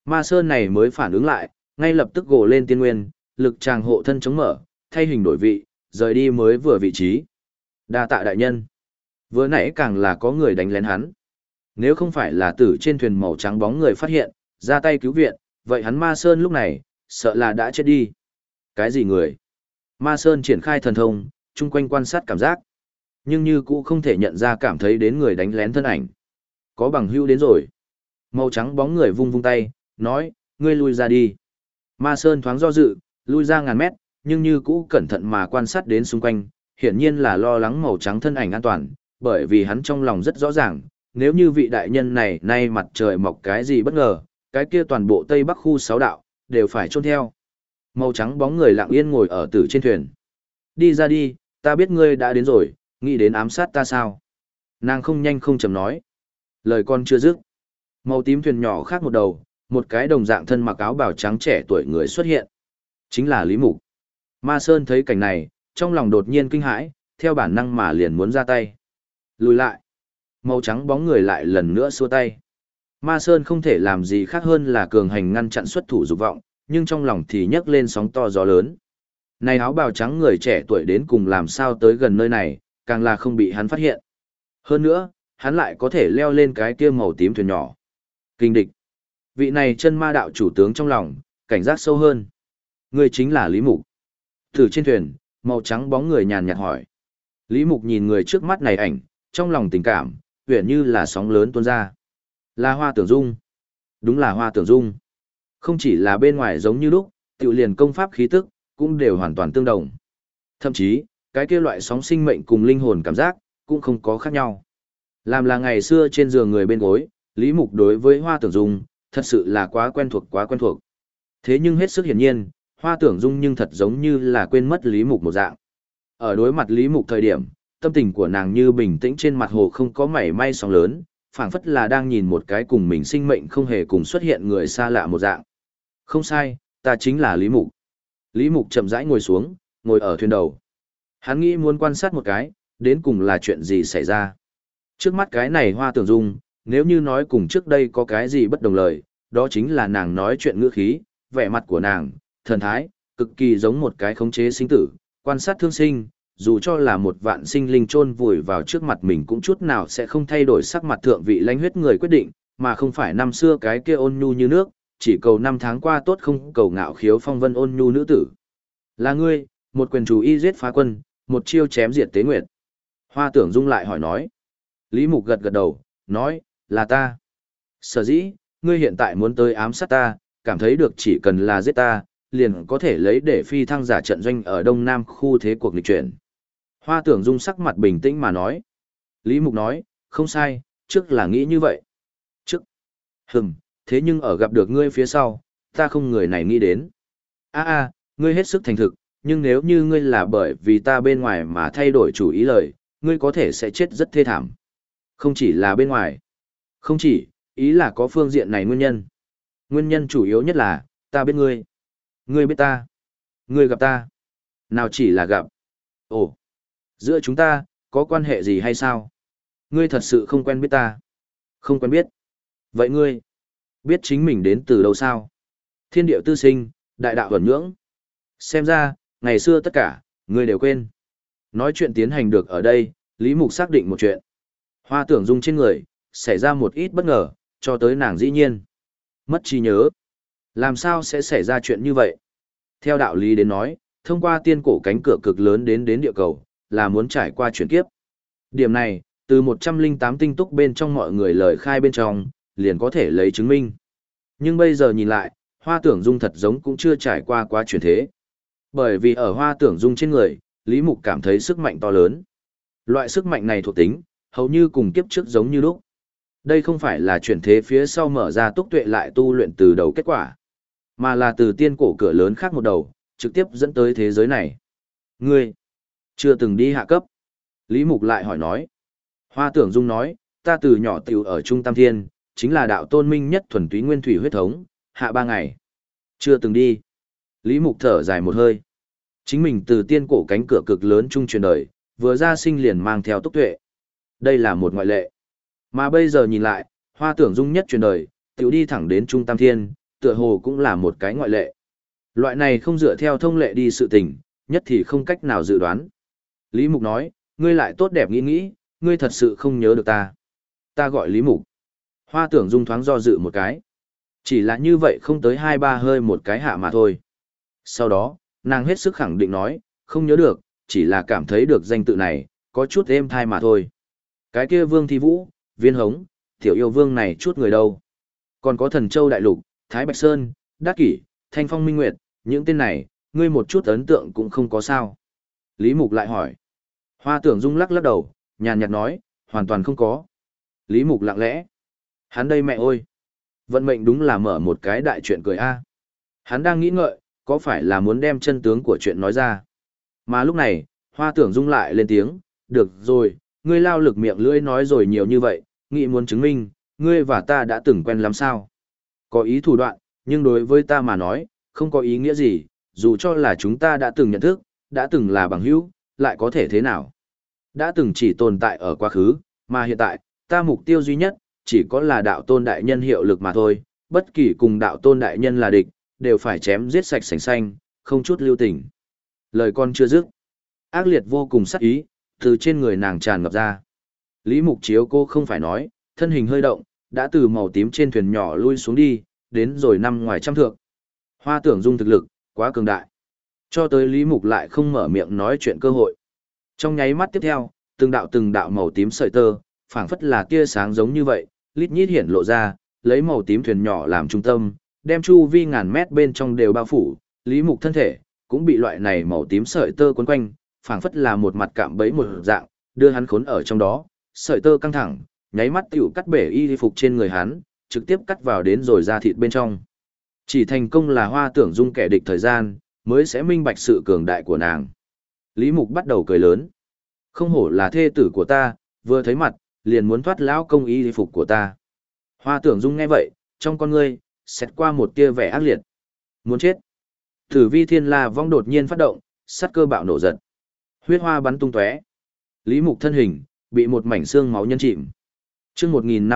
Speaker 1: Ma Sơn này mới phản ứng lại, ngay lập tức gồ lên tiên nguyên, lực tràng hộ thân chống mở, thay hình đổi vị, rời đi mới vừa vị trí. Đa tạ đại nhân. Vừa nãy càng là có người đánh lén hắn. Nếu không phải là từ trên thuyền màu trắng bóng người phát hiện, ra tay cứu viện, vậy hắn Ma Sơn lúc này, sợ là đã chết đi. Cái gì người? Ma Sơn triển khai thần thông, chung quanh quan sát cảm giác. Nhưng như cũ không thể nhận ra cảm thấy đến người đánh lén thân ảnh. Có bằng hữu đến rồi. Màu trắng bóng người vung vung tay, nói, ngươi lui ra đi. Ma Sơn thoáng do dự, lui ra ngàn mét, nhưng như cũ cẩn thận mà quan sát đến xung quanh, hiển nhiên là lo lắng màu trắng thân ảnh an toàn, bởi vì hắn trong lòng rất rõ ràng, nếu như vị đại nhân này nay mặt trời mọc cái gì bất ngờ, cái kia toàn bộ Tây Bắc khu 6 đạo, đều phải chôn theo. Màu trắng bóng người lặng yên ngồi ở tử trên thuyền. Đi ra đi, ta biết ngươi đã đến rồi, nghĩ đến ám sát ta sao? Nàng không nhanh không chậm nói. Lời con chưa dứt. Màu tím thuyền nhỏ khác một đầu, một cái đồng dạng thân mặc áo bào trắng trẻ tuổi người xuất hiện. Chính là Lý Mục. Ma Sơn thấy cảnh này, trong lòng đột nhiên kinh hãi, theo bản năng mà liền muốn ra tay. Lùi lại. Màu trắng bóng người lại lần nữa xua tay. Ma Sơn không thể làm gì khác hơn là cường hành ngăn chặn xuất thủ dục vọng, nhưng trong lòng thì nhấc lên sóng to gió lớn. Này áo bào trắng người trẻ tuổi đến cùng làm sao tới gần nơi này, càng là không bị hắn phát hiện. Hơn nữa, hắn lại có thể leo lên cái kia màu tím thuyền nhỏ. Kinh địch. Vị này chân ma đạo chủ tướng trong lòng, cảnh giác sâu hơn. Người chính là Lý Mục. Từ trên thuyền, màu trắng bóng người nhàn nhạt hỏi. Lý Mục nhìn người trước mắt này ảnh, trong lòng tình cảm, huyền như là sóng lớn tuôn ra. Là Hoa Tưởng Dung. Đúng là Hoa Tưởng Dung. Không chỉ là bên ngoài giống như lúc, tiểu liền công pháp khí tức, cũng đều hoàn toàn tương đồng. Thậm chí, cái kia loại sóng sinh mệnh cùng linh hồn cảm giác, cũng không có khác nhau. Làm là ngày xưa trên giường người bên gối, Lý Mục đối với Hoa Tưởng Dung, thật sự là quá quen thuộc. Thế nhưng hết sức hiển nhiên, Hoa Tưởng Dung nhưng thật giống như là quên mất Lý Mục một dạng. Ở đối mặt Lý Mục thời điểm, tâm tình của nàng như bình tĩnh trên mặt hồ không có mảy may sóng lớn, phảng phất là đang nhìn một cái cùng mình sinh mệnh không hề cùng xuất hiện người xa lạ một dạng. Không sai, ta chính là Lý Mục. Lý Mục chậm rãi ngồi xuống, ngồi ở thuyền đầu. Hắn nghĩ muốn quan sát một cái, đến cùng là chuyện gì xảy ra. Trước mắt cái này Hoa Tưởng Dung, nếu như nói cùng trước đây có cái gì bất đồng lời, đó chính là nàng nói chuyện ngữ khí, vẻ mặt của nàng, thần thái, cực kỳ giống một cái khống chế sinh tử, quan sát thương sinh, dù cho là một vạn sinh linh chôn vùi vào trước mặt mình cũng chút nào sẽ không thay đổi sắc mặt thượng vị lãnh huyết người quyết định, mà không phải năm xưa cái kia ôn nhu như nước, chỉ cầu năm tháng qua tốt không cầu ngạo khiếu phong vân ôn nhu nữ tử. Là ngươi, một quyền chủ y giết phá quân, một chiêu chém diệt tế nguyệt. Hoa Tưởng Dung lại hỏi nói. Lý Mục gật gật đầu, nói, là ta. Sở dĩ, ngươi hiện tại muốn tới ám sát ta, cảm thấy được chỉ cần là giết ta, liền có thể lấy để phi thăng giả trận doanh ở Đông Nam khu thế cuộc lịch chuyển. Hoa Tưởng Dung sắc mặt bình tĩnh mà nói. Lý Mục nói, không sai, trước là nghĩ như vậy. Trước. Thế nhưng ở gặp được ngươi phía sau, ta không người này nghĩ đến. Ngươi hết sức thành thực, nhưng nếu như ngươi là bởi vì ta bên ngoài mà thay đổi chủ ý lời, ngươi có thể sẽ chết rất thê thảm. Không chỉ là bên ngoài. Không chỉ, ý là có phương diện này nguyên nhân. Nguyên nhân chủ yếu nhất là, ta biết ngươi. Ngươi biết ta. Ngươi gặp ta. Nào chỉ là gặp. Ồ, giữa chúng ta, có quan hệ gì hay sao? Ngươi thật sự không quen biết ta. Không quen biết. Vậy ngươi, biết chính mình đến từ đâu sao? Thiên điệu tư sinh, đại đạo ẩn nhưỡng. Xem ra, ngày xưa tất cả, ngươi đều quên. Nói chuyện tiến hành được ở đây, Lý Mục xác định một chuyện. Hoa Tưởng Dung trên người, xảy ra một ít bất ngờ, cho tới nàng dĩ nhiên. Mất trí nhớ. Làm sao sẽ xảy ra chuyện như vậy? Theo đạo lý đến nói, thông qua tiên cổ cánh cửa cực lớn đến địa cầu, là muốn trải qua chuyển kiếp. Điểm này, từ 108 tinh túc bên trong mọi người lời khai bên trong, liền có thể lấy chứng minh. Nhưng bây giờ nhìn lại, Hoa Tưởng Dung thật giống cũng chưa trải qua quá chuyển thế. Bởi vì ở Hoa Tưởng Dung trên người, Lý Mục cảm thấy sức mạnh to lớn. Loại sức mạnh này thuộc tính, hầu như cùng kiếp trước giống như lúc. Đây không phải là chuyển thế phía sau mở ra túc tuệ lại tu luyện từ đầu kết quả, mà là từ tiên cổ cửa lớn khác một đầu, trực tiếp dẫn tới thế giới này. Ngươi, chưa từng đi hạ cấp. Lý Mục lại hỏi nói. Hoa Tưởng Dung nói, ta từ nhỏ tiểu ở Trung Tam Thiên, chính là đạo tôn minh nhất thuần túy nguyên thủy huyết thống, hạ 3 ngày. Chưa từng đi. Lý Mục thở dài một hơi. Chính mình từ tiên cổ cánh cửa cực lớn trung truyền đời, vừa ra sinh liền mang theo túc tuệ. Đây là một ngoại lệ. Mà bây giờ nhìn lại, Hoa Tưởng Dung nhất truyền đời, tiểu đi thẳng đến Trung Tam Thiên, tựa hồ cũng là một cái ngoại lệ. Loại này không dựa theo thông lệ đi sự tình, nhất thì không cách nào dự đoán. Lý Mục nói, ngươi lại tốt đẹp nghĩ nghĩ, ngươi thật sự không nhớ được ta. Ta gọi Lý Mục. Hoa Tưởng Dung thoáng do dự một cái. Chỉ là như vậy không tới 2-3 hơi một cái hạ mà thôi. Sau đó, nàng hết sức khẳng định nói, không nhớ được, chỉ là cảm thấy được danh tự này, có chút êm thai mà thôi. Cái kia Vương Thi Vũ, Viên Hống, Tiểu Yêu Vương này chút người đâu. Còn có Thần Châu Đại Lục, Thái Bạch Sơn, Đắc Kỷ, Thanh Phong Minh Nguyệt, những tên này, ngươi một chút ấn tượng cũng không có sao. Lý Mục lại hỏi. Hoa Tưởng Dung lắc lắc đầu, nhàn nhạt nói, hoàn toàn không có. Lý Mục lặng lẽ. Hắn đây mẹ ơi. Vận mệnh đúng là mở một cái đại chuyện cười a. Hắn đang nghĩ ngợi, có phải là muốn đem chân tướng của chuyện nói ra. Mà lúc này, Hoa Tưởng Dung lại lên tiếng, được rồi, ngươi lao lực miệng lưỡi nói rồi nhiều như vậy, nghĩ muốn chứng minh, ngươi và ta đã từng quen lắm sao. Có ý thủ đoạn, nhưng đối với ta mà nói, không có ý nghĩa gì, dù cho là chúng ta đã từng nhận thức, đã từng là bằng hữu, lại có thể thế nào. Đã từng chỉ tồn tại ở quá khứ, mà hiện tại, ta mục tiêu duy nhất, chỉ có là đạo tôn đại nhân hiệu lực mà thôi, bất kỳ cùng đạo tôn đại nhân là địch, đều phải chém giết sạch sành xanh, không chút lưu tình. Lời con chưa dứt, ác liệt vô cùng sắc ý, từ trên người nàng tràn ngập ra. Lý Mục Chiếu cô không phải nói, thân hình hơi động, đã từ màu tím trên thuyền nhỏ lui xuống đi, đến rồi nằm ngoài trăm thước. Hoa Tưởng Dung thực lực, quá cường đại. Cho tới Lý Mục lại không mở miệng nói chuyện cơ hội. Trong nháy mắt tiếp theo, từng đạo màu tím sợi tơ, phảng phất là tia sáng giống như vậy, lít nhít hiển lộ ra, lấy màu tím thuyền nhỏ làm trung tâm, đem chu vi ngàn mét bên trong đều bao phủ, Lý Mục thân thể cũng bị loại này màu tím sợi tơ quấn quanh, phảng phất là một mặt cạm bẫy một dạng, đưa hắn khốn ở trong đó, sợi tơ căng thẳng, nháy mắt tiểu cắt bể y phục trên người hắn, trực tiếp cắt vào đến rồi da thịt bên trong. Chỉ thành công là Hoa Tưởng Dung kẻ địch thời gian, mới sẽ minh bạch sự cường đại của nàng. Lý Mục bắt đầu cười lớn. Không hổ là thê tử của ta, vừa thấy mặt, liền muốn thoát lão công y phục của ta. Hoa Tưởng Dung nghe vậy, trong con ngươi, xét qua một tia vẻ ác liệt. Muốn chết. Tử Vi Thiên La vong đột nhiên phát động, sát cơ bạo nổ giật. Huyết hoa bắn tung tóe. Lý Mục thân hình, bị một mảnh xương máu nhân chìm. Chương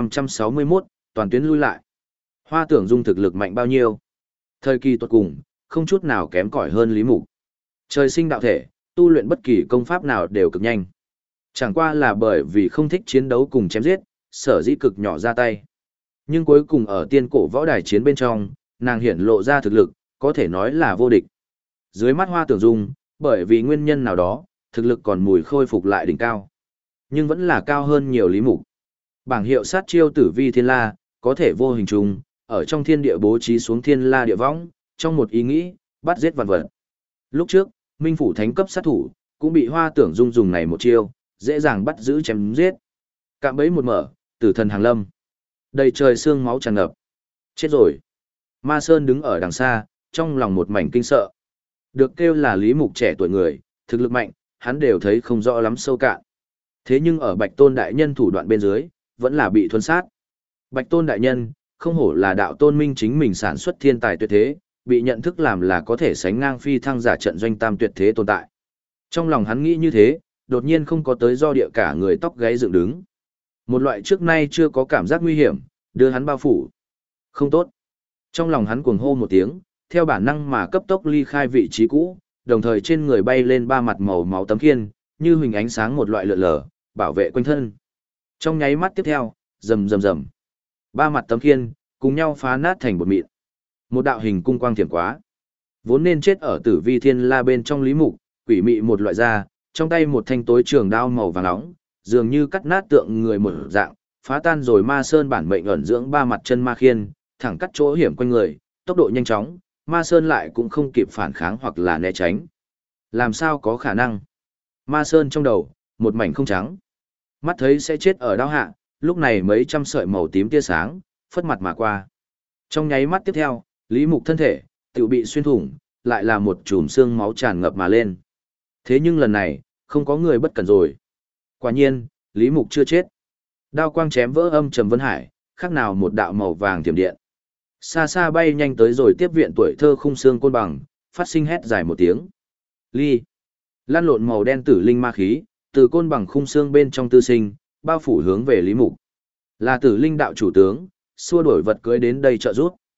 Speaker 1: 1561, toàn tuyến lui lại. Hoa Tưởng Dung thực lực mạnh bao nhiêu? Thời kỳ tuột cùng, không chút nào kém cỏi hơn Lý Mục. Trời sinh đạo thể, tu luyện bất kỳ công pháp nào đều cực nhanh. Chẳng qua là bởi vì không thích chiến đấu cùng chém giết, sở dĩ cực nhỏ ra tay. Nhưng cuối cùng ở tiên cổ võ đài chiến bên trong, nàng hiển lộ ra thực lực, có thể nói là vô địch. Dưới mắt Hoa Tưởng Dung, bởi vì nguyên nhân nào đó, thực lực còn mùi khôi phục lại đỉnh cao. Nhưng vẫn là cao hơn nhiều Lý Mục. Bảng hiệu sát chiêu Tử Vi Thiên La, có thể vô hình trùng, ở trong thiên địa bố trí xuống thiên la địa võng, trong một ý nghĩ, bắt giết vạn vật. Lúc trước, Minh Phủ Thánh cấp sát thủ, cũng bị Hoa Tưởng Dung dùng này một chiêu, dễ dàng bắt giữ chém giết. Cạm bẫy một mở, tử thần hàng lâm. Đầy trời xương máu tràn ngập. Chết rồi. Ma Sơn đứng ở đằng xa, trong lòng một mảnh kinh sợ. Được kêu là Lý Mục trẻ tuổi người, thực lực mạnh, hắn đều thấy không rõ lắm sâu cạn. Thế nhưng ở Bạch Tôn Đại Nhân thủ đoạn bên dưới, vẫn là bị thuần sát. Bạch Tôn Đại Nhân, không hổ là đạo tôn minh chính mình sản xuất thiên tài tuyệt thế, bị nhận thức làm là có thể sánh ngang phi thăng giả trận doanh tam tuyệt thế tồn tại. Trong lòng hắn nghĩ như thế, đột nhiên không có tới do địa cả người tóc gáy dựng đứng. Một loại trước nay chưa có cảm giác nguy hiểm, đưa hắn bao phủ. Không tốt. Trong lòng hắn cuồng hô một tiếng, theo bản năng mà cấp tốc ly khai vị trí cũ, đồng thời trên người bay lên ba mặt màu máu tấm khiên, như huỳnh ánh sáng một loại lượn lờ, bảo vệ quanh thân. Trong nháy mắt tiếp theo, rầm rầm rầm. Ba mặt tấm khiên, cùng nhau phá nát thành bột mịn. Một đạo hình cung quang thiểm quá. Vốn nên chết ở Tử Vi Thiên La bên trong Lý Mục, quỷ mị một loại da, trong tay một thanh tối trường đao màu vàng nóng, dường như cắt nát tượng người một dạng, phá tan rồi Ma Sơn bản mệnh ẩn dưỡng ba mặt chân ma khiên, thẳng cắt chỗ hiểm quanh người, tốc độ nhanh chóng, Ma Sơn lại cũng không kịp phản kháng hoặc là né tránh. Làm sao có khả năng? Ma Sơn trong đầu, một mảnh không trắng. Mắt thấy sẽ chết ở đao hạ, lúc này mấy trăm sợi màu tím tia sáng, phất mặt mà qua. Trong nháy mắt tiếp theo, Lý Mục thân thể, tự bị xuyên thủng, lại là một chùm xương máu tràn ngập mà lên. Thế nhưng lần này, không có người bất cẩn rồi. Quả nhiên, Lý Mục chưa chết. Đao quang chém vỡ âm trầm vân hải, khác nào một đạo màu vàng tiềm điện. Xa xa bay nhanh tới rồi tiếp viện tuổi thơ khung xương côn bằng, phát sinh hét dài một tiếng. Ly. Lan lộn màu đen tử linh ma khí, từ côn bằng khung xương bên trong tư sinh, bao phủ hướng về Lý Mục. Là tử linh đạo chủ tướng, xua đổi vật cưới đến đây trợ giúp.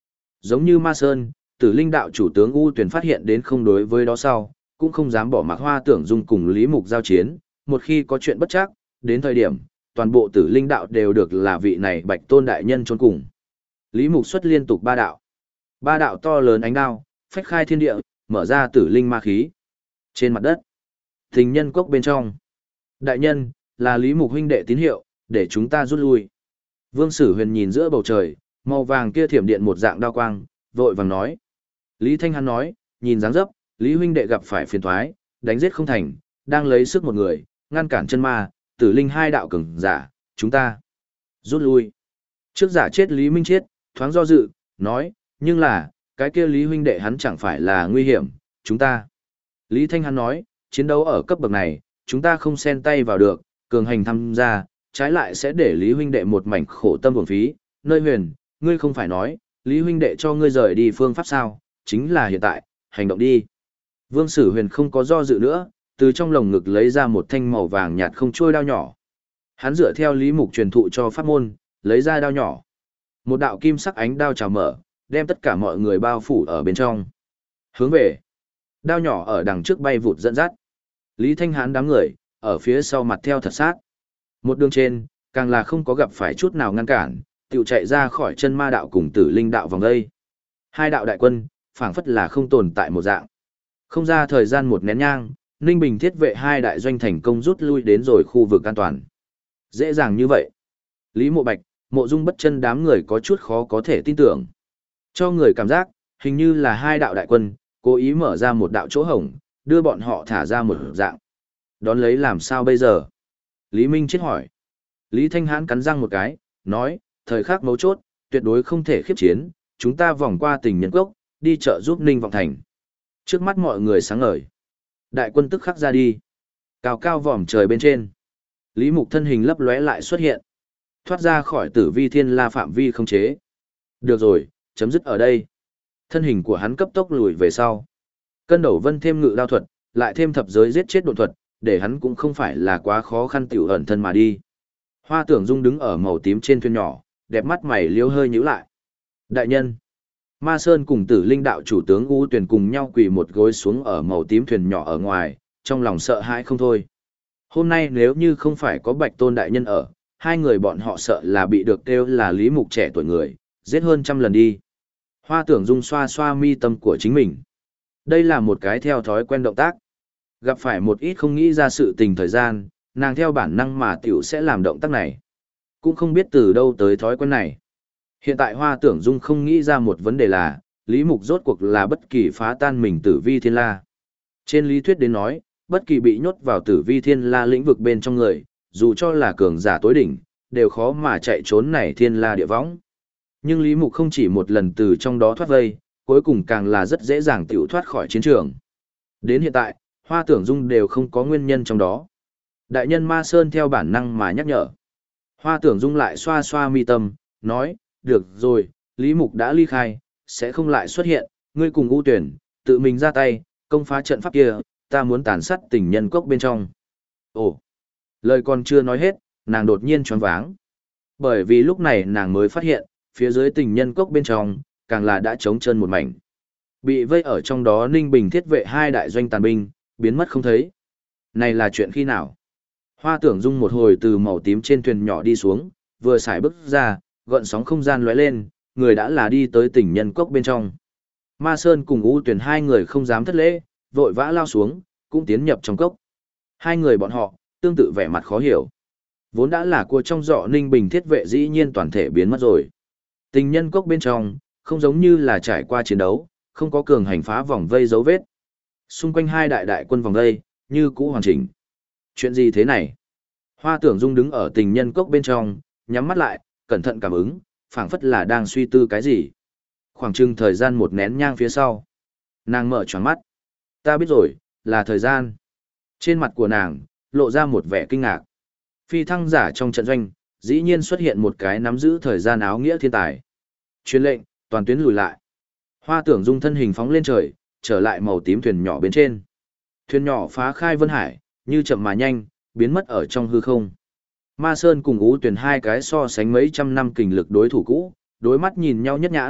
Speaker 1: Giống như Ma Sơn, Tử Linh đạo chủ tướng U Tuyền phát hiện đến không đối với đó sau, cũng không dám bỏ mặc Hoa Tưởng Dung cùng Lý Mục giao chiến, một khi có chuyện bất trắc, đến thời điểm, toàn bộ Tử Linh đạo đều được là vị này Bạch Tôn đại nhân chôn cùng. Lý Mục xuất liên tục ba đạo. Ba đạo to lớn ánh đao, phách khai thiên địa, mở ra Tử Linh ma khí. Trên mặt đất, Tình Nhân Cốc bên trong. Đại nhân, là Lý Mục huynh đệ tín hiệu, để chúng ta rút lui. Vương Sử Huyền nhìn giữa bầu trời, màu vàng kia thiểm điện một dạng đao quang, vội vàng nói. Lý Thanh Hán nói, nhìn dáng dấp, Lý huynh đệ gặp phải phiền toái, đánh giết không thành, đang lấy sức một người, ngăn cản chân ma, Tử Linh hai đạo cường giả, chúng ta rút lui. Trước giả chết Lý Minh Chiết, thoáng do dự, nói, nhưng là, cái kia Lý huynh đệ hắn chẳng phải là nguy hiểm, chúng ta. Lý Thanh Hán nói, chiến đấu ở cấp bậc này, chúng ta không xen tay vào được, cường hành tham gia, trái lại sẽ để Lý huynh đệ một mảnh khổ tâm uổng phí. Nơi Huyền, ngươi không phải nói, Lý huynh đệ cho ngươi rời đi phương pháp sao, chính là hiện tại, hành động đi. Vương Sử Huyền không có do dự nữa, từ trong lồng ngực lấy ra một thanh màu vàng nhạt không trôi đao nhỏ. Hắn dựa theo Lý Mục truyền thụ cho pháp môn, lấy ra đao nhỏ. Một đạo kim sắc ánh đao trào mở, đem tất cả mọi người bao phủ ở bên trong. Hướng về, đao nhỏ ở đằng trước bay vụt dẫn dắt. Lý Thanh Hán đám người, ở phía sau mặt theo thật sát. Một đường trên, càng là không có gặp phải chút nào ngăn cản, tiểu chạy ra khỏi chân ma đạo cùng Tử Linh đạo vòng đây. Hai đạo đại quân, phảng phất là không tồn tại một dạng. Không ra thời gian một nén nhang, Ninh Bình thiết vệ hai đại doanh thành công rút lui đến rồi khu vực an toàn. Dễ dàng như vậy. Lý Mộ Bạch, Mộ Dung Bất Chân đám người có chút khó có thể tin tưởng. Cho người cảm giác, hình như là hai đạo đại quân, cố ý mở ra một đạo chỗ hổng, đưa bọn họ thả ra một dạng. Đón lấy làm sao bây giờ? Lý Minh Chết hỏi. Lý Thanh Hãn cắn răng một cái, nói, thời khắc mấu chốt, tuyệt đối không thể khiếp chiến, chúng ta vòng qua Tình Nhân Cốc, đi chợ giúp Ninh Vọng Thành. Trước mắt mọi người sáng ngời. Đại quân tức khắc ra đi. Cao cao vòm trời bên trên. Lý Mục thân hình lấp lóe lại xuất hiện. Thoát ra khỏi Tử Vi Thiên La phạm vi không chế. Được rồi, chấm dứt ở đây. Thân hình của hắn cấp tốc lùi về sau. Cân Đầu Vân thêm ngự đao thuật, lại thêm thập giới giết chết độn thuật, để hắn cũng không phải là quá khó khăn tiểu ẩn thân mà đi. Hoa Tưởng Dung đứng ở màu tím trên thuyền nhỏ, đẹp mắt mày liêu hơi nhíu lại. Đại nhân, Ma Sơn cùng Tử Linh đạo chủ tướng U Tuyền cùng nhau quỳ một gối xuống ở màu tím thuyền nhỏ ở ngoài, trong lòng sợ hãi không thôi. Hôm nay nếu như không phải có Bạch Tôn đại nhân ở, hai người bọn họ sợ là bị được kêu là Lý Mục trẻ tuổi người, giết hơn 100 lần đi. Hoa Tưởng Dung xoa xoa mi tâm của chính mình. Đây là một cái theo thói quen động tác. Gặp phải một ít không nghĩ ra sự tình thời gian, nàng theo bản năng mà tiểu sẽ làm động tác này. Cũng không biết từ đâu tới thói quen này. Hiện tại Hoa Tưởng Dung không nghĩ ra một vấn đề là, Lý Mục rốt cuộc là bất kỳ phá tan mình Tử Vi Thiên La. Trên lý thuyết đến nói, bất kỳ bị nhốt vào Tử Vi Thiên La lĩnh vực bên trong người, dù cho là cường giả tối đỉnh, đều khó mà chạy trốn này Thiên La địa võng. Nhưng Lý Mục không chỉ một lần từ trong đó thoát vây, cuối cùng càng là rất dễ dàng tiểu thoát khỏi chiến trường. Đến hiện tại, Hoa Tưởng Dung đều không có nguyên nhân trong đó. Đại nhân Ma Sơn theo bản năng mà nhắc nhở. Hoa Tưởng Dung lại xoa xoa mi tâm, nói, được rồi, Lý Mục đã ly khai, sẽ không lại xuất hiện, ngươi cùng U Tuyển, tự mình ra tay, công phá trận pháp kia, ta muốn tàn sát Tình Nhân Cốc bên trong. Ồ, lời còn chưa nói hết, nàng đột nhiên choáng váng. Bởi vì lúc này nàng mới phát hiện, phía dưới Tình Nhân Cốc bên trong, càng là đã trống trơn một mảnh. Bị vây ở trong đó Ninh Bình thiết vệ hai đại doanh tàn binh, biến mất không thấy. Này là chuyện khi nào? Hoa Tưởng Dung một hồi từ màu tím trên thuyền nhỏ đi xuống, vừa xài bước ra, gợn sóng không gian lóe lên, người đã là đi tới Tình Nhân Cốc bên trong. Ma Sơn cùng U Tuyền hai người không dám thất lễ, vội vã lao xuống, cũng tiến nhập trong cốc. Hai người bọn họ, tương tự vẻ mặt khó hiểu. Vốn đã là của trong dọ Ninh Bình thiết vệ dĩ nhiên toàn thể biến mất rồi. Tình Nhân Cốc bên trong, không giống như là trải qua chiến đấu, không có cường hành phá vòng vây dấu vết. Xung quanh hai đại quân vòng vây, như cũ hoàn chỉnh. Chuyện gì thế này? Hoa Tưởng Dung đứng ở Tình Nhân Cốc bên trong, nhắm mắt lại, cẩn thận cảm ứng, phảng phất là đang suy tư cái gì. Khoảng chừng thời gian một nén nhang phía sau. Nàng mở choáng mắt. Ta biết rồi, là thời gian. Trên mặt của nàng, lộ ra một vẻ kinh ngạc. Phi thăng giả trong trận doanh, dĩ nhiên xuất hiện một cái nắm giữ thời gian áo nghĩa thiên tài. Truyền lệnh, toàn tuyến lùi lại. Hoa Tưởng Dung thân hình phóng lên trời, trở lại màu tím thuyền nhỏ bên trên. Thuyền nhỏ phá khai vân hải, như chậm mà nhanh, biến mất ở trong hư không. Ma Sơn cùng U Tuyền hai cái so sánh mấy trăm năm kình lực đối thủ cũ, đối mắt nhìn nhau nhất nhãn,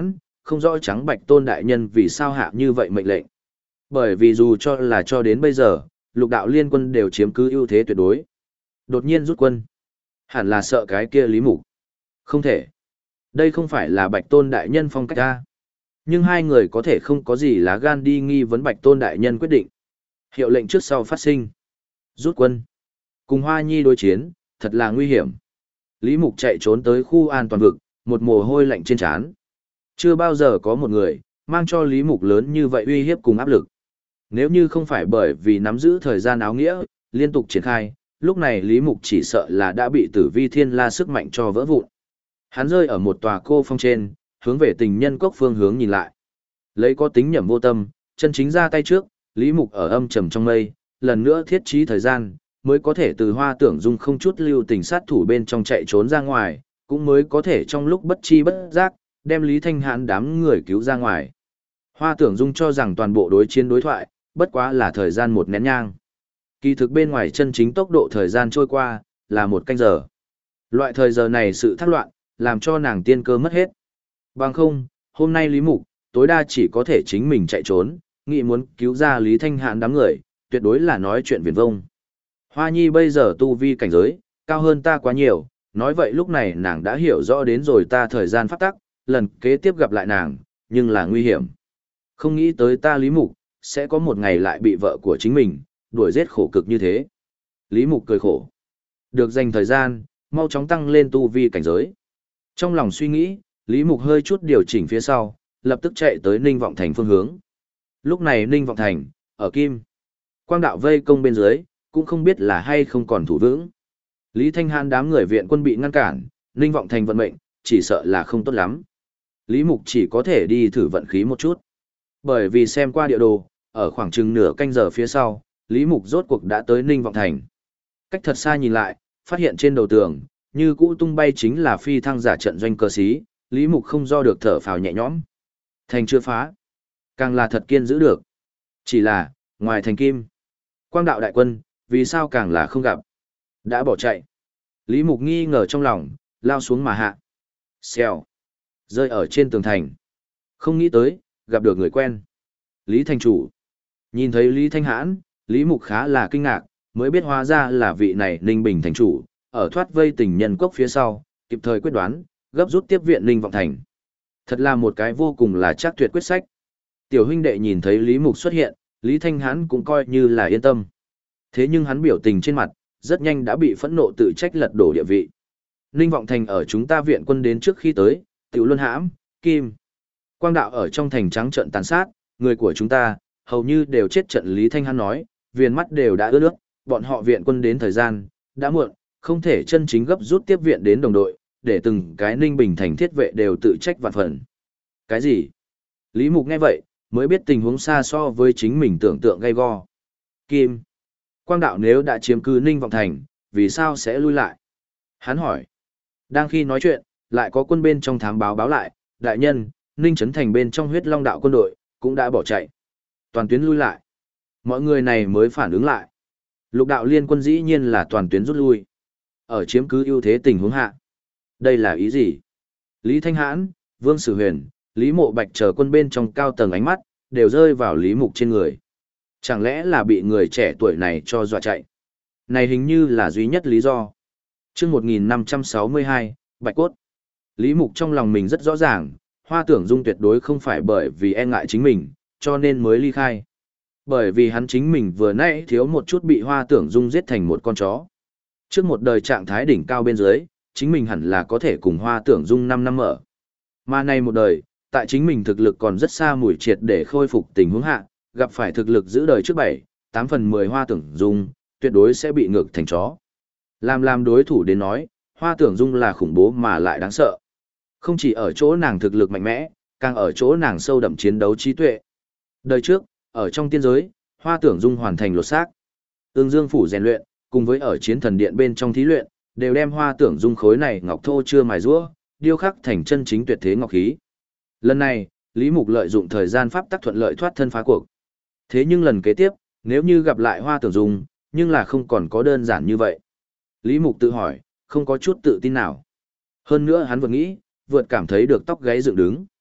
Speaker 1: không rõ trắng bạch Tôn đại nhân vì sao hạ như vậy mệnh lệnh. Bởi vì dù cho là cho đến bây giờ, lục đạo liên quân đều chiếm cứ ưu thế tuyệt đối. Đột nhiên rút quân. Hẳn là sợ cái kia Lý Mục. Không thể. Đây không phải là bạch Tôn đại nhân phong cách ra. Nhưng hai người có thể không có gì lá gan đi nghi vấn bạch Tôn đại nhân quyết định. Hiệu lệnh trước sau phát sinh. Rút quân. Cùng Hoa Nhi đối chiến, thật là nguy hiểm. Lý Mục chạy trốn tới khu an toàn vực, một mồ hôi lạnh trên trán. Chưa bao giờ có một người, mang cho Lý Mục lớn như vậy uy hiếp cùng áp lực. Nếu như không phải bởi vì nắm giữ thời gian áo nghĩa, liên tục triển khai, lúc này Lý Mục chỉ sợ là đã bị Tử Vi Thiên La sức mạnh cho vỡ vụn. Hắn rơi ở một tòa cô phong trên, hướng về tình nhân cốc phương hướng nhìn lại. Lấy có tính nhẩm vô tâm, chân chính ra tay trước, Lý Mục ở âm trầm trong mây, lần nữa thiết trí thời gian, mới có thể từ Hoa Tưởng Dung không chút lưu tình sát thủ bên trong chạy trốn ra ngoài, cũng mới có thể trong lúc bất chi bất giác, đem Lý Thanh Hãn đám người cứu ra ngoài. Hoa Tưởng Dung cho rằng toàn bộ đối chiến đối thoại, bất quá là thời gian một nén nhang. Kỳ thực bên ngoài chân chính tốc độ thời gian trôi qua, là một canh giờ. Loại thời giờ này sự thác loạn, làm cho nàng tiên cơ mất hết. Bằng không, hôm nay Lý Mục, tối đa chỉ có thể chính mình chạy trốn, nghĩ muốn cứu ra Lý Thanh Hãn đám người, tuyệt đối là nói chuyện viển vông. Hoa Nhi bây giờ tu vi cảnh giới, cao hơn ta quá nhiều, nói vậy lúc này nàng đã hiểu rõ đến rồi ta thời gian pháp tắc, lần kế tiếp gặp lại nàng, nhưng là nguy hiểm. Không nghĩ tới ta Lý Mục, sẽ có một ngày lại bị vợ của chính mình, đuổi giết khổ cực như thế. Lý Mục cười khổ. Được dành thời gian, mau chóng tăng lên tu vi cảnh giới. Trong lòng suy nghĩ, Lý Mục hơi chút điều chỉnh phía sau, lập tức chạy tới Ninh Vọng Thành phương hướng. Lúc này Ninh Vọng Thành, ở Kim. Quang đạo vây công bên dưới, cũng không biết là hay không còn thủ vững. Lý Thanh Hãn đám người viện quân bị ngăn cản, Ninh Vọng Thành vận mệnh, chỉ sợ là không tốt lắm. Lý Mục chỉ có thể đi thử vận khí một chút. Bởi vì xem qua địa đồ, ở khoảng chừng nửa canh giờ phía sau, Lý Mục rốt cuộc đã tới Ninh Vọng Thành. Cách thật xa nhìn lại, phát hiện trên đầu tường, như cũ tung bay chính là phi thăng giả trận doanh cơ sĩ, Lý Mục không do được thở phào nhẹ nhõm. Thành chưa phá, càng là thật kiên giữ được. Chỉ là, ngoài thành Kim, Quang đạo đại quân, vì sao càng là không gặp. Đã bỏ chạy. Lý Mục nghi ngờ trong lòng, lao xuống mà hạ. Xèo. Rơi ở trên tường thành. Không nghĩ tới, gặp được người quen. Lý Thành Chủ. Nhìn thấy Lý Thanh Hãn, Lý Mục khá là kinh ngạc, mới biết hóa ra là vị này Ninh Bình Thành Chủ, ở thoát vây tình nhân cốc phía sau, kịp thời quyết đoán, gấp rút tiếp viện Ninh Vọng Thành. Thật là một cái vô cùng là chắc tuyệt quyết sách. Tiểu huynh đệ nhìn thấy Lý Mục xuất hiện, Lý Thanh Hãn cũng coi như là yên tâm. Thế nhưng hắn biểu tình trên mặt, rất nhanh đã bị phẫn nộ tự trách lật đổ địa vị. Ninh Vọng Thành ở chúng ta viện quân đến trước khi tới, Tiểu Luân Hãm, Kim. Quang đạo ở trong thành trắng trận tàn sát, người của chúng ta, hầu như đều chết trận. Lý Thanh Hãn nói, viền mắt đều đã ướt nước, bọn họ viện quân đến thời gian, đã muộn, không thể chân chính gấp rút tiếp viện đến đồng đội, để từng cái Ninh Bình Thành thiết vệ đều tự trách vạn phần. Cái gì? Lý Mục nghe vậy, mới biết tình huống xa so với chính mình tưởng tượng gay go. Kim. Quang đạo nếu đã chiếm cứ Ninh Vọng Thành, vì sao sẽ lui lại? Hắn hỏi. Đang khi nói chuyện, lại có quân bên trong thám báo báo lại, đại nhân, Ninh Trấn Thành bên trong huyết long đạo quân đội, cũng đã bỏ chạy. Toàn tuyến lui lại. Mọi người này mới phản ứng lại. Lục đạo liên quân dĩ nhiên là toàn tuyến rút lui. Ở chiếm cứ ưu thế tình huống hạ. Đây là ý gì? Lý Thanh Hãn, Vương Sử Huyền, Lý Mộ Bạch chờ quân bên trong cao tầng ánh mắt, đều rơi vào Lý Mục trên người. Chẳng lẽ là bị người trẻ tuổi này cho dọa chạy? Này hình như là duy nhất lý do. Trước 1562, Bạch Cốt. Lý Mục trong lòng mình rất rõ ràng, Hoa Tưởng Dung tuyệt đối không phải bởi vì e ngại chính mình, cho nên mới ly khai. Bởi vì hắn chính mình vừa nãy thiếu một chút bị Hoa Tưởng Dung giết thành một con chó. Trước một đời trạng thái đỉnh cao bên dưới, chính mình hẳn là có thể cùng Hoa Tưởng Dung 5 năm ở. Mà này một đời, tại chính mình thực lực còn rất xa mùi triệt để khôi phục tình huống hạ, gặp phải thực lực giữ đời trước 7, 8 phần 10 Hoa Tưởng Dung, tuyệt đối sẽ bị ngược thành chó. Làm đối thủ đến nói, Hoa Tưởng Dung là khủng bố mà lại đáng sợ. Không chỉ ở chỗ nàng thực lực mạnh mẽ, càng ở chỗ nàng sâu đậm chiến đấu trí tuệ. Đời trước, ở trong tiên giới, Hoa Tưởng Dung hoàn thành lột xác. Ương Dương phủ rèn luyện, cùng với ở chiến thần điện bên trong thí luyện, đều đem Hoa Tưởng Dung khối này ngọc thô chưa mài rũa, điêu khắc thành chân chính tuyệt thế ngọc khí. Lần này, Lý Mục lợi dụng thời gian pháp tắc thuận lợi thoát thân phá cuộc. Thế nhưng lần kế tiếp, nếu như gặp lại Hoa Tưởng Dung, nhưng là không còn có đơn giản như vậy. Lý Mục tự hỏi, không có chút tự tin nào. Hơn nữa hắn vừa nghĩ, vượt cảm thấy được tóc gáy dựng đứng.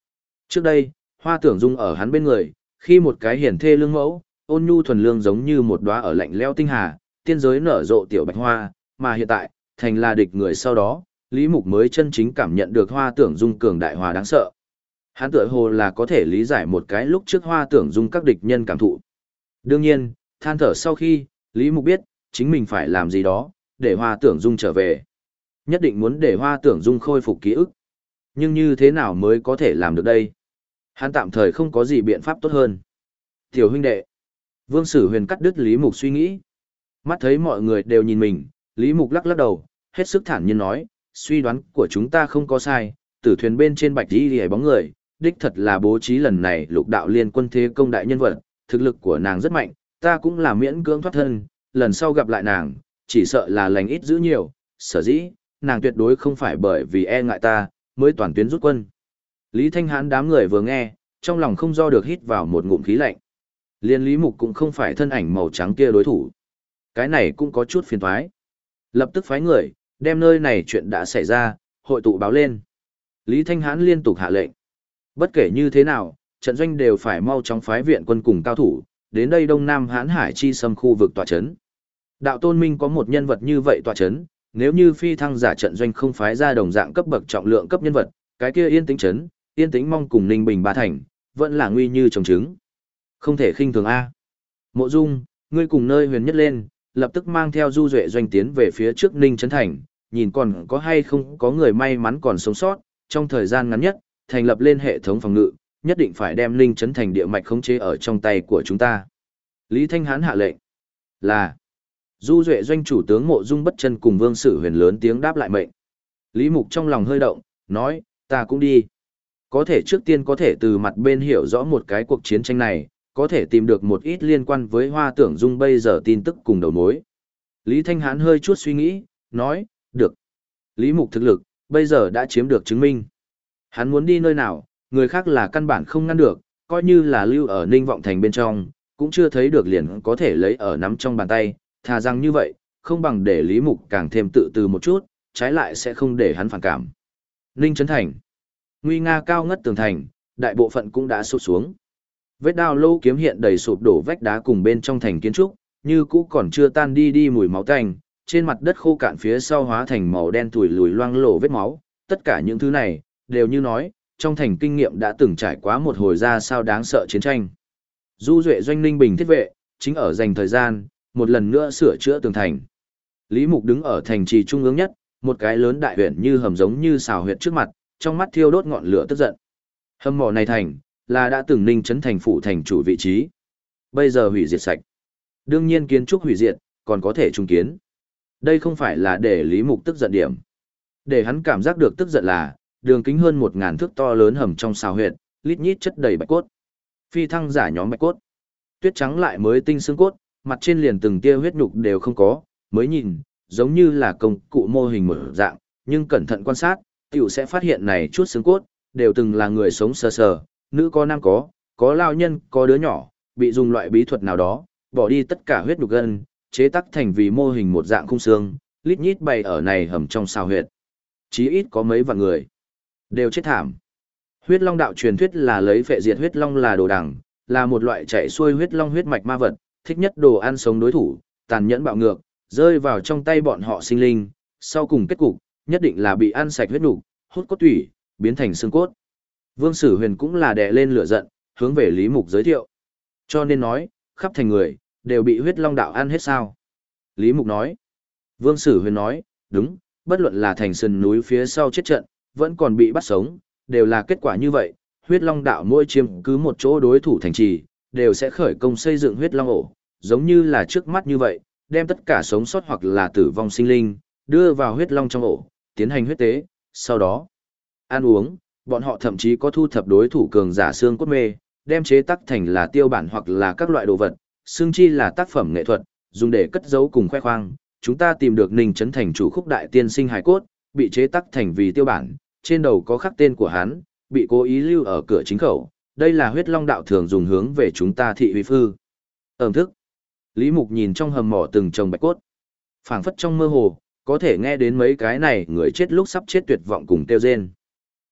Speaker 1: Trước đây, Hoa Tưởng Dung ở hắn bên người, khi một cái hiển thê lương mẫu, ôn nhu thuần lương giống như một đóa ở lạnh lẽo tinh hà, tiên giới nở rộ tiểu bạch hoa, mà hiện tại, thành là địch người sau đó, Lý Mục mới chân chính cảm nhận được Hoa Tưởng Dung cường đại hòa đáng sợ. Hắn tựa hồ là có thể lý giải một cái lúc trước Hoa Tưởng Dung các địch nhân cảm thụ. Đương nhiên, than thở sau khi, Lý Mục biết, chính mình phải làm gì đó, để Hoa Tưởng Dung trở về. Nhất định muốn để Hoa Tưởng Dung khôi phục ký ức. Nhưng như thế nào mới có thể làm được đây? Hắn tạm thời không có gì biện pháp tốt hơn. Tiểu huynh đệ. Vương Sử Huyền cắt đứt Lý Mục suy nghĩ. Mắt thấy mọi người đều nhìn mình, Lý Mục lắc lắc đầu, hết sức thản nhiên nói, suy đoán của chúng ta không có sai, tử thuyền bên trên bạch đi hề bóng người, đích thật là bố trí lần này lục đạo liên quân thế công đại nhân vật, thực lực của nàng rất mạnh, ta cũng là miễn cưỡng thoát thân, lần sau gặp lại nàng, chỉ sợ là lành ít giữ nhiều, sở dĩ, nàng tuyệt đối không phải bởi vì e ngại ta, mới toàn tuyến rút quân. Lý Thanh Hán đám người vừa nghe, trong lòng không do được hít vào một ngụm khí lạnh. Liên Lý Mục cũng không phải thân ảnh màu trắng kia đối thủ. Cái này cũng có chút phiền toái. Lập tức phái người, đem nơi này chuyện đã xảy ra, hội tụ báo lên. Lý Thanh Hán liên tục hạ lệnh. Bất kể như thế nào, trận doanh đều phải mau chóng phái viện quân cùng cao thủ, đến đây Đông Nam Hán Hải chi xâm khu vực tọa chấn. Đạo Tôn Minh có một nhân vật như vậy tọa chấn, nếu như phi thăng giả trận doanh không phái ra đồng dạng cấp bậc trọng lượng cấp nhân vật, cái kia Yên Tĩnh trấn, Yên Tĩnh mong cùng Ninh Bình ba thành, vẫn là nguy như trồng trứng. Không thể khinh thường a. Mộ Dung, ngươi cùng nơi huyền nhất lên, lập tức mang theo Du Duệ doanh tiến về phía trước Ninh trấn thành, nhìn còn có hay không có người may mắn còn sống sót, trong thời gian ngắn nhất, thành lập lên hệ thống phòng ngự, nhất định phải đem Ninh trấn thành địa mạch khống chế ở trong tay của chúng ta. Lý Thanh Hán hạ lệnh là Du Duệ doanh chủ tướng Mộ Dung Bất Chân cùng Vương Sử Huyền lớn tiếng đáp lại mệnh. Lý Mục trong lòng hơi động, nói, ta cũng đi. Có thể trước tiên có thể từ mặt bên hiểu rõ một cái cuộc chiến tranh này, có thể tìm được một ít liên quan với Hoa Tưởng Dung bây giờ tin tức cùng đầu mối. Lý Thanh Hán hơi chút suy nghĩ, nói, được. Lý Mục thực lực, bây giờ đã chiếm được chứng minh. Hắn muốn đi nơi nào, người khác là căn bản không ngăn được, coi như là lưu ở Ninh Vọng Thành bên trong, cũng chưa thấy được liền có thể lấy ở nắm trong bàn tay, thà rằng như vậy, không bằng để Lý Mục càng thêm tự từ một chút, trái lại sẽ không để hắn phản cảm. Ninh Trấn Thành. Nguy nga cao ngất tường thành, đại bộ phận cũng đã sụp xuống. Vết đao lâu kiếm hiện đầy sụp đổ vách đá cùng bên trong thành kiến trúc, như cũ còn chưa tan đi mùi máu tanh, trên mặt đất khô cạn phía sau hóa thành màu đen tủi lùi loang lổ vết máu, tất cả những thứ này, đều như nói, trong thành kinh nghiệm đã từng trải qua một hồi ra sao đáng sợ chiến tranh. Du Duệ doanh Ninh Bình thiết vệ, chính ở dành thời gian, một lần nữa sửa chữa tường thành. Lý Mục đứng ở thành trì trung ương nhất, một cái lớn đại huyện như hầm giống như xào huyệt trước mặt, trong mắt thiêu đốt ngọn lửa tức giận. Hầm mỏ này thành, là đã từng Ninh trấn thành phủ thành chủ vị trí. Bây giờ hủy diệt sạch. Đương nhiên kiến trúc hủy diệt, còn có thể trung kiến. Đây không phải là để Lý Mục tức giận điểm. Để hắn cảm giác được tức giận là, đường kính hơn 1000 thước to lớn hầm trong xào huyệt, lít nhít chất đầy bạch cốt. Phi thăng giả nhóm bạch cốt. Tuyết trắng lại mới tinh xương cốt, mặt trên liền từng tia huyết nhục đều không có, mới nhìn, giống như là công cụ mô hình mở dạng, nhưng cẩn thận quan sát, tiểu sẽ phát hiện này chút xương cốt, đều từng là người sống sờ sờ, nữ có nam có lao nhân, có đứa nhỏ, bị dùng loại bí thuật nào đó, bỏ đi tất cả huyết nhục gân, chế tác thành vì mô hình một dạng khung xương, lít nhít bày ở này hầm trong xào huyệt. Chí ít có mấy vạn người, đều chết thảm. Huyết long đạo truyền thuyết là lấy phệ diệt huyết long là đồ đằng, là một loại chạy xuôi huyết long huyết mạch ma vật, thích nhất đồ ăn sống đối thủ, tàn nhẫn bạo ngược, rơi vào trong tay bọn họ sinh linh, sau cùng kết cục, nhất định là bị ăn sạch huyết nục, hút cốt tủy, biến thành xương cốt. Vương Sử Huyền cũng là đè lên lửa giận, hướng về Lý Mục giới thiệu. Cho nên nói, khắp thành người, đều bị huyết long đạo ăn hết sao. Lý Mục nói. Vương Sử Huyền nói, đúng, bất luận là thành sườn núi phía sau chết trận, vẫn còn bị bắt sống, đều là kết quả như vậy. Huyết long đạo mỗi chiếm cứ một chỗ đối thủ thành trì, đều sẽ khởi công xây dựng huyết long ổ, giống như là trước mắt như vậy, đem tất cả sống sót hoặc là tử vong sinh linh, đưa vào huyết long trong ổ, tiến hành huyết tế, sau đó ăn uống, bọn họ thậm chí có thu thập đối thủ cường giả xương cốt mê, đem chế tác thành là tiêu bản hoặc là các loại đồ vật, xương chi là tác phẩm nghệ thuật, dùng để cất giấu cùng khoe khoang. Chúng ta tìm được Ninh Trấn thành chủ khúc đại tiên sinh hài cốt, bị chế tác thành vì tiêu bản, trên đầu có khắc tên của hắn, bị cố ý lưu ở cửa chính khẩu. Đây là huyết long đạo thường dùng hướng về chúng ta thị uy phư. Ẩm thức. Lý Mục nhìn trong hầm mỏ từng chồng bạch cốt. Phảng phất trong mơ hồ, có thể nghe đến mấy cái này người chết lúc sắp chết tuyệt vọng cùng kêu rên.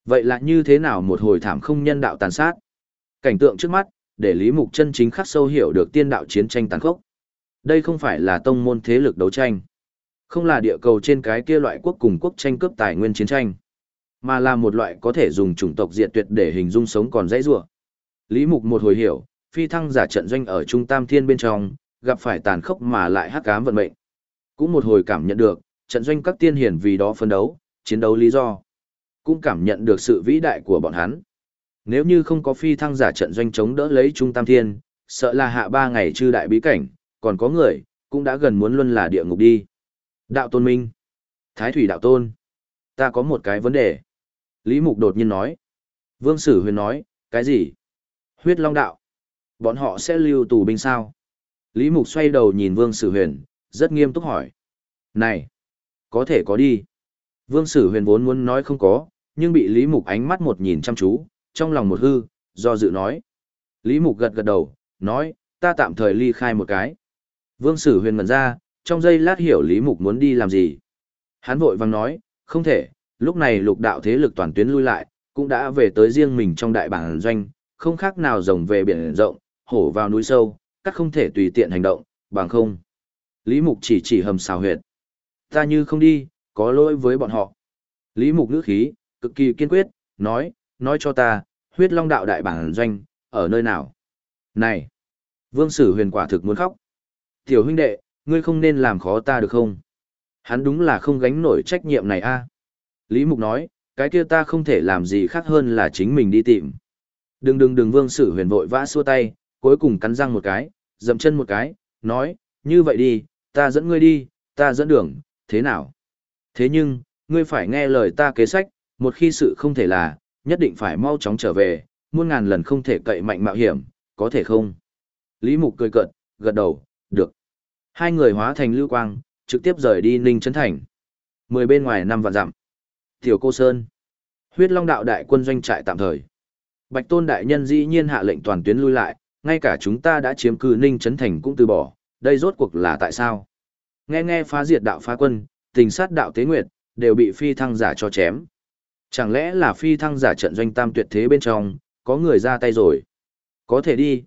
Speaker 1: Vậy là như thế nào một hồi thảm không nhân đạo tàn sát? Cảnh tượng trước mắt, để Lý Mục chân chính khắc sâu hiểu được tiên đạo chiến tranh tàn khốc. Đây không phải là tông môn thế lực đấu tranh, không là địa cầu trên cái kia loại quốc cùng quốc tranh cướp tài nguyên chiến tranh, mà là một loại có thể dùng chủng tộc diệt tuyệt để hình dung sống còn dãy rủa. Lý Mục một hồi hiểu, phi thăng giả trận doanh ở Trung Tam Thiên bên trong, gặp phải tàn khốc mà lại hắc ám vận mệnh. Cũng một hồi cảm nhận được, trận doanh các tiên hiển vì đó phấn đấu, chiến đấu lý do. Cũng cảm nhận được sự vĩ đại của bọn hắn. Nếu như không có phi thăng giả trận doanh chống đỡ lấy Trung Tam Thiên, sợ là hạ 3 ngày chư đại bí cảnh, còn có người, cũng đã gần muốn luân là địa ngục đi. Đạo Tôn Minh. Thái Thủy Đạo Tôn. Ta có một cái vấn đề. Lý Mục đột nhiên nói. Vương Sử Huyền nói, cái gì? Huyết Long Đạo. Bọn họ sẽ lưu tù binh sao? Lý Mục xoay đầu nhìn Vương Sử Huyền, rất nghiêm túc hỏi. Này, có thể có đi. Vương Sử Huyền vốn muốn nói không có, nhưng bị Lý Mục ánh mắt một nhìn chăm chú, trong lòng một hư, do dự nói. Lý Mục gật gật đầu, nói, ta tạm thời ly khai một cái. Vương Sử Huyền ngẩn ra, trong giây lát hiểu Lý Mục muốn đi làm gì. Hắn vội vàng nói, không thể, lúc này lục đạo thế lực toàn tuyến lui lại, cũng đã về tới riêng mình trong đại bản doanh, không khác nào rồng về biển rộng, hổ vào núi sâu, các không thể tùy tiện hành động, bằng không. Lý Mục chỉ hầm xào huyệt. Ta như không đi, có lỗi với bọn họ. Lý Mục ngữ khí, cực kỳ kiên quyết, nói cho ta, huyết long đạo đại bản doanh, ở nơi nào? Này! Vương Sử Huyền quả thực muốn khóc. Tiểu huynh đệ, ngươi không nên làm khó ta được không? Hắn đúng là không gánh nổi trách nhiệm này a. Lý Mục nói, cái kia ta không thể làm gì khác hơn là chính mình đi tìm. Đừng Vương Sử Huyền vội vã xua tay, cuối cùng cắn răng một cái, dậm chân một cái, nói, như vậy đi, ta dẫn ngươi đi, ta dẫn đường, thế nào? Thế nhưng, ngươi phải nghe lời ta kế sách, một khi sự không thể là, nhất định phải mau chóng trở về, muôn ngàn lần không thể cậy mạnh mạo hiểm, có thể không? Lý Mục cười cợt, gật đầu, được. Hai người hóa thành lưu quang, trực tiếp rời đi Ninh Trấn Thành. 10 bên ngoài 5 vạn dặm. Tiểu Cô Sơn. Huyết Long đạo đại quân doanh trại tạm thời. Bạch Tôn đại nhân dĩ nhiên hạ lệnh toàn tuyến lui lại, ngay cả chúng ta đã chiếm cứ Ninh Trấn Thành cũng từ bỏ, đây rốt cuộc là tại sao? Nghe phá diệt đạo phá quân, tình sát đạo tế nguyệt, đều bị phi thăng giả cho chém. Chẳng lẽ là phi thăng giả trận doanh tam tuyệt thế bên trong, có người ra tay rồi? Có thể đi,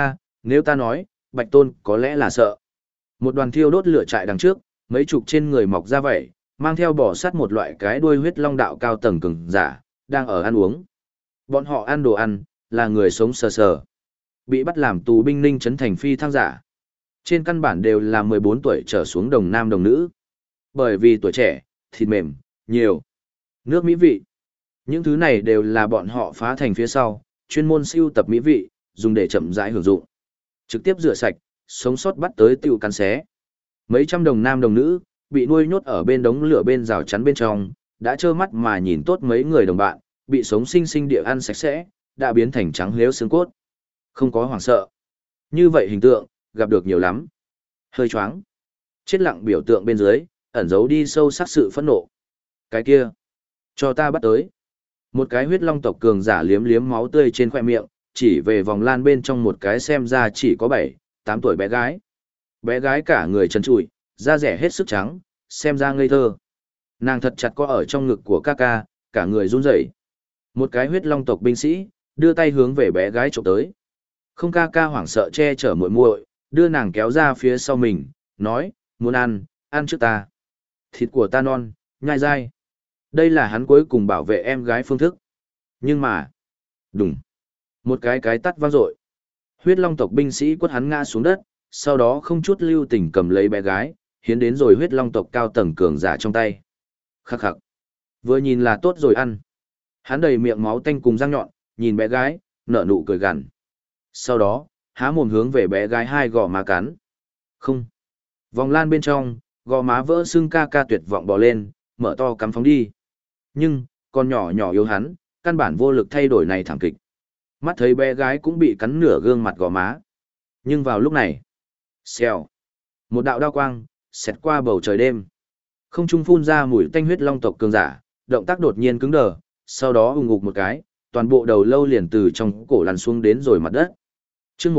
Speaker 1: nếu ta nói, Bạch Tôn có lẽ là sợ. Một đoàn thiêu đốt lửa trại đằng trước, mấy chục trên người mọc ra vậy, mang theo bò sắt một loại cái đuôi huyết long đạo cao tầng cường giả, đang ở ăn uống. Bọn họ ăn đồ ăn, là người sống sờ sờ. Bị bắt làm tù binh Ninh Trấn Thành phi thăng giả. Trên căn bản đều là 14 tuổi trở xuống đồng nam đồng nữ. Bởi vì tuổi trẻ, thịt mềm, nhiều. Nước mỹ vị. Những thứ này đều là bọn họ phá thành phía sau, chuyên môn siêu tập mỹ vị, dùng để chậm rãi hưởng dụng. Trực tiếp rửa sạch, sống sót bắt tới tiêu cắn xé. Mấy trăm đồng nam đồng nữ, bị nuôi nhốt ở bên đống lửa bên rào chắn bên trong, đã trơ mắt mà nhìn tốt mấy người đồng bạn, bị sống sinh sinh địa ăn sạch sẽ, đã biến thành trắng lếu xương cốt. Không có hoảng sợ. Như vậy hình tượng, gặp được nhiều lắm. Hơi choáng. Chết lặng biểu tượng bên dưới, ẩn giấu đi sâu sắc sự phẫn nộ. Cái kia, cho ta bắt tới. Một cái huyết long tộc cường giả liếm liếm máu tươi trên khoe miệng, chỉ về vòng lan bên trong một cái xem ra chỉ có 7, 8 tuổi bé gái. Bé gái cả người trần trụi, da rẻ hết sức trắng, xem ra ngây thơ. Nàng thật chặt có ở trong ngực của ca, cả người run rẩy. Một cái huyết long tộc binh sĩ, đưa tay hướng về bé gái chụp tới. Không ca hoảng sợ che chở muội muội, đưa nàng kéo ra phía sau mình, nói, muốn ăn trước ta. Thịt của ta non, nhai dai. Đây là hắn cuối cùng bảo vệ em gái phương thức. Nhưng mà, đùng, một cái tắt vang dội. Huyết long tộc binh sĩ quất hắn ngã xuống đất, sau đó không chút lưu tình cầm lấy bé gái, hiến đến rồi huyết long tộc cao tầng cường giả trong tay. Khắc khắc. Vừa nhìn là tốt rồi ăn. Hắn đầy miệng máu tanh cùng răng nhọn, nhìn bé gái, nở nụ cười gằn. Sau đó, há mồm hướng về bé gái hai gò má cắn. Không. Vòng lan bên trong, gò má vỡ sưng ca tuyệt vọng bò lên, mở to cắm phóng đi. Nhưng, con nhỏ yếu hắn, căn bản vô lực thay đổi này thảm kịch. Mắt thấy bé gái cũng bị cắn nửa gương mặt gò má. Nhưng vào lúc này, xèo, một đạo đao quang, xẹt qua bầu trời đêm. Không trung phun ra mùi tanh huyết long tộc cường giả, động tác đột nhiên cứng đờ, sau đó ùng ục một cái, toàn bộ đầu lâu liền từ trong cổ lăn xuống đến rồi mặt đất. Chương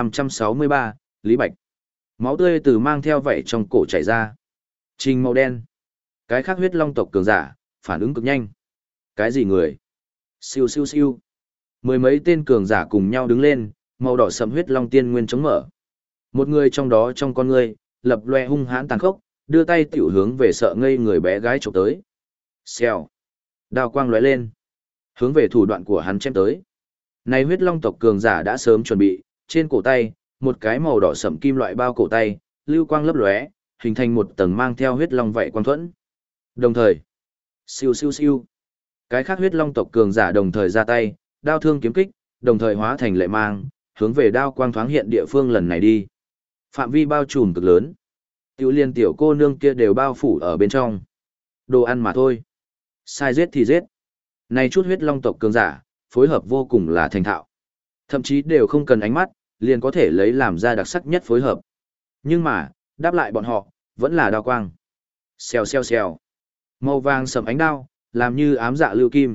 Speaker 1: 1563, Lý Bạch. Máu tươi từ mang theo vảy trong cổ chảy ra. Trình màu đen. Cái khác huyết long tộc cường giả, phản ứng cực nhanh. Cái gì người? Siêu siêu siêu. Mười mấy tên cường giả cùng nhau đứng lên, màu đỏ sẫm huyết long tiên nguyên chống mở. Một người trong đó trong con người, lập loè hung hãn tàn khốc, đưa tay tiểu hướng về sợ ngây người bé gái chụp tới. Xèo. Đao quang lóe lên, hướng về thủ đoạn của hắn chém tới. Này huyết long tộc cường giả đã sớm chuẩn bị, trên cổ tay, một cái màu đỏ sẫm kim loại bao cổ tay, lưu quang lấp lóe, hình thành một tầng mang theo huyết long vậy quang thuẫn. Đồng thời, siêu siêu siêu, cái khác huyết long tộc cường giả đồng thời ra tay, đao thương kiếm kích, đồng thời hóa thành lệ mang, hướng về đao quang thoáng hiện địa phương lần này đi. Phạm vi bao trùm cực lớn. Tiểu liên tiểu cô nương kia đều bao phủ ở bên trong. Đồ ăn mà thôi. Sai giết thì giết. Này chút huyết long tộc cường giả, phối hợp vô cùng là thành thạo. Thậm chí đều không cần ánh mắt, liền có thể lấy làm ra đặc sắc nhất phối hợp. Nhưng mà, đáp lại bọn họ, vẫn là đao quang. Xèo xèo xèo. Màu vàng sẫm ánh đao, làm như ám dạ lưu kim.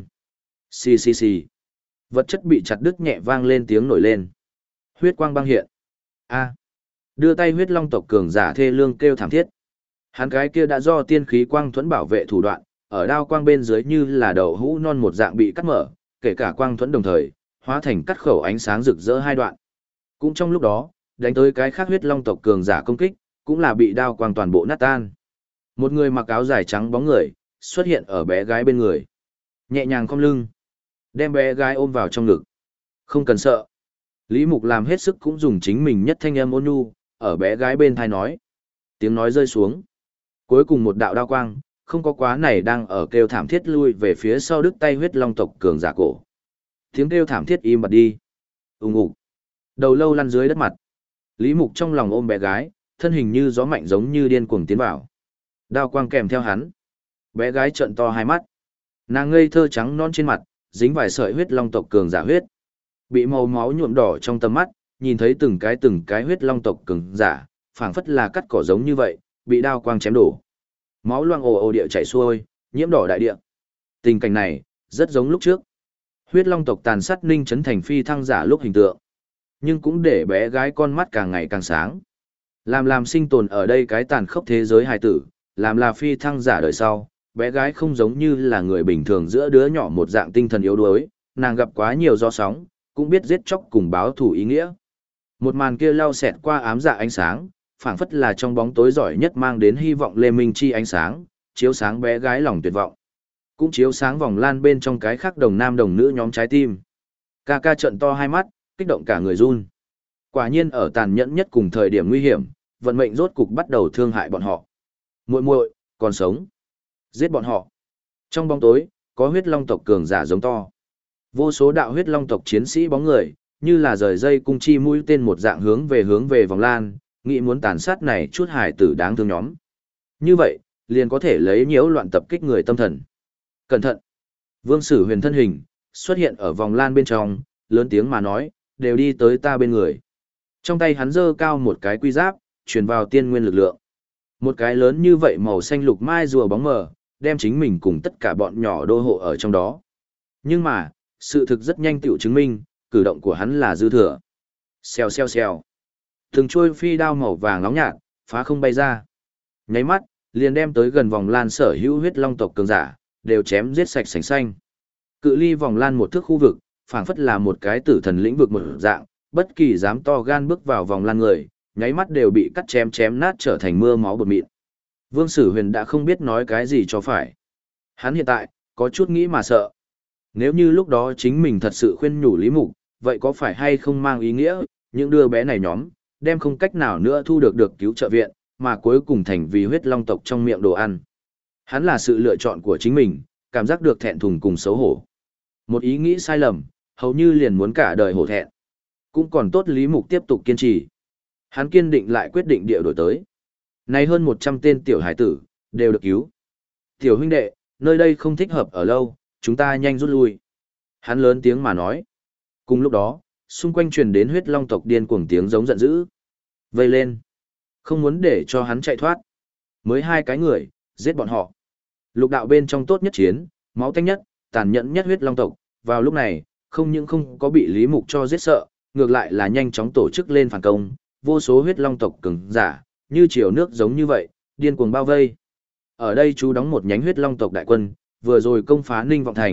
Speaker 1: Xì xì xì. Vật chất bị chặt đứt nhẹ vang lên tiếng nổi lên. Huyết quang băng hiện. A. Đưa tay huyết long tộc cường giả thê lương kêu thảm thiết. Hắn cái kia đã do tiên khí quang thuẫn bảo vệ thủ đoạn, ở đao quang bên dưới như là đậu hũ non một dạng bị cắt mở, kể cả quang thuẫn đồng thời, hóa thành cắt khẩu ánh sáng rực rỡ hai đoạn. Cũng trong lúc đó, đánh tới cái khác huyết long tộc cường giả công kích, cũng là bị đao quang toàn bộ nát tan. Một người mặc áo dài trắng bóng người, xuất hiện ở bé gái bên người. Nhẹ nhàng cong lưng, đem bé gái ôm vào trong ngực. Không cần sợ. Lý Mục làm hết sức cũng dùng chính mình nhất thanh âm ôn nhu, ở bé gái bên thai nói. Tiếng nói rơi xuống. Cuối cùng một đạo đao quang, không có quá này đang ở kêu thảm thiết lui về phía sau đứt tay huyết long tộc cường giả cổ. Tiếng kêu thảm thiết im bặt đi. Ùng ục. Đầu lâu lăn dưới đất mặt. Lý Mục trong lòng ôm bé gái, thân hình như gió mạnh giống như điên cuồng tiến vào. Đao quang kèm theo hắn. Bé gái trợn to hai mắt. Nàng ngây thơ trắng non trên mặt, dính vài sợi huyết long tộc cường giả huyết. Bị màu máu nhuộm đỏ trong tầm mắt, nhìn thấy từng cái huyết long tộc cường giả, phảng phất là cắt cỏ giống như vậy, bị đao quang chém đổ. Máu loang ồ ồ địa chảy xuôi, nhiễm đỏ đại địa. Tình cảnh này, rất giống lúc trước. Huyết long tộc tàn sát Ninh Trấn thành phi thăng giả lúc hình tượng. Nhưng cũng để bé gái con mắt càng ngày càng sáng. Làm sinh tồn ở đây cái tàn khốc thế giới hài tử, làm là phi thăng giả đời sau, bé gái không giống như là người bình thường giữa đứa nhỏ một dạng tinh thần yếu đuối, nàng gặp quá nhiều gió sóng, cũng biết giết chóc cùng báo thù ý nghĩa. Một màn kia lao xẹt qua ám dạ ánh sáng, phảng phất là trong bóng tối giỏi nhất mang đến hy vọng lê minh chi ánh sáng, chiếu sáng bé gái lòng tuyệt vọng. Cũng chiếu sáng vòng lan bên trong cái khác đồng nam đồng nữ nhóm trái tim. Ca ca trận to hai mắt, kích động cả người run. Quả nhiên ở tàn nhẫn nhất cùng thời điểm nguy hiểm, vận mệnh rốt cục bắt đầu thương hại bọn họ. Muội muội, còn sống. Giết bọn họ. Trong bóng tối, có huyết long tộc cường giả giống to. Vô số đạo huyết long tộc chiến sĩ bóng người, như là rời dây cung chi mũi tên một dạng hướng về vòng lan, nghĩ muốn tàn sát này chút hài tử đáng thương nhóm. Như vậy, liền có thể lấy nhiễu loạn tập kích người tâm thần. Cẩn thận! Vương Sử Huyền thân hình, xuất hiện ở vòng lan bên trong, lớn tiếng mà nói, đều đi tới ta bên người. Trong tay hắn giơ cao một cái quy giáp, truyền vào tiên nguyên lực lượng. Một cái lớn như vậy màu xanh lục mai rùa bóng mờ, đem chính mình cùng tất cả bọn nhỏ đô hộ ở trong đó. Nhưng mà, sự thực rất nhanh tựu chứng minh, cử động của hắn là dư thừa. Xèo xèo xèo. Từng trôi phi đao màu vàng nóng nhạt, phá không bay ra. Nháy mắt, liền đem tới gần vòng lan sở hữu huyết long tộc cường giả, đều chém giết sạch sành xanh. Cự ly vòng lan một thước khu vực, phảng phất là một cái tử thần lĩnh vực một dạng, bất kỳ dám to gan bước vào vòng lan người, nháy mắt đều bị cắt chém nát trở thành mưa máu bột mịn. Vương Sử Huyền đã không biết nói cái gì cho phải. Hắn hiện tại, có chút nghĩ mà sợ. Nếu như lúc đó chính mình thật sự khuyên nhủ Lý Mục, vậy có phải hay không mang ý nghĩa, những đứa bé này nhóm, đem không cách nào nữa thu được cứu trợ viện, mà cuối cùng thành vì huyết long tộc trong miệng đồ ăn. Hắn là sự lựa chọn của chính mình, cảm giác được thẹn thùng cùng xấu hổ. Một ý nghĩ sai lầm, hầu như liền muốn cả đời hổ thẹn. Cũng còn tốt Lý Mục tiếp tục kiên trì. Hắn kiên định lại quyết định địa đổi tới. Nay hơn 100 tên tiểu hải tử, đều được cứu. Tiểu huynh đệ, nơi đây không thích hợp ở lâu, chúng ta nhanh rút lui. Hắn lớn tiếng mà nói. Cùng lúc đó, xung quanh truyền đến huyết long tộc điên cuồng tiếng giống giận dữ. Vây lên. Không muốn để cho hắn chạy thoát. Mới hai cái người, giết bọn họ. Lục đạo bên trong tốt nhất chiến, máu tanh nhất, tàn nhẫn nhất huyết long tộc. Vào lúc này, không những không có bị Lý Mục cho giết sợ, ngược lại là nhanh chóng tổ chức lên phản công. Vô số huyết long tộc cường giả, như chiều nước giống như vậy, điên cuồng bao vây. Ở đây chú đóng một nhánh huyết long tộc đại quân, vừa rồi công phá Ninh Vọng Thành,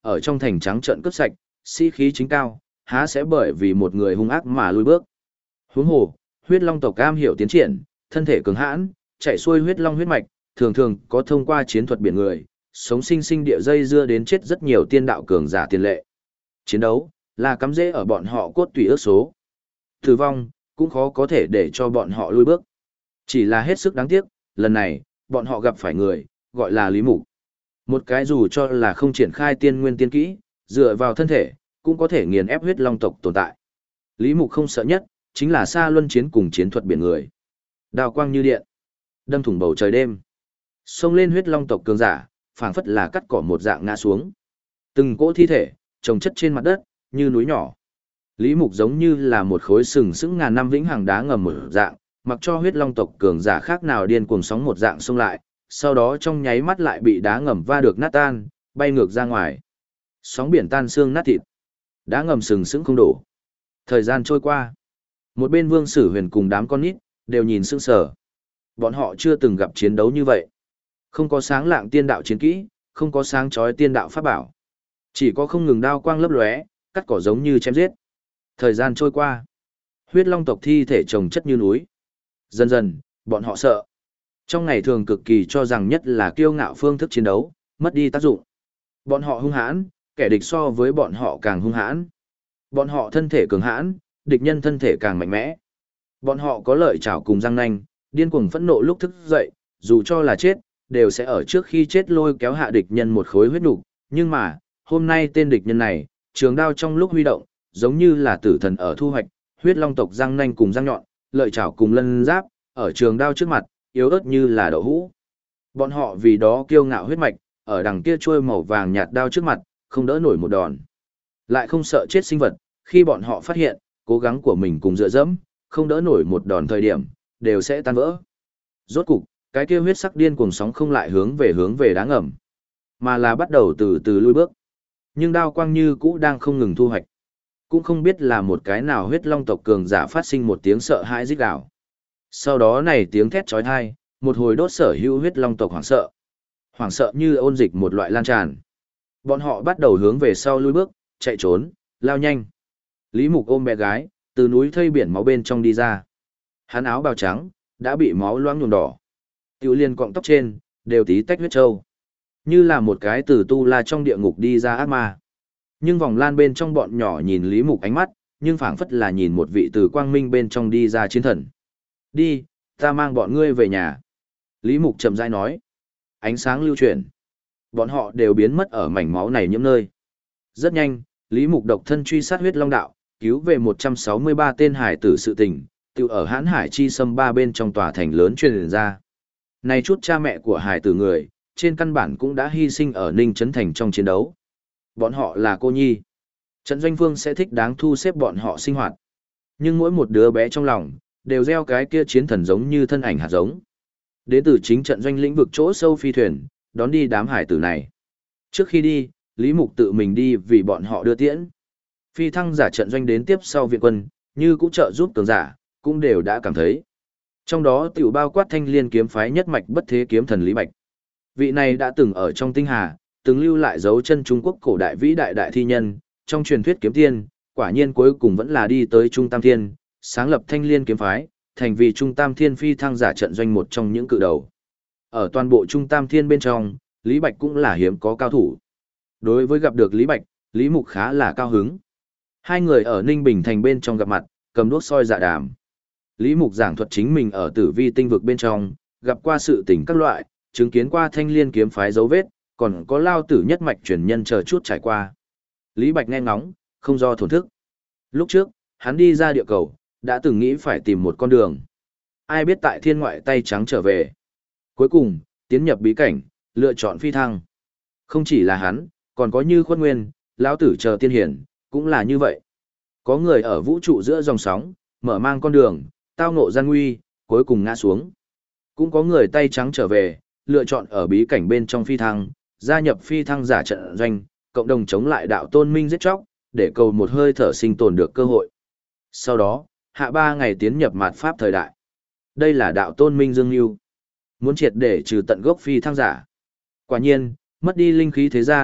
Speaker 1: ở trong thành trắng trợn cướp sạch, sĩ khí chính cao, há sẽ bởi vì một người hung ác mà lùi bước. Huống hồ, huyết long tộc cam hiểu tiến triển, thân thể cứng hãn, chạy xuôi huyết long huyết mạch, thường thường có thông qua chiến thuật biển người, sống sinh sinh địa dây dưa đến chết rất nhiều tiên đạo cường giả tiền lệ. Chiến đấu là cắm rễ ở bọn họ cốt tủy ước số. Tử vong cũng khó có thể để cho bọn họ lùi bước. Chỉ là hết sức đáng tiếc, lần này, bọn họ gặp phải người, gọi là Lý Mục. Một cái dù cho là không triển khai tiên nguyên tiên kỹ, dựa vào thân thể, cũng có thể nghiền ép huyết long tộc tồn tại. Lý Mục không sợ nhất, chính là xa luân chiến cùng chiến thuật biển người. Đao quang như điện, đâm thủng bầu trời đêm. Xông lên huyết long tộc cường giả, phảng phất là cắt cỏ một dạng ngã xuống. Từng cỗ thi thể, chồng chất trên mặt đất, như núi nhỏ. Lý Mục giống như là một khối sừng sững ngàn năm vĩnh hằng đá ngầm một dạng, mặc cho huyết long tộc cường giả khác nào điên cuồng sóng một dạng xông lại, sau đó trong nháy mắt lại bị đá ngầm va được nát tan, bay ngược ra ngoài. Sóng biển tan xương nát thịt. Đá ngầm sừng sững không đổ. Thời gian trôi qua. Một bên Vương Sử Huyền cùng đám con nít, đều nhìn sững sờ. Bọn họ chưa từng gặp chiến đấu như vậy. Không có sáng lạng tiên đạo chiến kỹ, không có sáng chói tiên đạo pháp bảo. Chỉ có không ngừng đao quang lấp lóe, cắt cỏ giống như chém giết. Thời gian trôi qua. Huyết long tộc thi thể chồng chất như núi. Dần dần, bọn họ sợ. Trong ngày thường cực kỳ cho rằng nhất là kiêu ngạo phương thức chiến đấu, mất đi tác dụng. Bọn họ hung hãn, kẻ địch so với bọn họ càng hung hãn. Bọn họ thân thể cường hãn, địch nhân thân thể càng mạnh mẽ. Bọn họ có lợi chảo cùng răng nanh, điên cuồng phẫn nộ lúc thức dậy, dù cho là chết, đều sẽ ở trước khi chết lôi kéo hạ địch nhân một khối huyết nục. Nhưng mà, hôm nay tên địch nhân này, trường đao trong lúc huy động, giống như là tử thần ở thu hoạch, huyết long tộc răng nanh cùng răng nhọn, lợi chảo cùng lân giáp, ở trường đao trước mặt, yếu ớt như là đậu hũ. Bọn họ vì đó kiêu ngạo huyết mạch, ở đằng kia chuôi màu vàng nhạt đao trước mặt, không đỡ nổi một đòn. Lại không sợ chết sinh vật, khi bọn họ phát hiện, cố gắng của mình cùng dựa dẫm, không đỡ nổi một đòn thời điểm, đều sẽ tan vỡ. Rốt cục, cái kia huyết sắc điên cuồng sóng không lại hướng về đá ngầm, mà là bắt đầu từ từ lui bước. Nhưng đao quang như cũ đang không ngừng thu hoạch. Cũng không biết là một cái nào huyết long tộc cường giả phát sinh một tiếng sợ hãi rít gào. Sau đó này tiếng thét chói tai, một hồi đốt sở hữu huyết long tộc hoảng sợ. Hoảng sợ như ôn dịch một loại lan tràn. Bọn họ bắt đầu hướng về sau lui bước, chạy trốn, lao nhanh. Lý Mục ôm bé gái, từ núi thây biển máu bên trong đi ra. Hắn áo bào trắng, đã bị máu loãng nhuộm đỏ. Tiểu liên cọng tóc trên, đều tí tách huyết trâu. Như là một cái từ tu la trong địa ngục đi ra ác ma. Nhưng vòng lan bên trong bọn nhỏ nhìn Lý Mục ánh mắt, nhưng phảng phất là nhìn một vị từ quang minh bên trong đi ra chiến thần. Đi, ta mang bọn ngươi về nhà. Lý Mục chậm rãi nói. Ánh sáng lưu chuyển. Bọn họ đều biến mất ở mảnh máu này nhiễm nơi. Rất nhanh, Lý Mục độc thân truy sát huyết long đạo, cứu về 163 tên hải tử sự tình, tự ở hãn hải chi xâm ba bên trong tòa thành lớn truyền ra. Này chút cha mẹ của hải tử người, trên căn bản cũng đã hy sinh ở Ninh Trấn Thành trong chiến đấu. Bọn họ là cô nhi. Trận Doanh Vương sẽ thích đáng thu xếp bọn họ sinh hoạt. Nhưng mỗi một đứa bé trong lòng, đều gieo cái kia chiến thần giống như thân ảnh hạt giống. Đến từ chính trận doanh lĩnh vực chỗ sâu phi thuyền, đón đi đám hải tử này. Trước khi đi, Lý Mục tự mình đi vì bọn họ đưa tiễn. Phi thăng giả trận doanh đến tiếp sau viện quân, như cũng trợ giúp cường giả, cũng đều đã cảm thấy. Trong đó tiểu bao quát Thanh Liên kiếm phái nhất mạch bất thế kiếm thần Lý Bạch. Vị này đã từng ở trong tinh hà, từng lưu lại dấu chân Trung Quốc cổ đại vĩ đại đại thi nhân, trong truyền thuyết kiếm tiên, quả nhiên cuối cùng vẫn là đi tới Trung Tam Thiên, sáng lập Thanh Liên kiếm phái, thành vì Trung Tam Thiên phi thăng giả trận doanh một trong những cự đầu. Ở toàn bộ Trung Tam Thiên bên trong, Lý Bạch cũng là hiếm có cao thủ. Đối với gặp được Lý Bạch, Lý Mục khá là cao hứng. Hai người ở Ninh Bình thành bên trong gặp mặt, cầm đuốc soi dạ đàm. Lý Mục giảng thuật chính mình ở Tử Vi tinh vực bên trong, gặp qua sự tình các loại, chứng kiến qua Thanh Liên kiếm phái dấu vết, còn có lao tử nhất mạch truyền nhân chờ chút trải qua. Lý Bạch nghe ngóng, không do thổn thức. Lúc trước, hắn đi ra địa cầu, đã từng nghĩ phải tìm một con đường. Ai biết tại thiên ngoại tay trắng trở về. Cuối cùng, tiến nhập bí cảnh, lựa chọn phi thăng. Không chỉ là hắn, còn có Như Khuất Nguyên, lão tử chờ tiên hiển, cũng là như vậy. Có người ở vũ trụ giữa dòng sóng, mở mang con đường, tao ngộ gian nguy, cuối cùng ngã xuống. Cũng có người tay trắng trở về, lựa chọn ở bí cảnh bên trong phi thăng, gia nhập phi thăng giả trận doanh, cộng đồng chống lại đạo tôn minh giết chóc, để cầu một hơi thở sinh tồn được cơ hội. Sau đó, hạ 3 ngày tiến nhập mạt pháp thời đại. Đây là đạo tôn minh dương lưu. Muốn triệt để trừ tận gốc phi thăng giả. Quả nhiên, mất đi linh khí thế gian,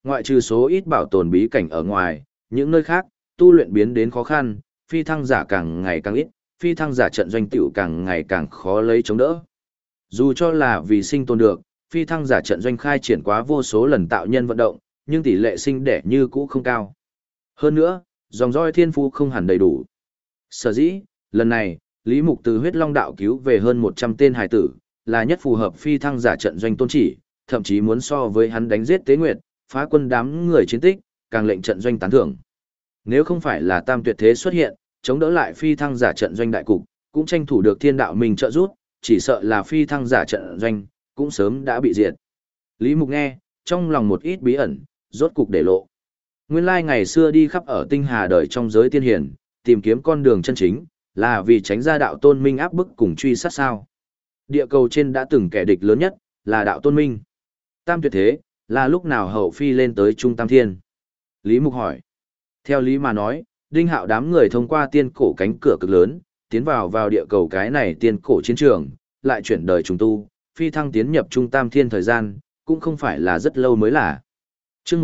Speaker 1: Ngoại trừ số ít bảo tồn bí cảnh ở ngoài, những nơi khác, tu luyện biến đến khó khăn, phi thăng giả càng ngày càng ít, phi thăng giả trận doanh tiểu càng ngày càng khó lấy chống đỡ. Dù cho là vì sinh tồn được, phi thăng giả trận doanh khai triển quá vô số lần tạo nhân vận động, nhưng tỷ lệ sinh đẻ như cũ không cao. Hơn nữa, dòng dõi thiên phú không hẳn đầy đủ. Sở dĩ, lần này, Lý Mục từ huyết long đạo cứu về hơn 100 tên hài tử, là nhất phù hợp phi thăng giả trận doanh tôn chỉ, thậm chí muốn so với hắn đánh giết Tế Nguyệt, phá quân đám người chiến tích, càng lệnh trận doanh tán thưởng. Nếu không phải là Tam Tuyệt Thế xuất hiện, chống đỡ lại phi thăng giả trận doanh đại cục, cũng tranh thủ được Thiên Đạo Minh trợ giúp, chỉ sợ là phi thăng giả trận doanh cũng sớm đã bị diệt. Lý Mục nghe, trong lòng một ít bí ẩn, rốt cục để lộ. Nguyên lai ngày xưa đi khắp ở tinh hà đời trong giới tiên hiển, tìm kiếm con đường chân chính, là vì tránh ra đạo tôn minh áp bức cùng truy sát sao. Địa cầu trên đã từng kẻ địch lớn nhất, là đạo tôn minh. Tam Tuyệt Thế, là lúc nào hậu phi lên tới Trung Tam Thiên? Lý Mục hỏi. Theo lý mà nói, Đinh Hạo đám người thông qua tiên cổ cánh cửa cực lớn, tiến vào địa cầu cái này tiên cổ chiến trường, lại chuyển đời trùng tu, phi thăng tiến nhập Trung Tam Thiên thời gian, cũng không phải là rất lâu mới là. Chương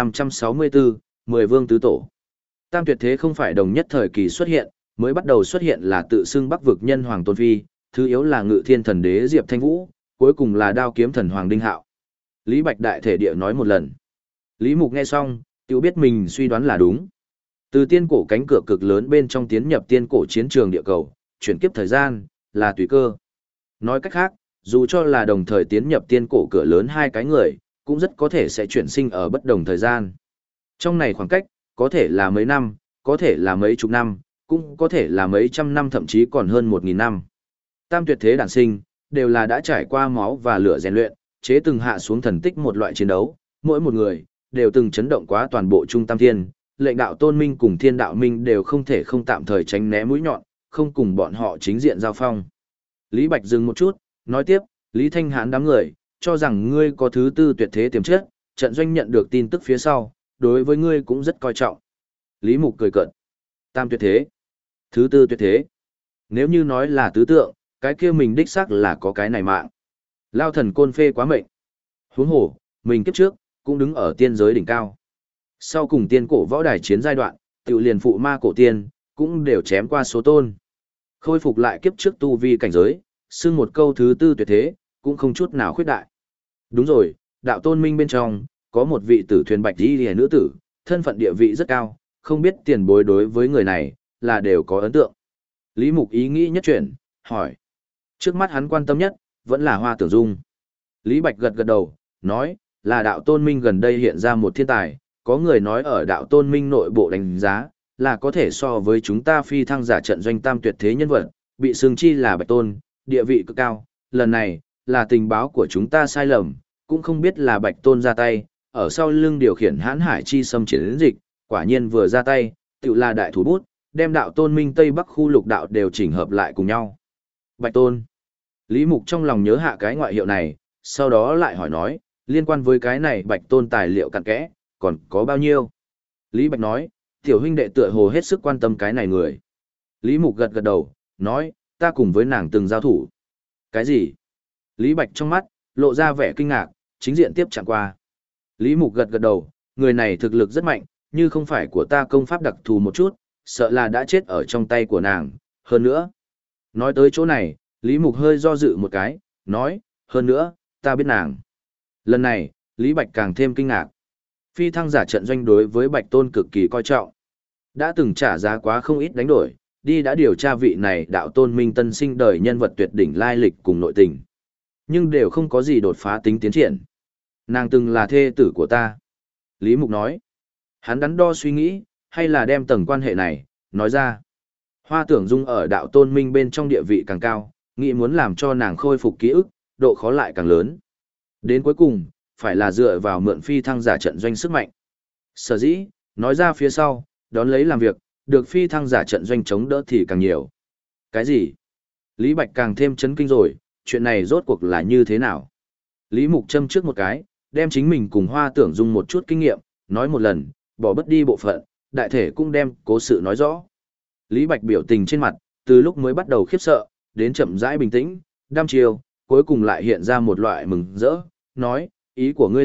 Speaker 1: 1564, 10 vương tứ tổ. Tam Tuyệt Thế không phải đồng nhất thời kỳ xuất hiện, mới bắt đầu xuất hiện là tự xưng Bắc vực nhân hoàng Tôn Phi, thứ yếu là Ngự Thiên thần đế Diệp Thanh Vũ, cuối cùng là Đao kiếm thần hoàng Đinh Hạo. Lý Bạch đại thể địa nói một lần. Lý Mục nghe xong, tự biết mình suy đoán là đúng. Từ tiên cổ cánh cửa cực lớn bên trong tiến nhập tiên cổ chiến trường địa cầu, chuyển kiếp thời gian, là tùy cơ. Nói cách khác, dù cho là đồng thời tiến nhập tiên cổ cửa lớn hai cái người, cũng rất có thể sẽ chuyển sinh ở bất đồng thời gian. Trong này khoảng cách, có thể là mấy năm, có thể là mấy chục năm, cũng có thể là mấy trăm năm thậm chí còn hơn 1.000 năm. Tam Tuyệt Thế đản sinh, đều là đã trải qua máu và lửa rèn luyện, chế từng hạ xuống thần tích một loại chiến đấu, mỗi một người, đều từng chấn động quá toàn bộ Trung Tam Thiên, lệnh đạo tôn minh cùng thiên đạo minh đều không thể không tạm thời tránh né mũi nhọn, không cùng bọn họ chính diện giao phong. Lý Bạch dừng một chút, nói tiếp, Lý Thanh Hãn đám người, cho rằng ngươi có thứ tư tuyệt thế tiềm chất, trận doanh nhận được tin tức phía sau, đối với ngươi cũng rất coi trọng. Lý Mục cười cợt. Tam tuyệt thế. Thứ tư tuyệt thế. Nếu như nói là tứ tượng, cái kia mình đích xác là có cái này mạng. Lao thần côn phê quá mệnh. Huống hồ, mình kiếp trước, cũng đứng ở tiên giới đỉnh cao. Sau cùng tiên cổ võ đài chiến giai đoạn, tiểu liền phụ ma cổ tiên, cũng đều chém qua số tôn. Khôi phục lại kiếp trước tu vi cảnh giới, xưng một câu thứ tư tuyệt thế, cũng không chút nào khuyết đại. Đúng rồi, đạo tôn minh bên trong, có một vị tử thuyền bạch y liễu nữ tử, thân phận địa vị rất cao, không biết tiền bối đối với người này, là đều có ấn tượng. Lý Mục ý nghĩ nhất chuyển, hỏi. Trước mắt hắn quan tâm nhất, vẫn là Hoa Tưởng Dung. Lý Bạch gật gật đầu, nói, là đạo tôn minh gần đây hiện ra một thiên tài, có người nói ở đạo tôn minh nội bộ đánh giá, là có thể so với chúng ta phi thăng giả trận doanh tam tuyệt thế nhân vật, bị xưng chi là Bạch Tôn, địa vị cực cao, lần này, là tình báo của chúng ta sai lầm, cũng không biết là Bạch Tôn ra tay, ở sau lưng điều khiển hãn hải chi xâm chiến dịch, quả nhiên vừa ra tay, tự là đại thủ bút, đem đạo tôn minh Tây Bắc khu lục đạo đều chỉnh hợp lại cùng nhau. Bạch Tôn. Lý Mục trong lòng nhớ hạ cái ngoại hiệu này, sau đó lại hỏi nói, liên quan với cái này Bạch Tôn tài liệu cặn kẽ, còn có bao nhiêu? Lý Bạch nói, tiểu huynh đệ tựa hồ hết sức quan tâm cái này người. Lý Mục gật gật đầu, nói, ta cùng với nàng từng giao thủ. Cái gì? Lý Bạch trong mắt, lộ ra vẻ kinh ngạc, chính diện tiếp chạm qua. Lý Mục gật gật đầu, người này thực lực rất mạnh, như không phải của ta công pháp đặc thù một chút, sợ là đã chết ở trong tay của nàng, hơn nữa. Nói tới chỗ này, Lý Mục hơi do dự một cái, nói, hơn nữa, ta biết nàng. Lần này, Lý Bạch càng thêm kinh ngạc. Phi thăng giả trận doanh đối với Bạch Tôn cực kỳ coi trọng. Đã từng trả giá quá không ít đánh đổi, đi đã điều tra vị này đạo tôn minh tân sinh đời nhân vật tuyệt đỉnh lai lịch cùng nội tình. Nhưng đều không có gì đột phá tính tiến triển. Nàng từng là thê tử của ta. Lý Mục nói. Hắn đắn đo suy nghĩ, hay là đem tầng quan hệ này, nói ra. Hoa Tưởng Dung ở đạo tôn minh bên trong địa vị càng cao, nghĩ muốn làm cho nàng khôi phục ký ức, độ khó lại càng lớn. Đến cuối cùng, phải là dựa vào mượn phi thăng giả trận doanh sức mạnh. Sở dĩ, nói ra phía sau, đón lấy làm việc, được phi thăng giả trận doanh chống đỡ thì càng nhiều. Cái gì? Lý Bạch càng thêm chấn kinh rồi, chuyện này rốt cuộc là như thế nào? Lý Mục châm trước một cái, đem chính mình cùng Hoa Tưởng Dung một chút kinh nghiệm, nói một lần, bỏ bất đi bộ phận, đại thể cũng đem cố sự nói rõ. Lý Bạch biểu tình trên mặt, từ lúc mới bắt đầu khiếp sợ, đến chậm rãi bình tĩnh, đăm chiêu, cuối cùng lại hiện ra một loại mừng rỡ, nói, ý của ngươi là,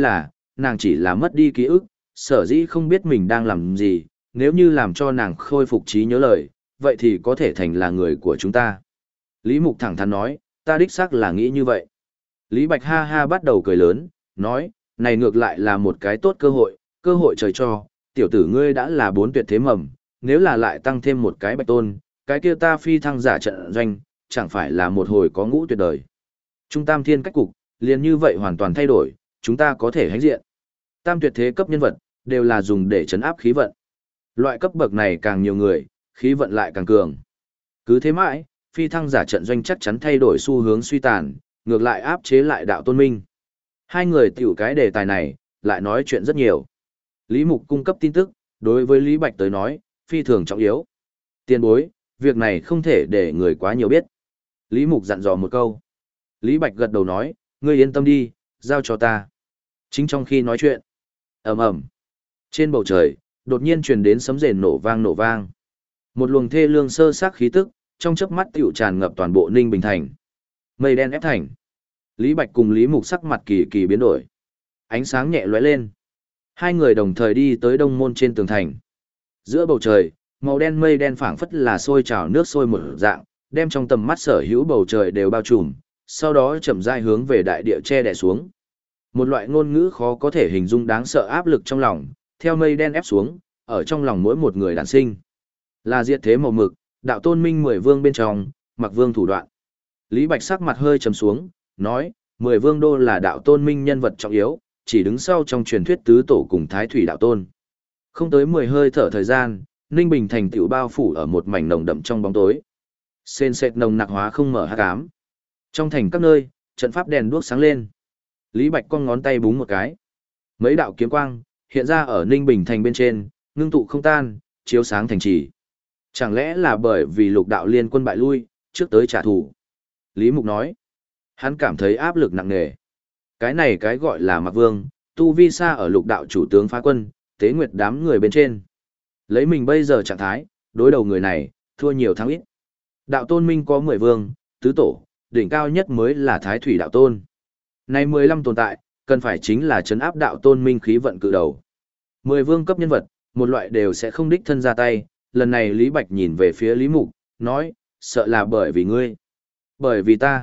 Speaker 1: nàng chỉ là mất đi ký ức, sở dĩ không biết mình đang làm gì, nếu như làm cho nàng khôi phục trí nhớ lời, vậy thì có thể thành là người của chúng ta. Lý Mục thẳng thắn nói, ta đích xác là nghĩ như vậy. Lý Bạch ha ha bắt đầu cười lớn, nói, này ngược lại là một cái tốt cơ hội trời cho, tiểu tử ngươi đã là 4 tuyệt thế mầm, nếu là lại tăng thêm một cái bạch tôn, cái kia ta phi thăng giả trận doanh, chẳng phải là một hồi có ngũ tuyệt đời. Trung tam thiên cách cục, liền như vậy hoàn toàn thay đổi, chúng ta có thể hãnh diện. Tam tuyệt thế cấp nhân vật, đều là dùng để trấn áp khí vận. Loại cấp bậc này càng nhiều người, khí vận lại càng cường. Cứ thế mãi, phi thăng giả trận doanh chắc chắn thay đổi xu hướng suy tàn, ngược lại áp chế lại đạo tôn minh. Hai người tiểu cái đề tài này, lại nói chuyện rất nhiều. Lý Mục cung cấp tin tức, đối với Lý Bạch tới nói, phi thường trọng yếu. Tiền bối, việc này không thể để người quá nhiều biết. Lý Mục dặn dò một câu. Lý Bạch gật đầu nói, ngươi yên tâm đi, giao cho ta. Chính trong khi nói chuyện, ầm ầm, trên bầu trời, đột nhiên truyền đến sấm rền nổ vang. Một luồng thê lương sơ xác khí tức, trong chớp mắt tiểu tràn ngập toàn bộ Ninh Bình thành. Mây đen ép thành. Lý Bạch cùng Lý Mục sắc mặt kỳ kỳ biến đổi. Ánh sáng nhẹ lóe lên. Hai người đồng thời đi tới đông môn trên tường thành. Giữa bầu trời, màu đen mây đen phảng phất là sôi trào nước sôi một dạng, đem trong tầm mắt sở hữu bầu trời đều bao trùm, sau đó chậm rãi hướng về đại địa che đè xuống. Một loại ngôn ngữ khó có thể hình dung đáng sợ áp lực trong lòng, theo mây đen ép xuống, ở trong lòng mỗi một người đản sinh. Là diệt thế màu mực, đạo tôn minh 10 vương bên trong, mặc vương thủ đoạn. Lý Bạch sắc mặt hơi trầm xuống, nói, 10 vương đô là đạo tôn minh nhân vật trọng yếu, chỉ đứng sau trong truyền thuyết tứ tổ cùng thái thủy đạo tôn. Không tới 10 hơi thở thời gian, Ninh Bình thành tựu bao phủ ở một mảnh nồng đậm trong bóng tối. Sền sệt nồng nặc hóa không mở hắc ám. Trong thành các nơi, trận pháp đèn đuốc sáng lên. Lý Bạch cong ngón tay búng một cái. Mấy đạo kiếm quang hiện ra ở Ninh Bình thành bên trên, ngưng tụ không tan, chiếu sáng thành trì. Chẳng lẽ là bởi vì Lục đạo liên quân bại lui, trước tới trả thù? Lý Mục nói. Hắn cảm thấy áp lực nặng nề. Cái này cái gọi là Mạc Vương, tu vi xa ở Lục đạo chủ tướng phá quân, tế nguyệt đám người bên trên. Lấy mình bây giờ trạng thái, đối đầu người này, thua nhiều thắng ít. Đạo tôn minh có 10 vương, tứ tổ, đỉnh cao nhất mới là Thái Thủy đạo tôn. Này 15 tồn tại, cần phải chính là trấn áp đạo tôn minh khí vận cự đầu. 10 vương cấp nhân vật, một loại đều sẽ không đích thân ra tay. Lần này Lý Bạch nhìn về phía Lý Mục, nói, sợ là bởi vì ngươi. Bởi vì ta.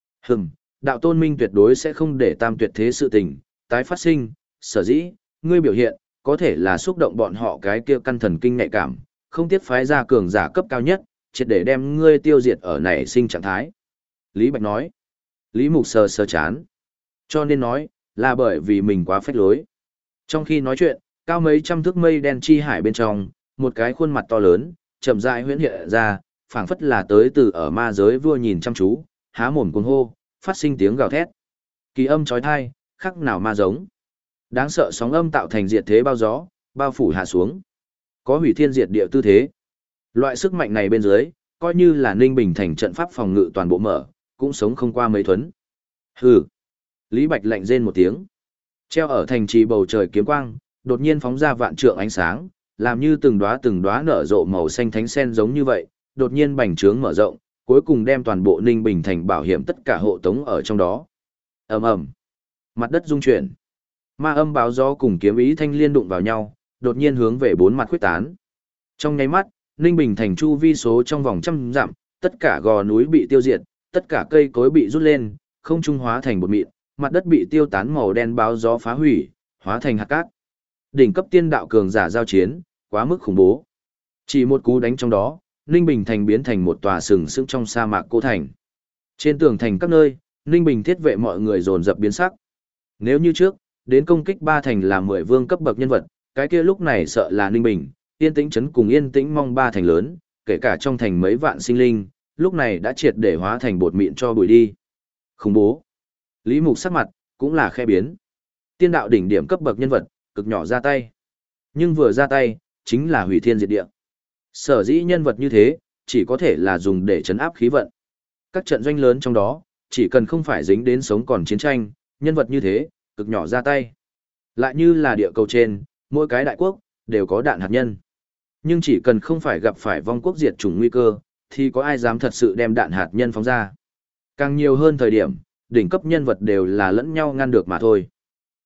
Speaker 1: Đạo tôn minh tuyệt đối sẽ không để tam tuyệt thế sự tình, tái phát sinh, sở dĩ, ngươi biểu hiện, có thể là xúc động bọn họ cái kia căn thần kinh nhạy cảm, không tiếc phái ra cường giả cấp cao nhất, triệt để đem ngươi tiêu diệt ở nảy sinh trạng thái. Lý Bạch nói. Lý Mục sờ sờ chán. Cho nên nói, là bởi vì mình quá phách lối. Trong khi nói chuyện, cao mấy trăm thước mây đen chi hải bên trong, một cái khuôn mặt to lớn, chậm rãi huyễn hiện ra, phảng phất là tới từ ở ma giới vua nhìn chăm chú, há mồm cuồng hô, phát sinh tiếng gào thét. Kỳ âm chói tai, khắc nào ma giống. Đáng sợ sóng âm tạo thành diệt thế bao gió, bao phủ hạ xuống. Có hủy thiên diệt địa tư thế. Loại sức mạnh này bên dưới, coi như là Ninh Bình thành trận pháp phòng ngự toàn bộ mở, cũng sống không qua mấy thuấn. Hừ. Lý Bạch lạnh rên một tiếng. Treo ở thành trì bầu trời kiếm quang, đột nhiên phóng ra vạn trượng ánh sáng, làm như từng đóa nở rộ màu xanh thánh sen giống như vậy, đột nhiên bành trướng mở rộng, cuối cùng đem toàn bộ Ninh Bình thành bảo hiểm tất cả hộ tống ở trong đó. Ầm ầm. Mặt đất rung chuyển. Ma âm báo gió cùng kiếm ý thanh liên đụng vào nhau, đột nhiên hướng về bốn mặt khuyết tán. Trong nháy mắt, Ninh Bình thành chu vi số trong vòng trăm dặm, tất cả gò núi bị tiêu diệt, tất cả cây cối bị rút lên, không trung hóa thành bột mịn, mặt đất bị tiêu tán màu đen báo gió phá hủy, hóa thành hạt cát. Đỉnh cấp tiên đạo cường giả giao chiến, quá mức khủng bố. Chỉ một cú đánh trong đó, Ninh Bình thành biến thành một tòa sừng sững trong sa mạc cô thành. Trên tường thành các nơi, Ninh Bình thiết vệ mọi người dồn dập biến sắc. Nếu như trước, đến công kích ba thành là 10 vương cấp bậc nhân vật, cái kia lúc này sợ là Ninh Bình, Yên Tĩnh trấn cùng Yên Tĩnh mong ba thành lớn, kể cả trong thành mấy vạn sinh linh, lúc này đã triệt để hóa thành bột mịn cho bụi đi. Khủng bố. Lý Mục sắc mặt, cũng là khe biến. Tiên đạo đỉnh điểm cấp bậc nhân vật, cực nhỏ ra tay. Nhưng vừa ra tay, chính là hủy thiên diệt địa. Sở dĩ nhân vật như thế, chỉ có thể là dùng để trấn áp khí vận. Các trận doanh lớn trong đó, chỉ cần không phải dính đến sống còn chiến tranh, nhân vật như thế, cực nhỏ ra tay. Lại như là địa cầu trên, mỗi cái đại quốc, đều có đạn hạt nhân. Nhưng chỉ cần không phải gặp phải vong quốc diệt chủng nguy cơ, thì có ai dám thật sự đem đạn hạt nhân phóng ra. Càng nhiều hơn thời điểm, đỉnh cấp nhân vật đều là lẫn nhau ngăn được mà thôi.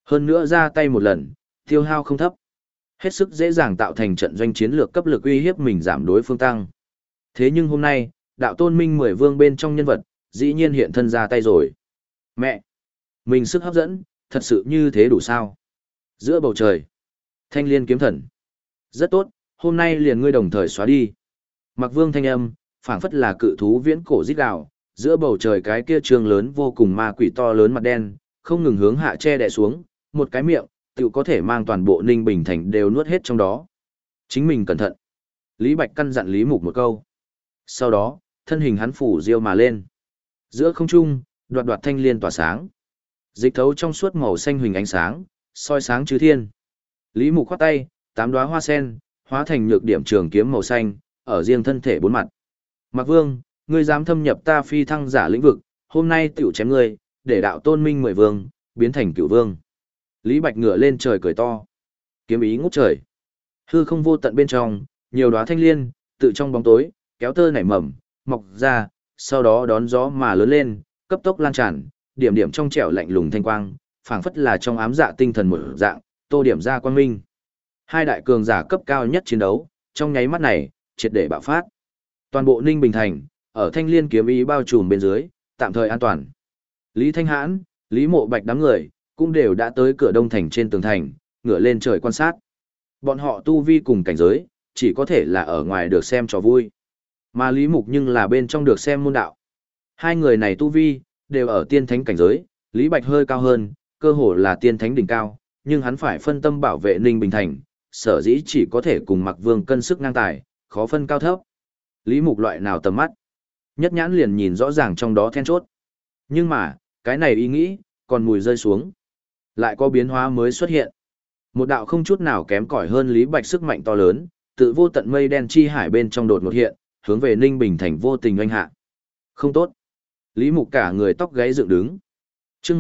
Speaker 1: Hơn nữa ra tay một lần, tiêu hao không thấp. Hết sức dễ dàng tạo thành trận doanh chiến lược cấp lực uy hiếp mình giảm đối phương tăng. Thế nhưng hôm nay, đạo tôn minh 10 vương bên trong nhân vật, dĩ nhiên hiện thân ra tay rồi. Mẹ! Mình sức hấp dẫn, thật sự như thế đủ sao? Giữa bầu trời, thanh liên kiếm thần. Rất tốt, hôm nay liền ngươi đồng thời xóa đi. Mặc vương thanh âm, phảng phất là cự thú viễn cổ rít gào, giữa bầu trời cái kia trường lớn vô cùng ma quỷ to lớn mặt đen, không ngừng hướng hạ che đè xuống, một cái miệng, tự có thể mang toàn bộ Ninh Bình Thành đều nuốt hết trong đó. Chính mình cẩn thận. Lý Bạch căn dặn Lý Mục một câu. Sau đó, thân hình hắn phủ diêu mà lên. Giữa không trung, đoạt đoạt thanh liên tỏa sáng. Dịch thấu trong suốt màu xanh huỳnh ánh sáng, soi sáng chư thiên. Lý Mục khoát tay, 8 đóa hoa sen, hóa thành nhược điểm trường kiếm màu xanh, ở riêng thân thể 4 mặt. Mạc Vương, ngươi dám thâm nhập ta phi thăng giả lĩnh vực, hôm nay tiểu chém ngươi, để đạo tôn minh 10 vương, biến thành cửu vương. Lý Bạch ngửa lên trời cười to. Kiếm ý ngút trời. Hư không vô tận bên trong, nhiều đóa thanh liên, tự trong bóng tối, kéo tơ nảy mầm, mọc ra, sau đó đón gió mà lớn lên, cấp tốc lan tràn, điểm điểm trong trẻo lạnh lùng thanh quang, phảng phất là trong ám dạ tinh thần một dạng, tô điểm ra quang minh. Hai đại cường giả cấp cao nhất chiến đấu, trong nháy mắt này, triệt để bạo phát. Toàn bộ Ninh Bình Thành, ở thanh liên kiếm ý bao trùm bên dưới, tạm thời an toàn. Lý Thanh Hãn, Lý Mộ Bạch đám người, cũng đều đã tới cửa đông thành trên tường thành, ngửa lên trời quan sát. Bọn họ tu vi cùng cảnh giới, chỉ có thể là ở ngoài được xem trò vui. Mà Lý Mục nhưng là bên trong được xem môn đạo. Hai người này tu vi, đều ở tiên thánh cảnh giới, Lý Bạch hơi cao hơn, cơ hồ là tiên thánh đỉnh cao, nhưng hắn phải phân tâm bảo vệ Ninh Bình Thành, sở dĩ chỉ có thể cùng Mạc Vương cân sức ngang tài, khó phân cao thấp. Lý Mục loại nào tầm mắt, nhất nhãn liền nhìn rõ ràng trong đó then chốt. Nhưng mà, cái này ý nghĩ, còn mùi rơi xuống. Lại có biến hóa mới xuất hiện. Một đạo không chút nào kém cỏi hơn Lý Bạch sức mạnh to lớn, tự vô tận mây đen chi hải bên trong đột ngột hiện, hướng về Ninh Bình Thành vô tình oanh hạ. Không tốt. Lý Mục cả người tóc gáy dựng đứng. Chương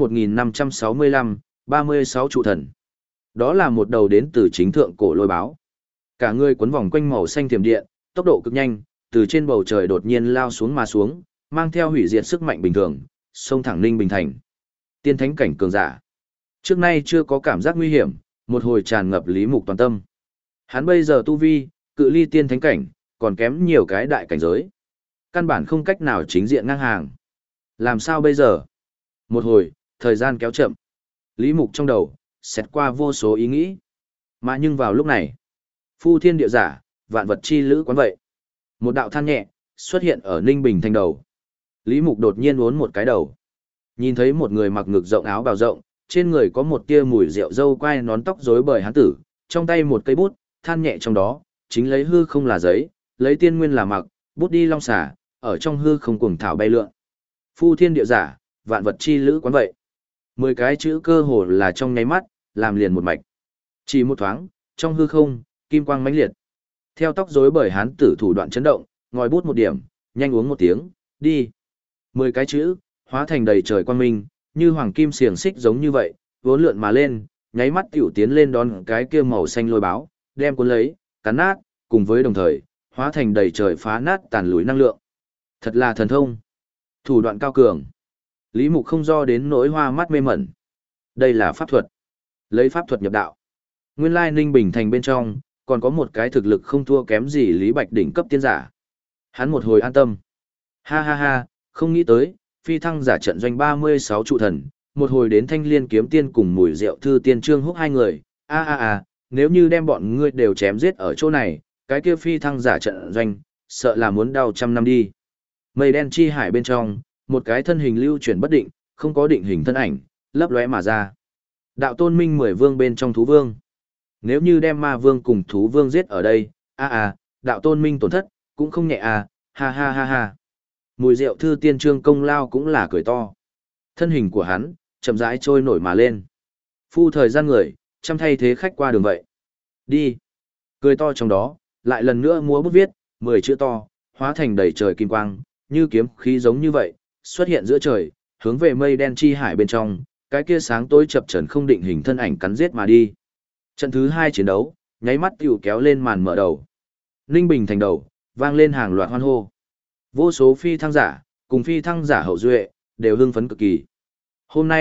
Speaker 1: 1565, 36 trụ thần. Đó là một đầu đến từ chính thượng cổ lôi báo. Cả người quấn vòng quanh màu xanh thiểm điện, tốc độ cực nhanh, từ trên bầu trời đột nhiên lao xuống mà xuống, mang theo hủy diệt sức mạnh bình thường, xông thẳng Ninh Bình Thành. Tiên thánh cảnh cường giả. Trước nay chưa có cảm giác nguy hiểm, một hồi tràn ngập Lý Mục toàn tâm. Hắn bây giờ tu vi, cự ly tiên thánh cảnh, còn kém nhiều cái đại cảnh giới. Căn bản không cách nào chính diện ngang hàng. Làm sao bây giờ? Một hồi, thời gian kéo chậm. Lý Mục trong đầu, xét qua vô số ý nghĩ. Mà nhưng vào lúc này, phu thiên địa giả, vạn vật chi lữ quán vậy. Một đạo than nhẹ, xuất hiện ở Ninh Bình Thành đầu. Lý Mục đột nhiên uốn một cái đầu. Nhìn thấy một người mặc ngực rộng áo bào rộng, trên người có một tia mùi rượu dâu quai nón tóc rối bời hán tử, trong tay một cây bút, than nhẹ trong đó, chính lấy hư không là giấy, lấy tiên nguyên là mặc, bút đi long xả, ở trong hư không cuồng thảo bay lượn. Phu thiên địa giả, vạn vật chi lữ quán vậy. 10 cái chữ cơ hồ là trong nháy mắt, làm liền một mạch. Chỉ một thoáng, trong hư không, kim quang mãnh liệt. Theo tóc rối bời hán tử thủ đoạn chấn động, ngòi bút một điểm, nhanh uống một tiếng, đi. 10 cái chữ, hóa thành đầy trời quang minh, như hoàng kim xiềng xích giống như vậy, vốn lượn mà lên, nháy mắt tiểu tiến lên đón cái kia màu xanh lôi báo, đem cuốn lấy, cắn nát, cùng với đồng thời, hóa thành đầy trời phá nát tàn lùi năng lượng. Thật là thần thông. Thủ đoạn cao cường. Lý Mục không do đến nỗi hoa mắt mê mẩn. Đây là pháp thuật. Lấy pháp thuật nhập đạo. Nguyên lai Ninh Bình Thành bên trong, còn có một cái thực lực không thua kém gì Lý Bạch đỉnh cấp tiên giả. Hắn một hồi an tâm. Ha ha ha, không nghĩ tới, phi thăng giả trận doanh 36 trụ thần, một hồi đến thanh liên kiếm tiên cùng mùi rượu thư tiên trương húc hai người. Nếu như đem bọn ngươi đều chém giết ở chỗ này, cái kia phi thăng giả trận doanh, sợ là muốn đau trăm năm đi. Mây đen chi hải bên trong, một cái thân hình lưu chuyển bất định, không có định hình thân ảnh, lấp lóe mà ra. Đạo tôn minh 10 vương bên trong thú vương. Nếu như đem ma vương cùng thú vương giết ở đây, đạo tôn minh tổn thất, cũng không nhẹ ha ha ha ha. Mùi rượu thư tiên trương công lao cũng là cười to. Thân hình của hắn, chậm rãi trôi nổi mà lên. Phu thời gian người, chăm thay thế khách qua đường vậy. Đi. Cười to trong đó, lại lần nữa múa bút viết, 10 chữ to, hóa thành đầy trời kim quang, như kiếm khí giống như vậy, xuất hiện giữa trời, hướng về mây đen chi hải bên trong, cái kia sáng tối chập chờn không định hình thân ảnh cắn giết mà đi. Trận thứ 2 chiến đấu, nháy mắt tiểu kéo lên màn mở đầu. Ninh Bình Thành đầu, vang lên hàng loạt hoan hô. Vô số phi thăng giả, cùng phi thăng giả hậu duệ, đều hưng phấn cực kỳ. Hôm nay,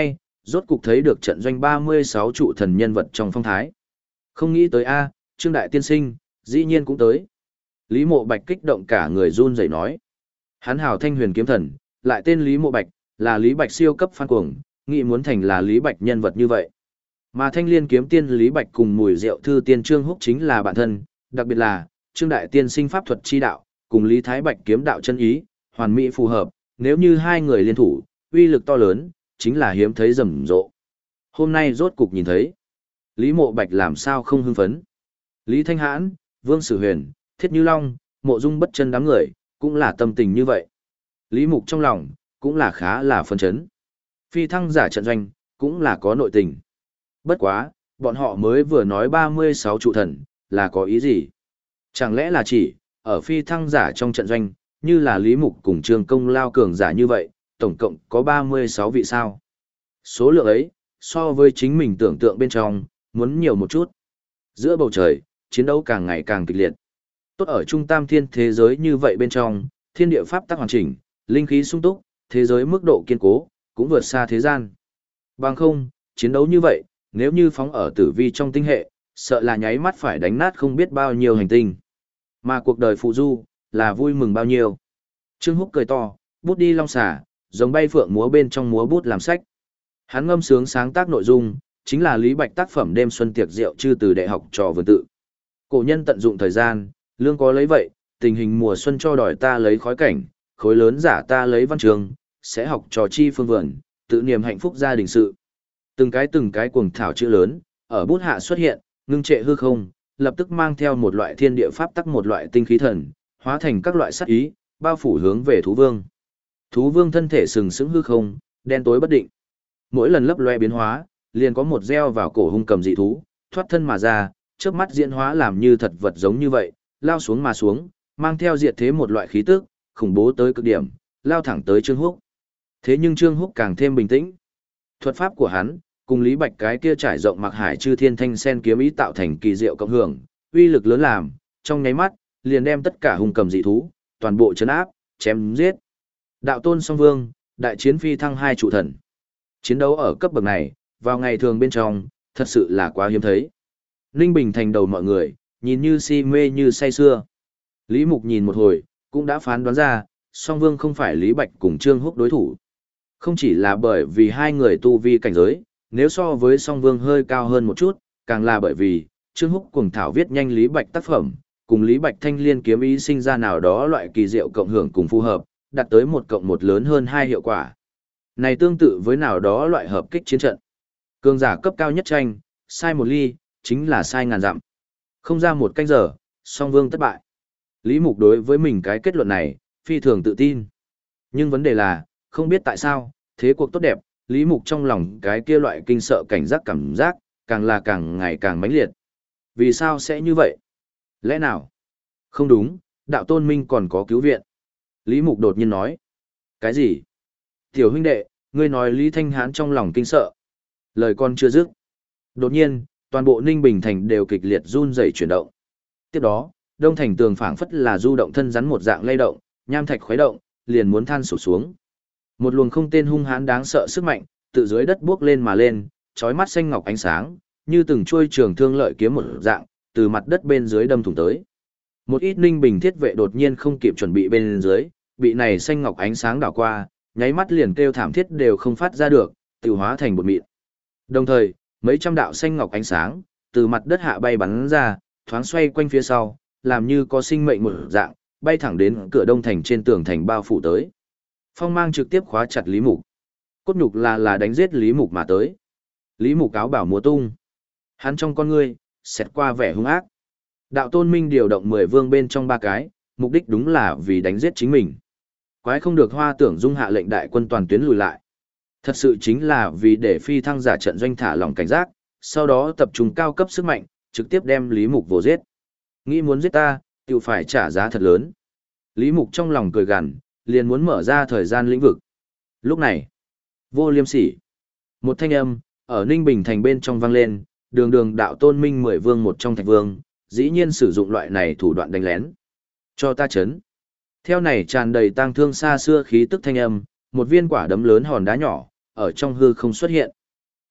Speaker 1: rốt cục thấy được trận doanh 36 trụ thần nhân vật trong phong thái. Không nghĩ tới a, Trương Đại Tiên Sinh, dĩ nhiên cũng tới. Lý Mộ Bạch kích động cả người run rẩy nói. Hắn hào thanh huyền kiếm thần, lại tên Lý Mộ Bạch, là Lý Bạch siêu cấp fan cuồng, nghĩ muốn thành là Lý Bạch nhân vật như vậy. Mà thanh liên kiếm tiên Lý Bạch cùng mùi rượu thư tiên Trương Húc chính là bạn thân, đặc biệt là, Trương Đại Tiên Sinh pháp thuật chi đạo, cùng Lý Thái Bạch kiếm đạo chân ý, hoàn mỹ phù hợp, nếu như hai người liên thủ, uy lực to lớn, chính là hiếm thấy rầm rộ. Hôm nay rốt cục nhìn thấy, Lý Mộ Bạch làm sao không hưng phấn. Lý Thanh Hãn, Vương Sử Huyền, Thiết Như Long, Mộ Dung Bất Chân đám người, cũng là tâm tình như vậy. Lý Mục trong lòng, cũng là khá là phấn chấn. Phi thăng giả trận doanh, cũng là có nội tình. Bất quá, bọn họ mới vừa nói 36 trụ thần, là có ý gì? Chẳng lẽ là chỉ, ở phi thăng giả trong trận doanh, như là Lý Mục cùng Trương Công Lao cường giả như vậy, tổng cộng có 36 vị sao? Số lượng ấy, so với chính mình tưởng tượng bên trong, muốn nhiều một chút. Giữa bầu trời, chiến đấu càng ngày càng kịch liệt. Tốt ở trung tam thiên thế giới như vậy bên trong, thiên địa pháp tắc hoàn chỉnh, linh khí sung túc, thế giới mức độ kiên cố, cũng vượt xa thế gian. Bằng không, chiến đấu như vậy, nếu như phóng ở tử vi trong tinh hệ, sợ là nháy mắt phải đánh nát không biết bao nhiêu hành tinh. Mà cuộc đời phụ du, là vui mừng bao nhiêu. Trương Húc cười to, bút đi long xả, giống bay phượng múa bên trong múa bút làm sách. Hắn ngâm sướng sáng tác nội dung, chính là Lý Bạch tác phẩm đêm xuân tiệc rượu chư từ đại học trò vườn tự. Cổ nhân tận dụng thời gian, lương có lấy vậy, tình hình mùa xuân cho đòi ta lấy khói cảnh, khối lớn giả ta lấy văn trường, sẽ học trò chi phương vườn, tự niềm hạnh phúc gia đình sự. Từng cái cuồng thảo chữ lớn, ở bút hạ xuất hiện, ngưng trệ hư không, lập tức mang theo một loại thiên địa pháp tắc một loại tinh khí thần, hóa thành các loại sát ý, bao phủ hướng về thú vương. Thú vương thân thể sừng sững hư không, đen tối bất định. Mỗi lần lấp loe biến hóa, liền có một gieo vào cổ hung cầm dị thú, thoát thân mà ra, trước mắt diễn hóa làm như thật vật giống như vậy, lao xuống mà xuống, mang theo diệt thế một loại khí tức, khủng bố tới cực điểm, lao thẳng tới Trương Húc. Thế nhưng Trương Húc càng thêm bình tĩnh. Thuật pháp của hắn, cùng Lý Bạch cái kia trải rộng mặc hải chư thiên thanh sen kiếm ý tạo thành kỳ diệu cộng hưởng, uy lực lớn làm, trong nháy mắt, liền đem tất cả hung cầm dị thú, toàn bộ chấn áp, chém giết. Đạo tôn song vương, đại chiến phi thăng hai trụ thần. Chiến đấu ở cấp bậc này, vào ngày thường bên trong, thật sự là quá hiếm thấy. Ninh Bình thành đầu mọi người, nhìn như si mê như say sưa. Lý Mục nhìn một hồi, cũng đã phán đoán ra, song vương không phải Lý Bạch cùng Trương Húc đối thủ. Không chỉ là bởi vì hai người tu vi cảnh giới, nếu so với song vương hơi cao hơn một chút, càng là bởi vì, Trương Húc cuồng thảo viết nhanh Lý Bạch tác phẩm, cùng Lý Bạch thanh liên kiếm ý sinh ra nào đó loại kỳ diệu cộng hưởng cùng phù hợp, đạt tới 1+1 lớn hơn 2 hiệu quả. Này tương tự với nào đó loại hợp kích chiến trận. Cường giả cấp cao nhất tranh, sai một ly, chính là sai ngàn dặm. Không ra một canh giờ, song vương thất bại. Lý Mục đối với mình cái kết luận này, phi thường tự tin. Nhưng vấn đề là, không biết tại sao, thế cuộc tốt đẹp, Lý Mục trong lòng cái kia loại kinh sợ cảnh giác cảm giác, càng là càng ngày càng mãnh liệt. Vì sao sẽ như vậy? Lẽ nào? Không đúng, đạo tôn minh còn có cứu viện. Lý Mục đột nhiên nói. Cái gì? Tiểu huynh đệ, ngươi nói Lý Thanh Hán trong lòng kinh sợ. Lời con chưa dứt. Đột nhiên, toàn bộ Ninh Bình thành đều kịch liệt run rẩy chuyển động. Tiếp đó, đông thành tường phảng phất là du động thân rắn một dạng lay động, nham thạch khuấy động, liền muốn than sụp xuống. Một luồng không tên hung hãn đáng sợ sức mạnh, từ dưới đất bước lên mà lên, chói mắt xanh ngọc ánh sáng, như từng chuôi trường thương lợi kiếm một dạng, từ mặt đất bên dưới đâm thủng tới. Một ít Ninh Bình thiết vệ đột nhiên không kịp chuẩn bị bên dưới, bị này xanh ngọc ánh sáng đảo qua, nháy mắt liền kêu thảm thiết đều không phát ra được, tiêu hóa thành bột mịn. Đồng thời, mấy trăm đạo xanh ngọc ánh sáng, từ mặt đất hạ bay bắn ra, thoáng xoay quanh phía sau, làm như có sinh mệnh một dạng, bay thẳng đến cửa đông thành trên tường thành bao phủ tới. Phong mang trực tiếp khóa chặt Lý Mục. Cốt nhục là đánh giết Lý Mục mà tới. Lý Mục áo bảo múa tung. Hắn trong con ngươi, xẹt qua vẻ hung ác. Đạo tôn minh điều động 10 vương bên trong 3 cái, mục đích đúng là vì đánh giết chính mình. Quái không được Hoa Tưởng Dung hạ lệnh đại quân toàn tuyến lùi lại. Thật sự chính là vì để phi thăng giả trận doanh thả lỏng cảnh giác, sau đó tập trung cao cấp sức mạnh, trực tiếp đem Lý Mục vồ giết. Nghĩ muốn giết ta, tự phải trả giá thật lớn. Lý Mục trong lòng cười gằn, liền muốn mở ra thời gian lĩnh vực. Lúc này, vô liêm sỉ. Một thanh âm, ở Ninh Bình thành bên trong vang lên, đường đường đạo tôn minh 10 vương một trong thạch vương, dĩ nhiên sử dụng loại này thủ đoạn đánh lén. Cho ta chấn. Theo này tràn đầy tang thương xa xưa khí tức thanh âm, một viên quả đấm lớn hòn đá nhỏ, ở trong hư không xuất hiện.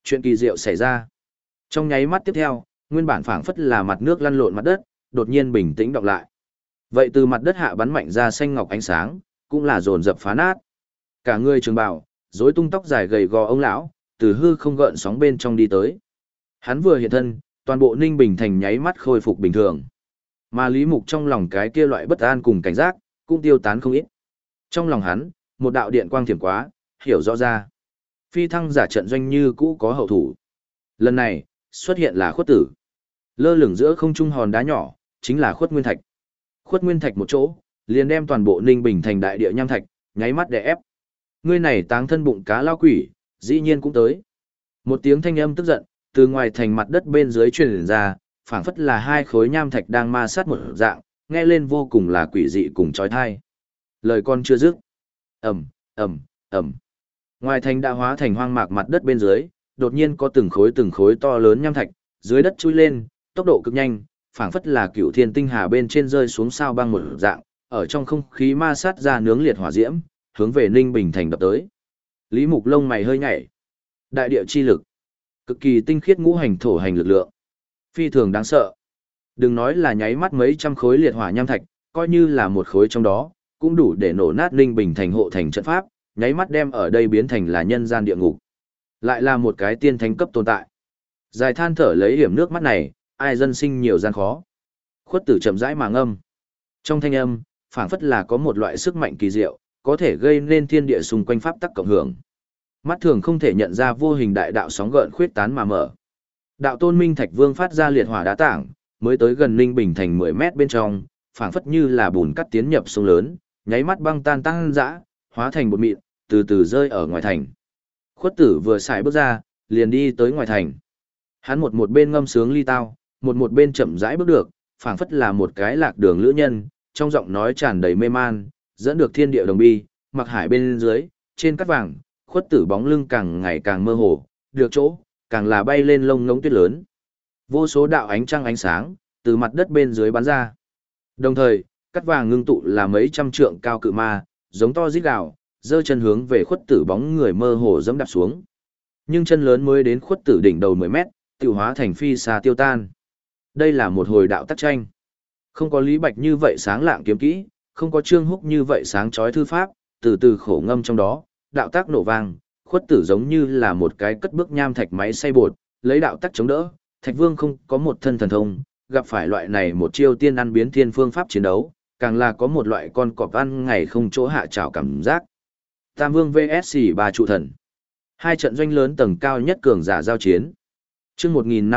Speaker 1: Chuyện kỳ diệu xảy ra. Trong nháy mắt tiếp theo, nguyên bản phảng phất là mặt nước lăn lộn mặt đất, đột nhiên bình tĩnh đọng lại. Vậy từ mặt đất hạ bắn mạnh ra xanh ngọc ánh sáng, cũng là dồn dập phá nát. Cả người trường bào, rối tung tóc dài gầy gò ông lão, từ hư không gợn sóng bên trong đi tới. Hắn vừa hiện thân, toàn bộ Ninh Bình thành nháy mắt khôi phục bình thường. Mà Lý Mục trong lòng cái kia loại bất an cùng cảnh giác, cũng tiêu tán không ít. Trong lòng hắn, một đạo điện quang thiểm quá, hiểu rõ ra. Phi thăng giả trận doanh như cũ có hậu thủ. Lần này, xuất hiện là Khuất Tử. Lơ lửng giữa không trung hòn đá nhỏ, chính là Khuất Nguyên Thạch. Khuất Nguyên Thạch một chỗ, liền đem toàn bộ Ninh Bình thành đại địa nham thạch, nháy mắt đè ép. Ngươi này táng thân bụng cá lao quỷ, dĩ nhiên cũng tới. Một tiếng thanh âm tức giận, từ ngoài thành mặt đất bên dưới truyền ra, phảng phất là hai khối nham thạch đang ma sát một dạng, nghe lên vô cùng là quỷ dị cùng chói tai. Lời con chưa dứt. Ầm, ầm, ầm. Ngoài thành đã hóa thành hoang mạc mặt đất bên dưới, đột nhiên có từng khối to lớn nham thạch, dưới đất chui lên, tốc độ cực nhanh, phảng phất là cựu thiên tinh hà bên trên rơi xuống sao băng một dạng, ở trong không khí ma sát ra nướng liệt hỏa diễm, hướng về Ninh Bình thành đập tới. Lý Mục lông mày hơi nhảy. Đại địa chi lực, cực kỳ tinh khiết ngũ hành thổ hành lực lượng, phi thường đáng sợ. Đừng nói là nháy mắt mấy trăm khối liệt hỏa nham thạch, coi như là một khối trong đó, cũng đủ để nổ nát Ninh Bình thành hộ thành trận pháp, nháy mắt đem ở đây biến thành là nhân gian địa ngục. Lại là một cái tiên thánh cấp tồn tại. Dài than thở lấy hiểm nước mắt này, ai dân sinh nhiều gian khó. Khuất Tử chậm rãi mà ngâm. Trong thanh âm, phảng phất là có một loại sức mạnh kỳ diệu, có thể gây nên thiên địa xung quanh pháp tắc cộng hưởng. Mắt thường không thể nhận ra vô hình đại đạo sóng gợn khuyết tán mà mở. Đạo Tôn Minh Thạch Vương phát ra liệt hỏa đá tảng, mới tới gần Ninh Bình thành 10 mét bên trong, phảng phất như là bùn cắt tiến nhập sông lớn, nháy mắt băng tan tăng dã, hóa thành bột mịn, từ từ rơi ở ngoài thành. Khuất Tử vừa xài bước ra, liền đi tới ngoài thành. Hắn một bên ngâm sướng ly tao, một bên chậm rãi bước được, phảng phất là một cái lạc đường lữ nhân, trong giọng nói tràn đầy mê man, dẫn được thiên địa đồng bi, mặc hải bên dưới, trên cát vàng, Khuất Tử bóng lưng càng ngày càng mơ hồ, được chỗ, càng là bay lên lông ngỗng tuyết lớn. Vô số đạo ánh trăng ánh sáng, từ mặt đất bên dưới bắn ra. Đồng thời, cát vàng ngưng tụ là mấy trăm trượng cao cự ma, giống to rít gào, giơ chân hướng về Khuất Tử bóng người mơ hồ dẫm đạp xuống. Nhưng chân lớn mới đến Khuất Tử đỉnh đầu 10 mét, tiêu hóa thành phi xa tiêu tan. Đây là một hồi đạo tắc tranh. Không có Lý Bạch như vậy sáng lạng kiếm kỹ, không có Trương Húc như vậy sáng chói thư pháp, từ từ khổ ngâm trong đó, đạo tác nổ vang, Khuất Tử giống như là một cái cất bước nham thạch máy xay bột, lấy đạo tắc chống đỡ. Thạch Vương không có một thân thần thông, gặp phải loại này một chiêu tiên ăn biến thiên phương pháp chiến đấu, càng là có một loại con cọp ăn ngày không chỗ hạ trảo cảm giác. Tam Vương vs 3 trụ thần. Hai trận doanh lớn tầng cao nhất cường giả giao chiến. Chương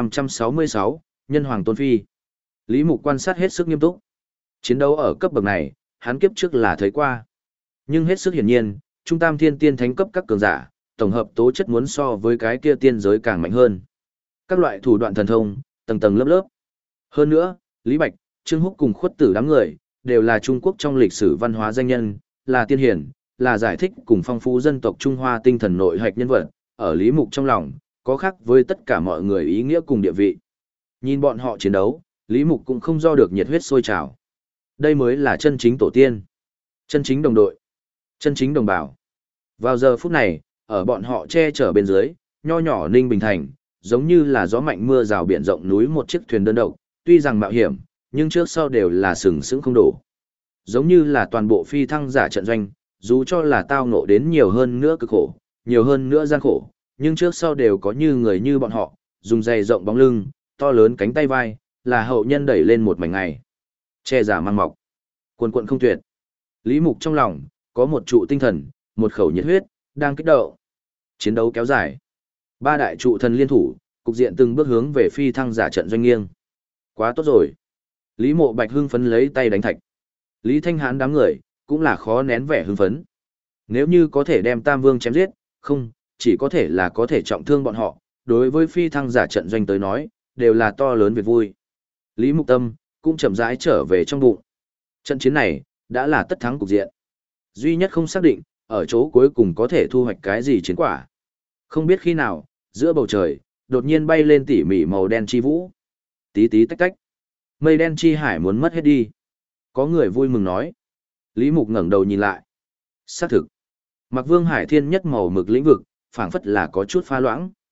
Speaker 1: 1566, Nhân Hoàng Tôn Phi. Lý Mục quan sát hết sức nghiêm túc. Chiến đấu ở cấp bậc này, hắn kiếp trước là thấy qua. Nhưng hết sức hiển nhiên, Trung Tam Thiên Tiên Thánh cấp các cường giả, tổng hợp tố chất muốn so với cái kia tiên giới càng mạnh hơn. Các loại thủ đoạn thần thông, tầng tầng lớp lớp. Hơn nữa, Lý Bạch, Trương Húc cùng Khuất Tử đám người, đều là Trung Quốc trong lịch sử văn hóa danh nhân, là tiên hiển, là giải thích cùng phong phú dân tộc Trung Hoa tinh thần nội hạch nhân vật, ở Lý Mục trong lòng, có khác với tất cả mọi người ý nghĩa cùng địa vị. Nhìn bọn họ chiến đấu, Lý Mục cũng không do được nhiệt huyết sôi trào. Đây mới là chân chính tổ tiên, chân chính đồng đội, chân chính đồng bào. Vào giờ phút này, ở bọn họ che chở bên dưới, nho nhỏ Ninh Bình Thành, giống như là gió mạnh mưa rào biển rộng núi một chiếc thuyền đơn độc, tuy rằng mạo hiểm, nhưng trước sau đều là sừng sững không đổ. Giống như là toàn bộ phi thăng giả trận doanh, dù cho là tao ngộ đến nhiều hơn nữa cực khổ, nhiều hơn nữa gian khổ, nhưng trước sau đều có như người như bọn họ, dùng dày rộng bóng lưng, to lớn cánh tay vai, là hậu nhân đẩy lên một mảnh ngày. Che giả mang mọc, quần quận không tuyệt. Lý Mục trong lòng, có một trụ tinh thần, một khẩu nhiệt huyết, đang kích động. Chiến đấu kéo dài. Ba đại trụ thần liên thủ, cục diện từng bước hướng về phi thăng giả trận doanh nghiêng. Quá tốt rồi. Lý Mộ Bạch hưng phấn lấy tay đánh thạch. Lý Thanh Hán đám người, cũng là khó nén vẻ hưng phấn. Nếu như có thể đem Tam Vương chém giết, không, chỉ có thể là có thể trọng thương bọn họ, đối với phi thăng giả trận doanh tới nói, đều là to lớn việc vui. Lý Mục Tâm, cũng chậm rãi trở về trong bụng. Trận chiến này, đã là tất thắng cục diện. Duy nhất không xác định, ở chỗ cuối cùng có thể thu hoạch cái gì chiến quả. Không biết khi nào, giữa bầu trời, đột nhiên bay lên tỉ mỉ màu đen chi vũ. Tí tí tách tách. Mây đen chi hải muốn mất hết đi. Có người vui mừng nói. Lý Mục ngẩng đầu nhìn lại. Xác thực. Mặc Vương Hải Thiên nhất màu mực lĩnh vực, phảng phất là có chút pha loãng.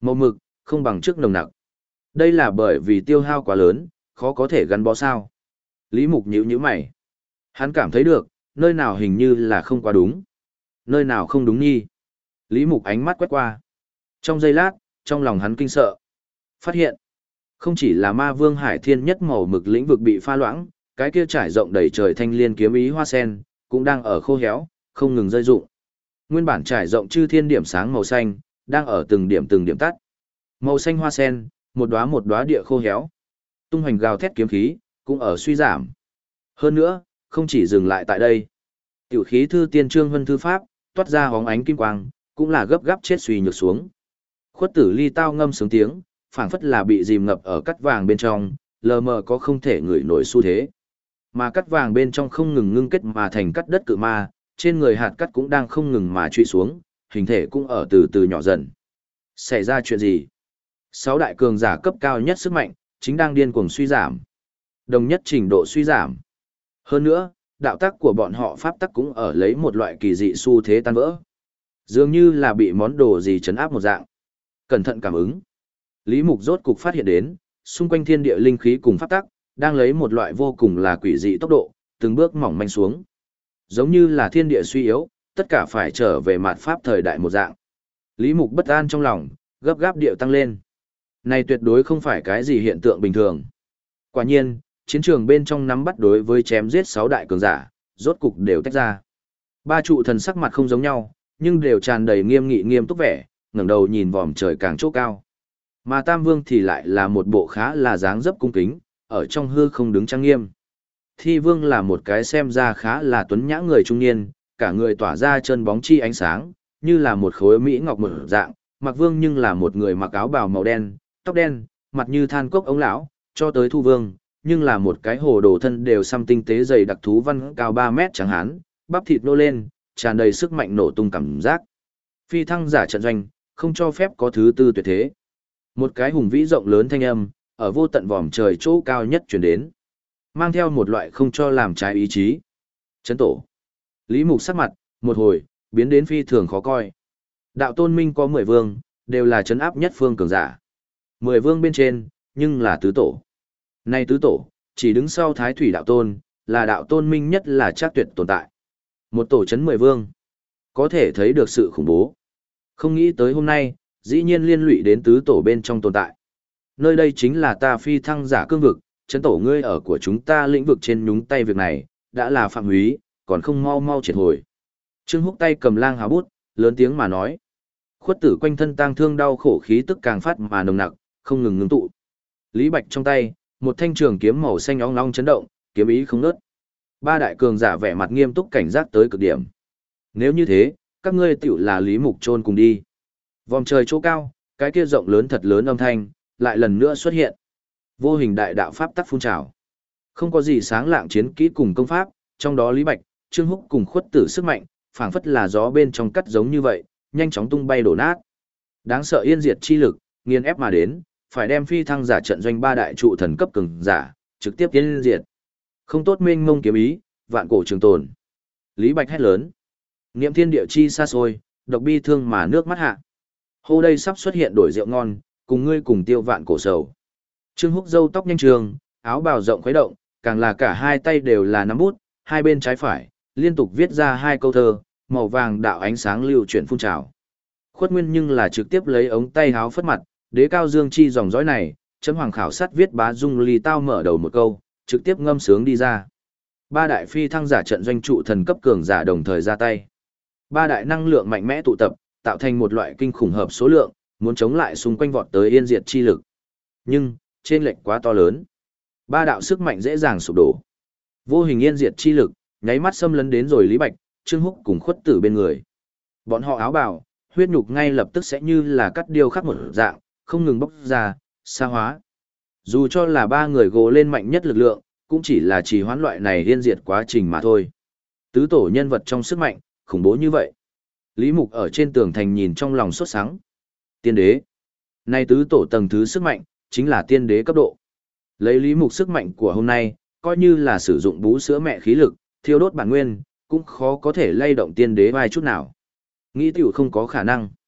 Speaker 1: Màu mực, không bằng trước nồng nặc. Đây là bởi vì tiêu hao quá lớn, khó có thể gắn bó sao. Lý Mục nhíu mày. Hắn cảm thấy được, nơi nào hình như là không quá đúng. Nơi nào không đúng nhi. Lý Mục ánh mắt quét qua. Trong giây lát, trong lòng hắn kinh sợ. Phát hiện, không chỉ là ma vương hải thiên nhất màu mực lĩnh vực bị pha loãng, cái kia trải rộng đầy trời thanh liên kiếm ý hoa sen, cũng đang ở khô héo, không ngừng rơi rụng. Nguyên bản trải rộng chư thiên điểm sáng màu xanh, đang ở từng điểm tắt. Màu xanh hoa sen, một đóa địa khô héo. Tung hoành gào thét kiếm khí, cũng ở suy giảm. Hơn nữa, không chỉ dừng lại tại đây. Tiểu khí thư tiên trương vân thư pháp, toát ra hóng ánh kim quang, cũng là gấp gáp chết suy nhược xuống. Khuất Tử Ly tao ngâm sướng tiếng, phảng phất là bị dìm ngập ở cắt vàng bên trong, lờ mờ có không thể ngửi nổi xu thế. Mà cắt vàng bên trong không ngừng ngưng kết mà thành cắt đất cự ma, trên người hạt cắt cũng đang không ngừng mà truy xuống, hình thể cũng ở từ từ nhỏ dần. Xảy ra chuyện gì? Sáu đại cường giả cấp cao nhất sức mạnh, chính đang điên cuồng suy giảm. Đồng nhất trình độ suy giảm. Hơn nữa, đạo tắc của bọn họ pháp tắc cũng ở lấy một loại kỳ dị xu thế tan vỡ. Dường như là bị món đồ gì chấn áp một dạng. Cẩn thận cảm ứng. Lý Mục rốt cục phát hiện đến, xung quanh thiên địa linh khí cùng pháp tắc, đang lấy một loại vô cùng là quỷ dị tốc độ, từng bước mỏng manh xuống. Giống như là thiên địa suy yếu, tất cả phải trở về mạt pháp thời đại một dạng. Lý Mục bất an trong lòng, gấp gáp điệu tăng lên. Này tuyệt đối không phải cái gì hiện tượng bình thường. Quả nhiên, chiến trường bên trong nắm bắt đối với chém giết 6 đại cường giả, rốt cục đều tách ra. Ba trụ thần sắc mặt không giống nhau, nhưng đều tràn đầy nghiêm nghị nghiêm túc vẻ, ngẩng đầu nhìn vòm trời càng chỗ cao. Mà Tam Vương thì lại là một bộ khá là dáng dấp cung kính, ở trong hư không đứng trang nghiêm. Thi Vương là một cái xem ra khá là tuấn nhã người trung niên, cả người tỏa ra chân bóng chi ánh sáng, như là một khối mỹ ngọc mở dạng. Mặc Vương nhưng là một người mặc áo bào màu đen, tóc đen, mặt như than cốc ống lão, cho tới Thu Vương, nhưng là một cái hồ đồ thân đều xăm tinh tế dày đặc thú văn cao 3 mét chẳng hán, bắp thịt nô lên, tràn đầy sức mạnh nổ tung cảm giác. Phi thăng giả trận doanh, không cho phép có thứ tư tuyệt thế. Một cái hùng vĩ rộng lớn thanh âm, ở vô tận vòm trời chỗ cao nhất truyền đến, mang theo một loại không cho làm trái ý chí. Chấn tổ. Lý Mục sắc mặt, một hồi, biến đến phi thường khó coi. Đạo Tôn Minh có 10 vương, đều là chấn áp nhất phương cường giả. 10 vương bên trên, nhưng là tứ tổ. Nay tứ tổ, chỉ đứng sau Thái Thủy Đạo Tôn, là Đạo Tôn Minh nhất là chắc tuyệt tồn tại. Một tổ chấn 10 vương, có thể thấy được sự khủng bố. Không nghĩ tới hôm nay, dĩ nhiên liên lụy đến tứ tổ bên trong tồn tại. Nơi đây chính là ta phi thăng giả cương vực, chấn tổ ngươi ở của chúng ta lĩnh vực trên nhúng tay việc này, đã là phạm húy, còn không mau mau triệt hồi. Trương Húc tay cầm lang hào bút, lớn tiếng mà nói. Khuất Tử quanh thân tang thương đau khổ khí tức càng phát mà nồng nặc, không ngừng ngưng tụ. Lý Bạch trong tay, một thanh trường kiếm màu xanh óng long chấn động, kiếm ý không ngớt. Ba đại cường giả vẻ mặt nghiêm túc cảnh giác tới cực điểm. Nếu như thế, các ngươi tiểu là Lý Mục chôn cùng đi. Vòm trời chỗ cao, cái kia rộng lớn thật lớn âm thanh, lại lần nữa xuất hiện. Vô hình đại đạo pháp tắc phun trào. Không có gì sáng lạng chiến kỹ cùng công pháp, trong đó Lý Bạch, Trương Húc cùng Khuất Tử sức mạnh, phảng phất là gió bên trong cắt giống như vậy, nhanh chóng tung bay đổ nát. Đáng sợ yên diệt chi lực, nghiền ép mà đến, phải đem phi thăng giả trận doanh ba đại trụ thần cấp cường giả, trực tiếp yên diệt. Không tốt mênh mông kiếm ý, vạn cổ trường tồn. Lý Bạch hét lớn. Niệm thiên địa chi xa xôi, độc bi thương mà nước mắt hạ. Hô đây sắp xuất hiện đổi rượu ngon, cùng ngươi cùng tiêu vạn cổ sầu. Trương Húc râu tóc nhanh trường, áo bào rộng khuấy động, càng là cả hai tay đều là nắm bút, hai bên trái phải, liên tục viết ra hai câu thơ, màu vàng đạo ánh sáng lưu chuyển phun trào. Khuất Nguyên nhưng là trực tiếp lấy ống tay háo phất mặt, đế cao dương chi dòng dõi này, chấm hoàng khảo sát viết bá dung ly tao mở đầu một câu, trực tiếp ngâm sướng đi ra. Ba đại phi thăng giả trận doanh trụ thần cấp cường giả đồng thời ra tay. Ba đại năng lượng mạnh mẽ tụ tập, tạo thành một loại kinh khủng hợp số lượng, muốn chống lại xung quanh vọt tới yên diệt chi lực. Nhưng, trên lệch quá to lớn. Ba đạo sức mạnh dễ dàng sụp đổ. Vô hình yên diệt chi lực, nháy mắt xâm lấn đến rồi Lý Bạch, Trương Húc cùng Khuất Tử bên người. Bọn họ áo bào, huyết nhục ngay lập tức sẽ như là cắt điêu khắc một dạng, không ngừng bốc ra, xa hóa. Dù cho là ba người gồ lên mạnh nhất lực lượng, cũng chỉ là trì hoãn loại này yên diệt quá trình mà thôi. Tứ tổ nhân vật trong sức mạnh, khủng bố như vậy. Lý Mục ở trên tường thành nhìn trong lòng sốt sắng. Tiên đế. Nay tứ tổ tầng thứ sức mạnh, chính là tiên đế cấp độ. Lấy Lý Mục sức mạnh của hôm nay, coi như là sử dụng bú sữa mẹ khí lực, thiêu đốt bản nguyên, cũng khó có thể lay động tiên đế vai chút nào. Nghĩ tiểu không có khả năng.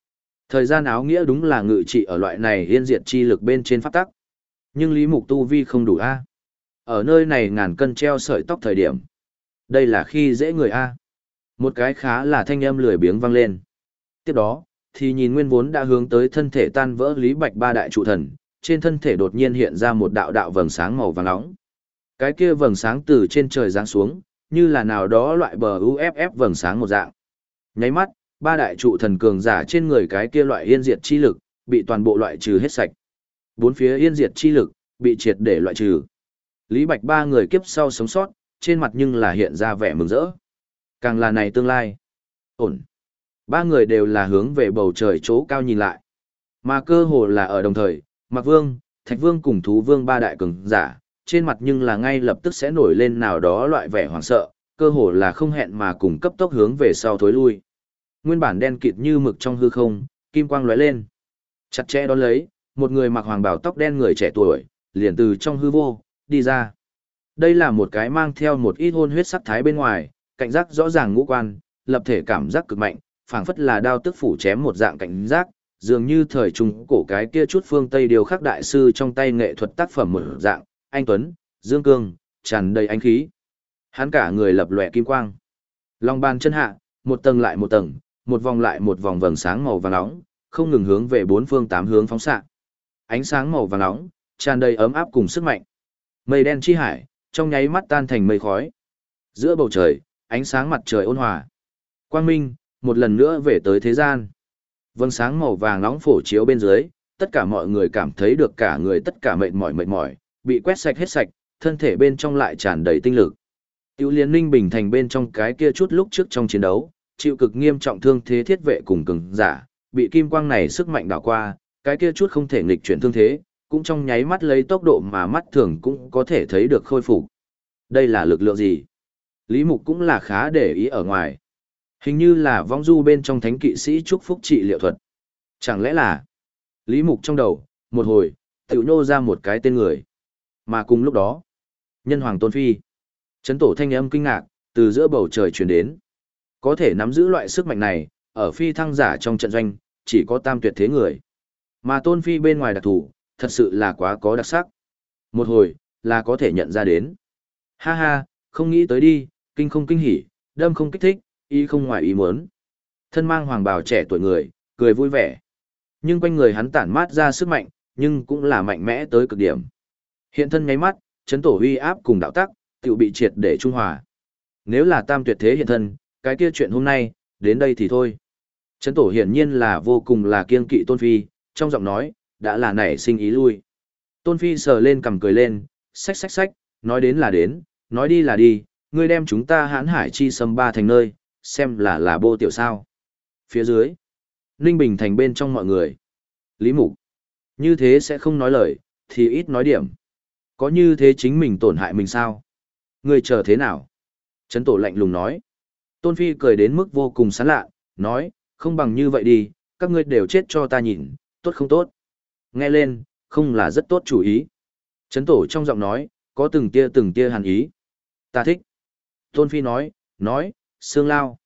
Speaker 1: Thời gian áo nghĩa đúng là ngự trị ở loại này yên diệt chi lực bên trên pháp tắc. Nhưng Lý Mục tu vi không đủ a. Ở nơi này ngàn cân treo sợi tóc thời điểm. Đây là khi dễ người a. Một cái khá là thanh âm lười biếng vang lên. Tiếp đó, thì nhìn nguyên vốn đã hướng tới thân thể tan vỡ Lý Bạch ba đại trụ thần, trên thân thể đột nhiên hiện ra một đạo đạo vầng sáng màu vàng nóng. Cái kia vầng sáng từ trên trời giáng xuống, như là nào đó loại bờ UFF vầng sáng một dạng. Nháy mắt, ba đại trụ thần cường giả trên người cái kia loại yên diệt chi lực, bị toàn bộ loại trừ hết sạch. Bốn phía yên diệt chi lực, bị triệt để loại trừ. Lý Bạch ba người kiếp sau sống sót, trên mặt nhưng là hiện ra vẻ mừng rỡ. Càng là này tương lai. Ổn. Ba người đều là hướng về bầu trời chỗ cao nhìn lại. Mà cơ hồ là ở đồng thời, Mạc Vương, Thạch Vương cùng Thú Vương ba đại cường giả, trên mặt nhưng là ngay lập tức sẽ nổi lên nào đó loại vẻ hoảng sợ, cơ hồ là không hẹn mà cùng cấp tốc hướng về sau thối lui. Nguyên bản đen kịt như mực trong hư không, kim quang lóe lên. Chặt chẽ đón lấy, một người mặc hoàng bào tóc đen người trẻ tuổi, liền từ trong hư vô, đi ra. Đây là một cái mang theo một ít hôn huyết sắc thái bên ngoài, cảnh giác rõ ràng ngũ quan, lập thể cảm giác cực mạnh, phảng phất là đao tức phủ chém một dạng cảnh giác, dường như thời trung cổ cái kia chút phương Tây điều khắc đại sư trong tay nghệ thuật tác phẩm một dạng, anh Tuấn, Dương Cương, tràn đầy ánh khí. Hắn cả người lập lòe kim quang. Long bàn chân hạ, một tầng lại một tầng, một vòng lại một vòng vầng sáng màu vàng nóng, không ngừng hướng về bốn phương tám hướng phóng xạ. Ánh sáng màu vàng nóng, tràn đầy ấm áp cùng sức mạnh. Mây đen chi hải, trong nháy mắt tan thành mây khói. Giữa bầu trời, ánh sáng mặt trời ôn hòa. Quang minh, một lần nữa về tới thế gian. Vầng sáng màu vàng nóng phổ chiếu bên dưới, tất cả mọi người cảm thấy được cả người tất cả mệt mỏi, bị quét sạch hết sạch, thân thể bên trong lại tràn đầy tinh lực. Tiểu Liên Ninh Bình thành bên trong cái kia chút lúc trước trong chiến đấu, chịu cực nghiêm trọng thương thế thiết vệ cùng cường giả, bị kim quang này sức mạnh đảo qua, cái kia chút không thể nghịch chuyển thương thế, cũng trong nháy mắt lấy tốc độ mà mắt thường cũng có thể thấy được khôi phục. Đây là lực lượng gì? Lý Mục cũng là khá để ý ở ngoài. Hình như là vong du bên trong thánh kỵ sĩ chúc phúc trị liệu thuật. Chẳng lẽ là Lý Mục trong đầu, một hồi, tiểu nhô ra một cái tên người. Mà cùng lúc đó, Nhân Hoàng Tôn Phi, chấn tổ thanh âm kinh ngạc, từ giữa bầu trời truyền đến. Có thể nắm giữ loại sức mạnh này, ở phi thăng giả trong trận doanh, chỉ có tam tuyệt thế người. Mà Tôn Phi bên ngoài đặc thủ, thật sự là quá có đặc sắc. Một hồi, là có thể nhận ra đến. Ha ha, không nghĩ tới đi, kinh không kinh hỉ, đâm không kích thích, ý không ngoài ý muốn. Thân mang hoàng bào trẻ tuổi người, cười vui vẻ. Nhưng quanh người hắn tản mát ra sức mạnh, nhưng cũng là mạnh mẽ tới cực điểm. Hiện thân nháy mắt, chấn tổ uy áp cùng đạo tắc, tự bị triệt để trung hòa. Nếu là tam tuyệt thế hiện thân, cái kia chuyện hôm nay, đến đây thì thôi. Chấn tổ hiển nhiên là vô cùng là kiêng kỵ Tôn Phi, trong giọng nói, đã là nảy sinh ý lui. Tôn Phi sờ lên cầm cười lên, xách, nói đến là đến, nói đi là đi, ngươi đem chúng ta hãn hải chi xâm ba thành nơi, xem là bô tiểu sao. Phía dưới, Ninh Bình thành bên trong mọi người. Lý Mục, như thế sẽ không nói lời, thì ít nói điểm. Có như thế chính mình tổn hại mình sao? Ngươi chờ thế nào? Trấn tổ lạnh lùng nói. Tôn Phi cười đến mức vô cùng sán lạ, nói, không bằng như vậy đi, các ngươi đều chết cho ta nhìn, tốt không tốt? Nghe lên, không là rất tốt chủ ý. Trấn tổ trong giọng nói, có từng tia hàn ý. Ta thích. Tôn Phi nói, Sương Lao.